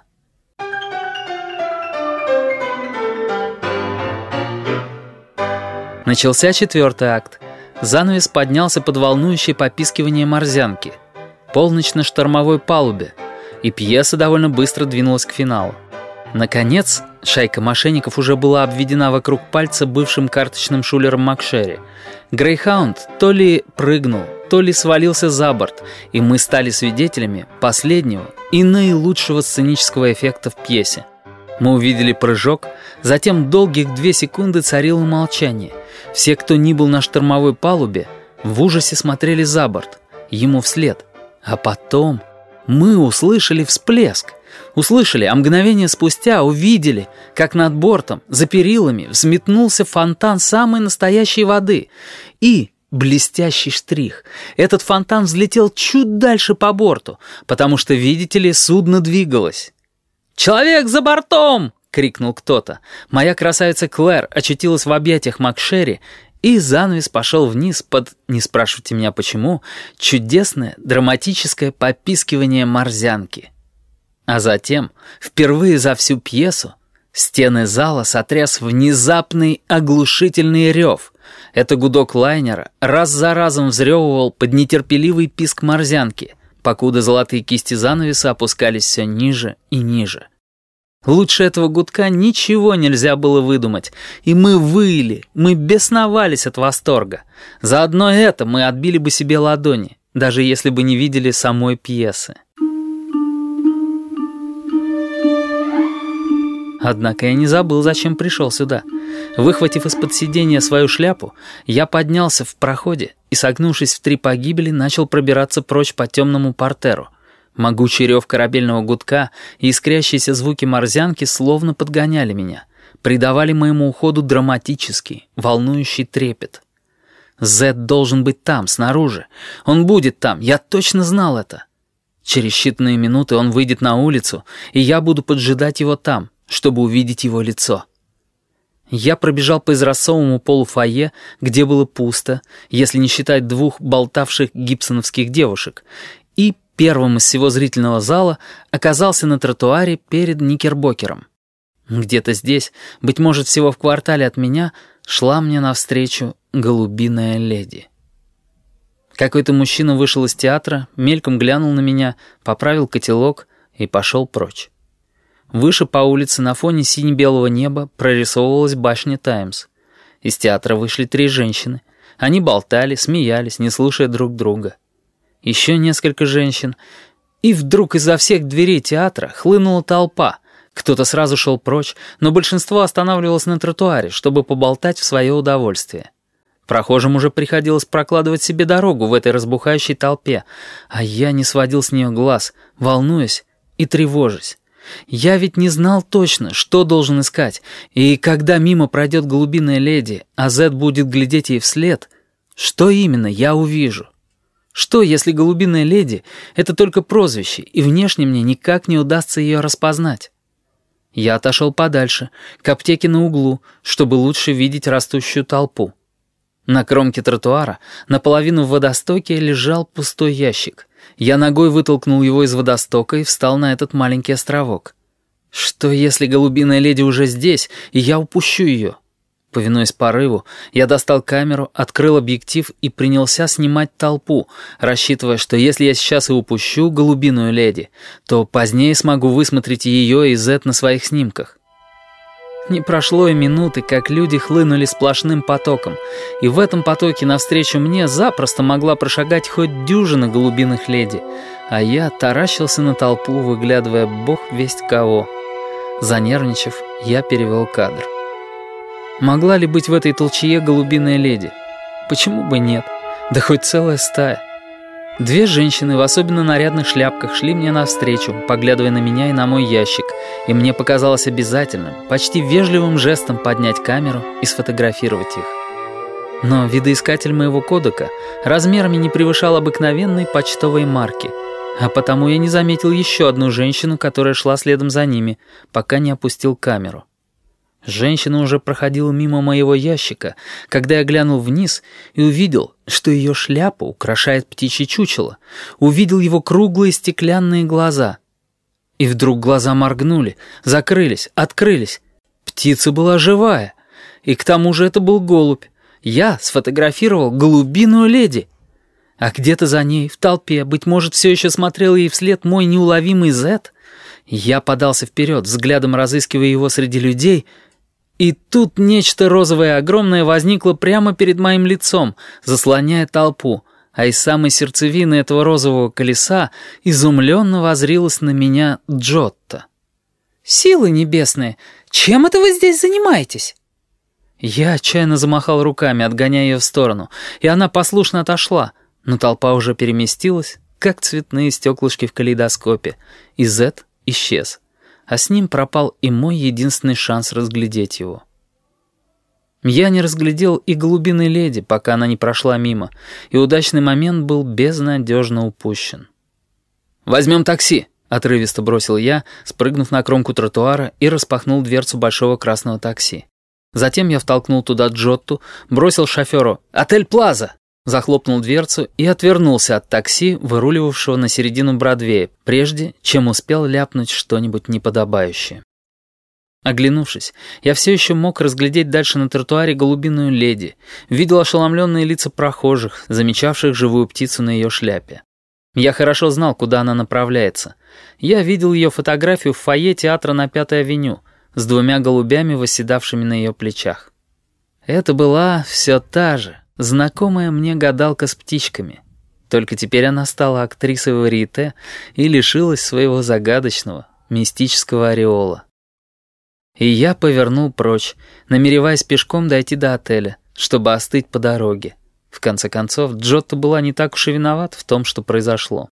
Начался четвертый акт. Занавес поднялся под волнующее попискивание морзянки. Полночь на штормовой палубе. И пьеса довольно быстро двинулась к финалу. Наконец, шайка мошенников уже была обведена вокруг пальца бывшим карточным шулером МакШерри. Грейхаунд то ли прыгнул, то ли свалился за борт, и мы стали свидетелями последнего и наилучшего сценического эффекта в пьесе. Мы увидели прыжок, затем долгих две секунды царило молчание. Все, кто ни был на штормовой палубе, в ужасе смотрели за борт, ему вслед. А потом мы услышали всплеск. Услышали, а мгновение спустя увидели, как над бортом, за перилами, взметнулся фонтан самой настоящей воды. И, блестящий штрих, этот фонтан взлетел чуть дальше по борту, потому что, видите ли, судно двигалось. «Человек за бортом!» — крикнул кто-то. Моя красавица Клэр очутилась в объятиях МакШерри, и занавес пошел вниз под, не спрашивайте меня почему, чудесное драматическое попискивание морзянки. А затем, впервые за всю пьесу, стены зала сотряс внезапный оглушительный рев. Это гудок лайнера раз за разом взрёвывал под нетерпеливый писк морзянки, покуда золотые кисти занавеса опускались все ниже и ниже. Лучше этого гудка ничего нельзя было выдумать, и мы выли, мы бесновались от восторга. За одно это мы отбили бы себе ладони, даже если бы не видели самой пьесы. Однако я не забыл, зачем пришел сюда. Выхватив из-под сиденья свою шляпу, я поднялся в проходе и, согнувшись в три погибели, начал пробираться прочь по темному партеру. Могучий рев корабельного гудка и искрящиеся звуки морзянки словно подгоняли меня, придавали моему уходу драматический, волнующий трепет. Зед должен быть там, снаружи. Он будет там, я точно знал это. Через считанные минуты он выйдет на улицу, и я буду поджидать его там, чтобы увидеть его лицо. Я пробежал по изразцовому полу фойе, где было пусто, если не считать двух болтавших гибсоновских девушек, и первым из всего зрительного зала оказался на тротуаре перед Никербокером. Где-то здесь, быть может, всего в квартале от меня, шла мне навстречу голубиная леди. Какой-то мужчина вышел из театра, мельком глянул на меня, поправил котелок и пошел прочь. Выше по улице на фоне сине-белого неба прорисовывалась башня «Таймс». Из театра вышли три женщины. Они болтали, смеялись, не слушая друг друга. Еще несколько женщин. И вдруг изо всех дверей театра хлынула толпа. Кто-то сразу шел прочь, но большинство останавливалось на тротуаре, чтобы поболтать в свое удовольствие. Прохожим уже приходилось прокладывать себе дорогу в этой разбухающей толпе, а я не сводил с нее глаз, волнуясь и тревожась. Я ведь не знал точно, что должен искать, и когда мимо пройдет голубиная леди, а Зед будет глядеть ей вслед, что именно я увижу? Что, если голубиная леди — это только прозвище, и внешне мне никак не удастся ее распознать? Я отошел подальше, к аптеке на углу, чтобы лучше видеть растущую толпу. На кромке тротуара, наполовину в водостоке, лежал пустой ящик. Я ногой вытолкнул его из водостока и встал на этот маленький островок. Что, если голубиная леди уже здесь, и я упущу ее? Повинуясь порыву, я достал камеру, открыл объектив и принялся снимать толпу, рассчитывая, что если я сейчас и упущу голубиную леди, то позднее смогу высмотреть ее и Зет на своих снимках. Не прошло и минуты, как люди хлынули сплошным потоком, и в этом потоке навстречу мне запросто могла прошагать хоть дюжина голубиных леди, а я таращился на толпу, выглядывая бог весть кого. Занервничав, я перевел кадр. Могла ли быть в этой толчее голубиная леди? Почему бы нет? Да хоть целая стая. Две женщины в особенно нарядных шляпках шли мне навстречу, поглядывая на меня и на мой ящик, и мне показалось обязательным, почти вежливым жестом поднять камеру и сфотографировать их. Но видоискатель моего кодека размерами не превышал обыкновенной почтовой марки, а потому я не заметил еще одну женщину, которая шла следом за ними, пока не опустил камеру. Женщина уже проходила мимо моего ящика, когда я глянул вниз и увидел, что ее шляпа украшает птичье чучело, увидел его круглые стеклянные глаза. И вдруг глаза моргнули, закрылись, открылись. Птица была живая, и к тому же это был голубь. Я сфотографировал голубиную леди. А где-то за ней, в толпе, быть может, все еще смотрел ей вслед мой неуловимый Зет. Я подался вперед, взглядом разыскивая его среди людей, и тут нечто розовое и огромное возникло прямо перед моим лицом, заслоняя толпу, а из самой сердцевины этого розового колеса изумленно воззрилась на меня Джотто. «Силы небесные, чем это вы здесь занимаетесь?» Я отчаянно замахал руками, отгоняя ее в сторону, и она послушно отошла, но толпа уже переместилась, как цветные стеклышки в калейдоскопе, и Зет исчез, а с ним пропал и мой единственный шанс разглядеть его. Я не разглядел и голубиной леди, пока она не прошла мимо, и удачный момент был безнадежно упущен. «Возьмем такси!» — отрывисто бросил я, спрыгнув на кромку тротуара и распахнул дверцу большого красного такси. Затем я втолкнул туда Джотту, бросил шоферу «Отель Плаза!», захлопнул дверцу и отвернулся от такси, выруливавшего на середину Бродвея, прежде чем успел ляпнуть что-нибудь неподобающее. Оглянувшись, я все еще мог разглядеть дальше на тротуаре голубиную леди, видел ошеломленные лица прохожих, замечавших живую птицу на ее шляпе. Я хорошо знал, куда она направляется. Я видел ее фотографию в фойе театра на Пятой авеню с двумя голубями, восседавшими на ее плечах. Это была все та же, знакомая мне гадалка с птичками. Только теперь она стала актрисой варьете и лишилась своего загадочного, мистического ореола. И я повернул прочь, намереваясь пешком дойти до отеля, чтобы остыть по дороге. В конце концов, Джотто была не так уж и виновата в том, что произошло.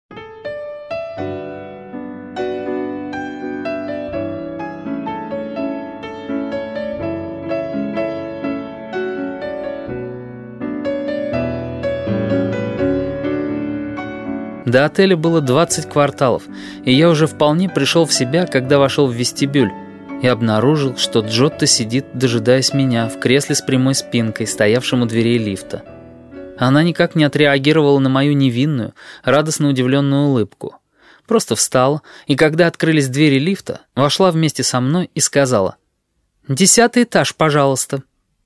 До отеля было двадцать кварталов, и я уже вполне пришел в себя, когда вошел в вестибюль, и обнаружил, что Джотто сидит, дожидаясь меня, в кресле с прямой спинкой, стоявшем у дверей лифта. Она никак не отреагировала на мою невинную, радостно удивленную улыбку. Просто встала, и когда открылись двери лифта, вошла вместе со мной и сказала: «Десятый этаж, пожалуйста».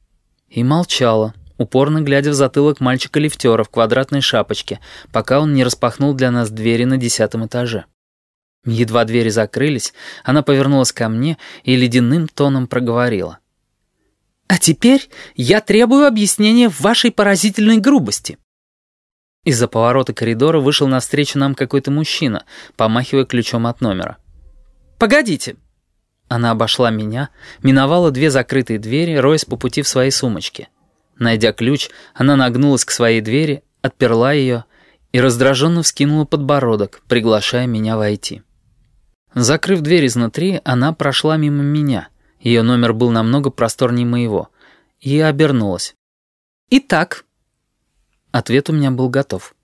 И молчала, упорно глядя в затылок мальчика-лифтера в квадратной шапочке, пока он не распахнул для нас двери на десятом этаже. Едва двери закрылись, она повернулась ко мне и ледяным тоном проговорила: «А теперь я требую объяснения в вашей поразительной грубости». Из-за поворота коридора вышел навстречу нам какой-то мужчина, помахивая ключом от номера. «Погодите». Она обошла меня, миновала две закрытые двери, роясь по пути в своей сумочке. Найдя ключ, она нагнулась к своей двери, отперла ее и раздраженно вскинула подбородок, приглашая меня войти. Закрыв дверь изнутри, она прошла мимо меня. Ее номер был намного просторнее моего. И обернулась. «Итак?» Ответ у меня был готов.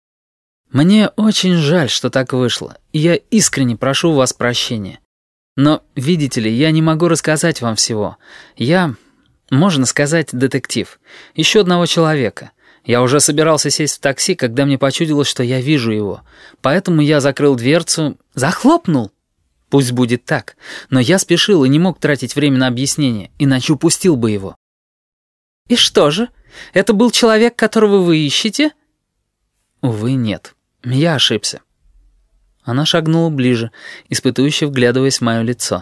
«Мне очень жаль, что так вышло, и я искренне прошу у вас прощения. Но, видите ли, я не могу рассказать вам всего. Я, можно сказать, детектив. Еще одного человека. Я уже собирался сесть в такси, когда мне почудилось, что я вижу его. Поэтому я закрыл дверцу...» «Захлопнул?» «Пусть будет так, но я спешил и не мог тратить время на объяснение, иначе упустил бы его». «И что же? Это был человек, которого вы ищете?» «Увы, нет. Я ошибся». Она шагнула ближе, испытующе вглядываясь в мое лицо.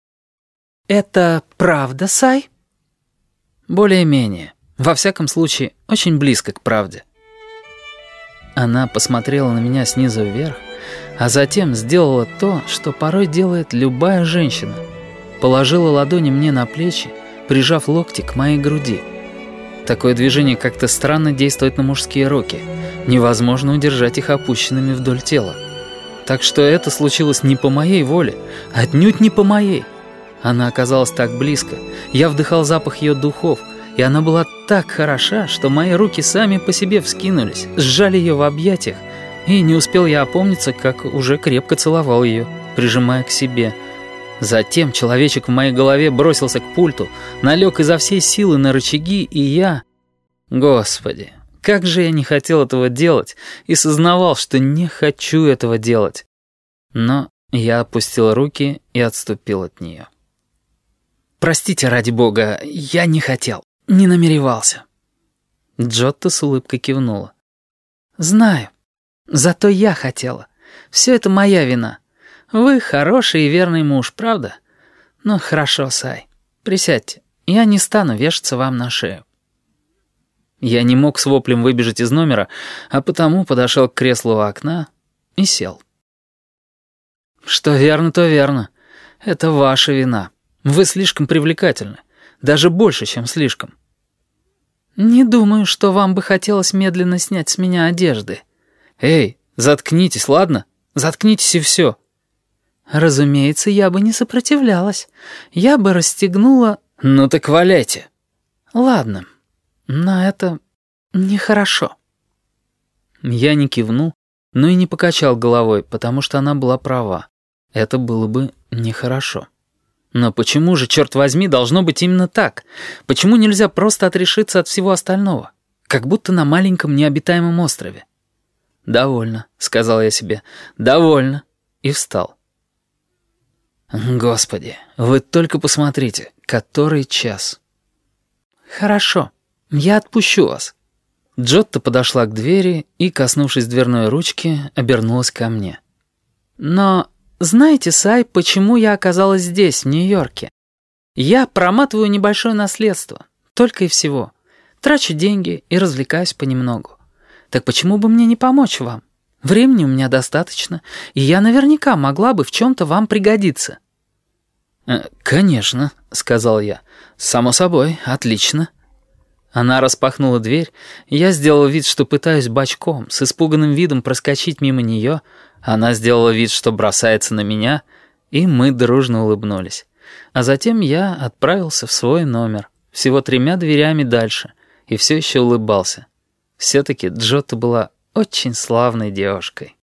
«Это правда, Сай?» «Более-менее. Во всяком случае, очень близко к правде». Она посмотрела на меня снизу вверх, а затем сделала то, что порой делает любая женщина. Положила ладони мне на плечи, прижав локти к моей груди. Такое движение как-то странно действует на мужские руки. Невозможно удержать их опущенными вдоль тела. Так что это случилось не по моей воле, отнюдь не по моей. Она оказалась так близко, я вдыхал запах ее духов, и она была так хороша, что мои руки сами по себе вскинулись, сжали ее в объятиях, и не успел я опомниться, как уже крепко целовал ее, прижимая к себе. Затем человечек в моей голове бросился к пульту, налег изо всей силы на рычаги, и я... Господи, как же я не хотел этого делать и сознавал, что не хочу этого делать. Но я опустил руки и отступил от нее. «Простите, ради бога, я не хотел, не намеревался». Джотто с улыбкой кивнула. «Знаю. Зато я хотела. Все это моя вина. Вы хороший и верный муж, правда? Ну, хорошо, Сай. Присядьте. Я не стану вешаться вам на шею». Я не мог с воплем выбежать из номера, а потому подошел к креслу у окна и сел. «Что верно, то верно. Это ваша вина. Вы слишком привлекательны. Даже больше, чем слишком». «Не думаю, что вам бы хотелось медленно снять с меня одежды». «Эй, заткнитесь, ладно? Заткнитесь и все». «Разумеется, я бы не сопротивлялась. Я бы расстегнула...» «Ну так валяйте». «Ладно, но это нехорошо». Я не кивнул, но и не покачал головой, потому что она была права. Это было бы нехорошо. Но почему же, черт возьми, должно быть именно так? Почему нельзя просто отрешиться от всего остального? Как будто на маленьком необитаемом острове. «Довольно», — сказал я себе, — «довольно». И встал. Господи, вы только посмотрите, который час. «Хорошо, я отпущу вас». Джотто подошла к двери и, коснувшись дверной ручки, обернулась ко мне. «Но знаете, Сай, почему я оказалась здесь, в Нью-Йорке? Я проматываю небольшое наследство, только и всего. Трачу деньги и развлекаюсь понемногу. Так почему бы мне не помочь вам? Времени у меня достаточно, и я наверняка могла бы в чем-то вам пригодиться». «Конечно», — сказал я. «Само собой, отлично». Она распахнула дверь, я сделал вид, что пытаюсь бочком, с испуганным видом проскочить мимо нее. Она сделала вид, что бросается на меня, и мы дружно улыбнулись. А затем я отправился в свой номер, всего тремя дверями дальше, и все еще улыбался. Все-таки Джотто была очень славной девушкой.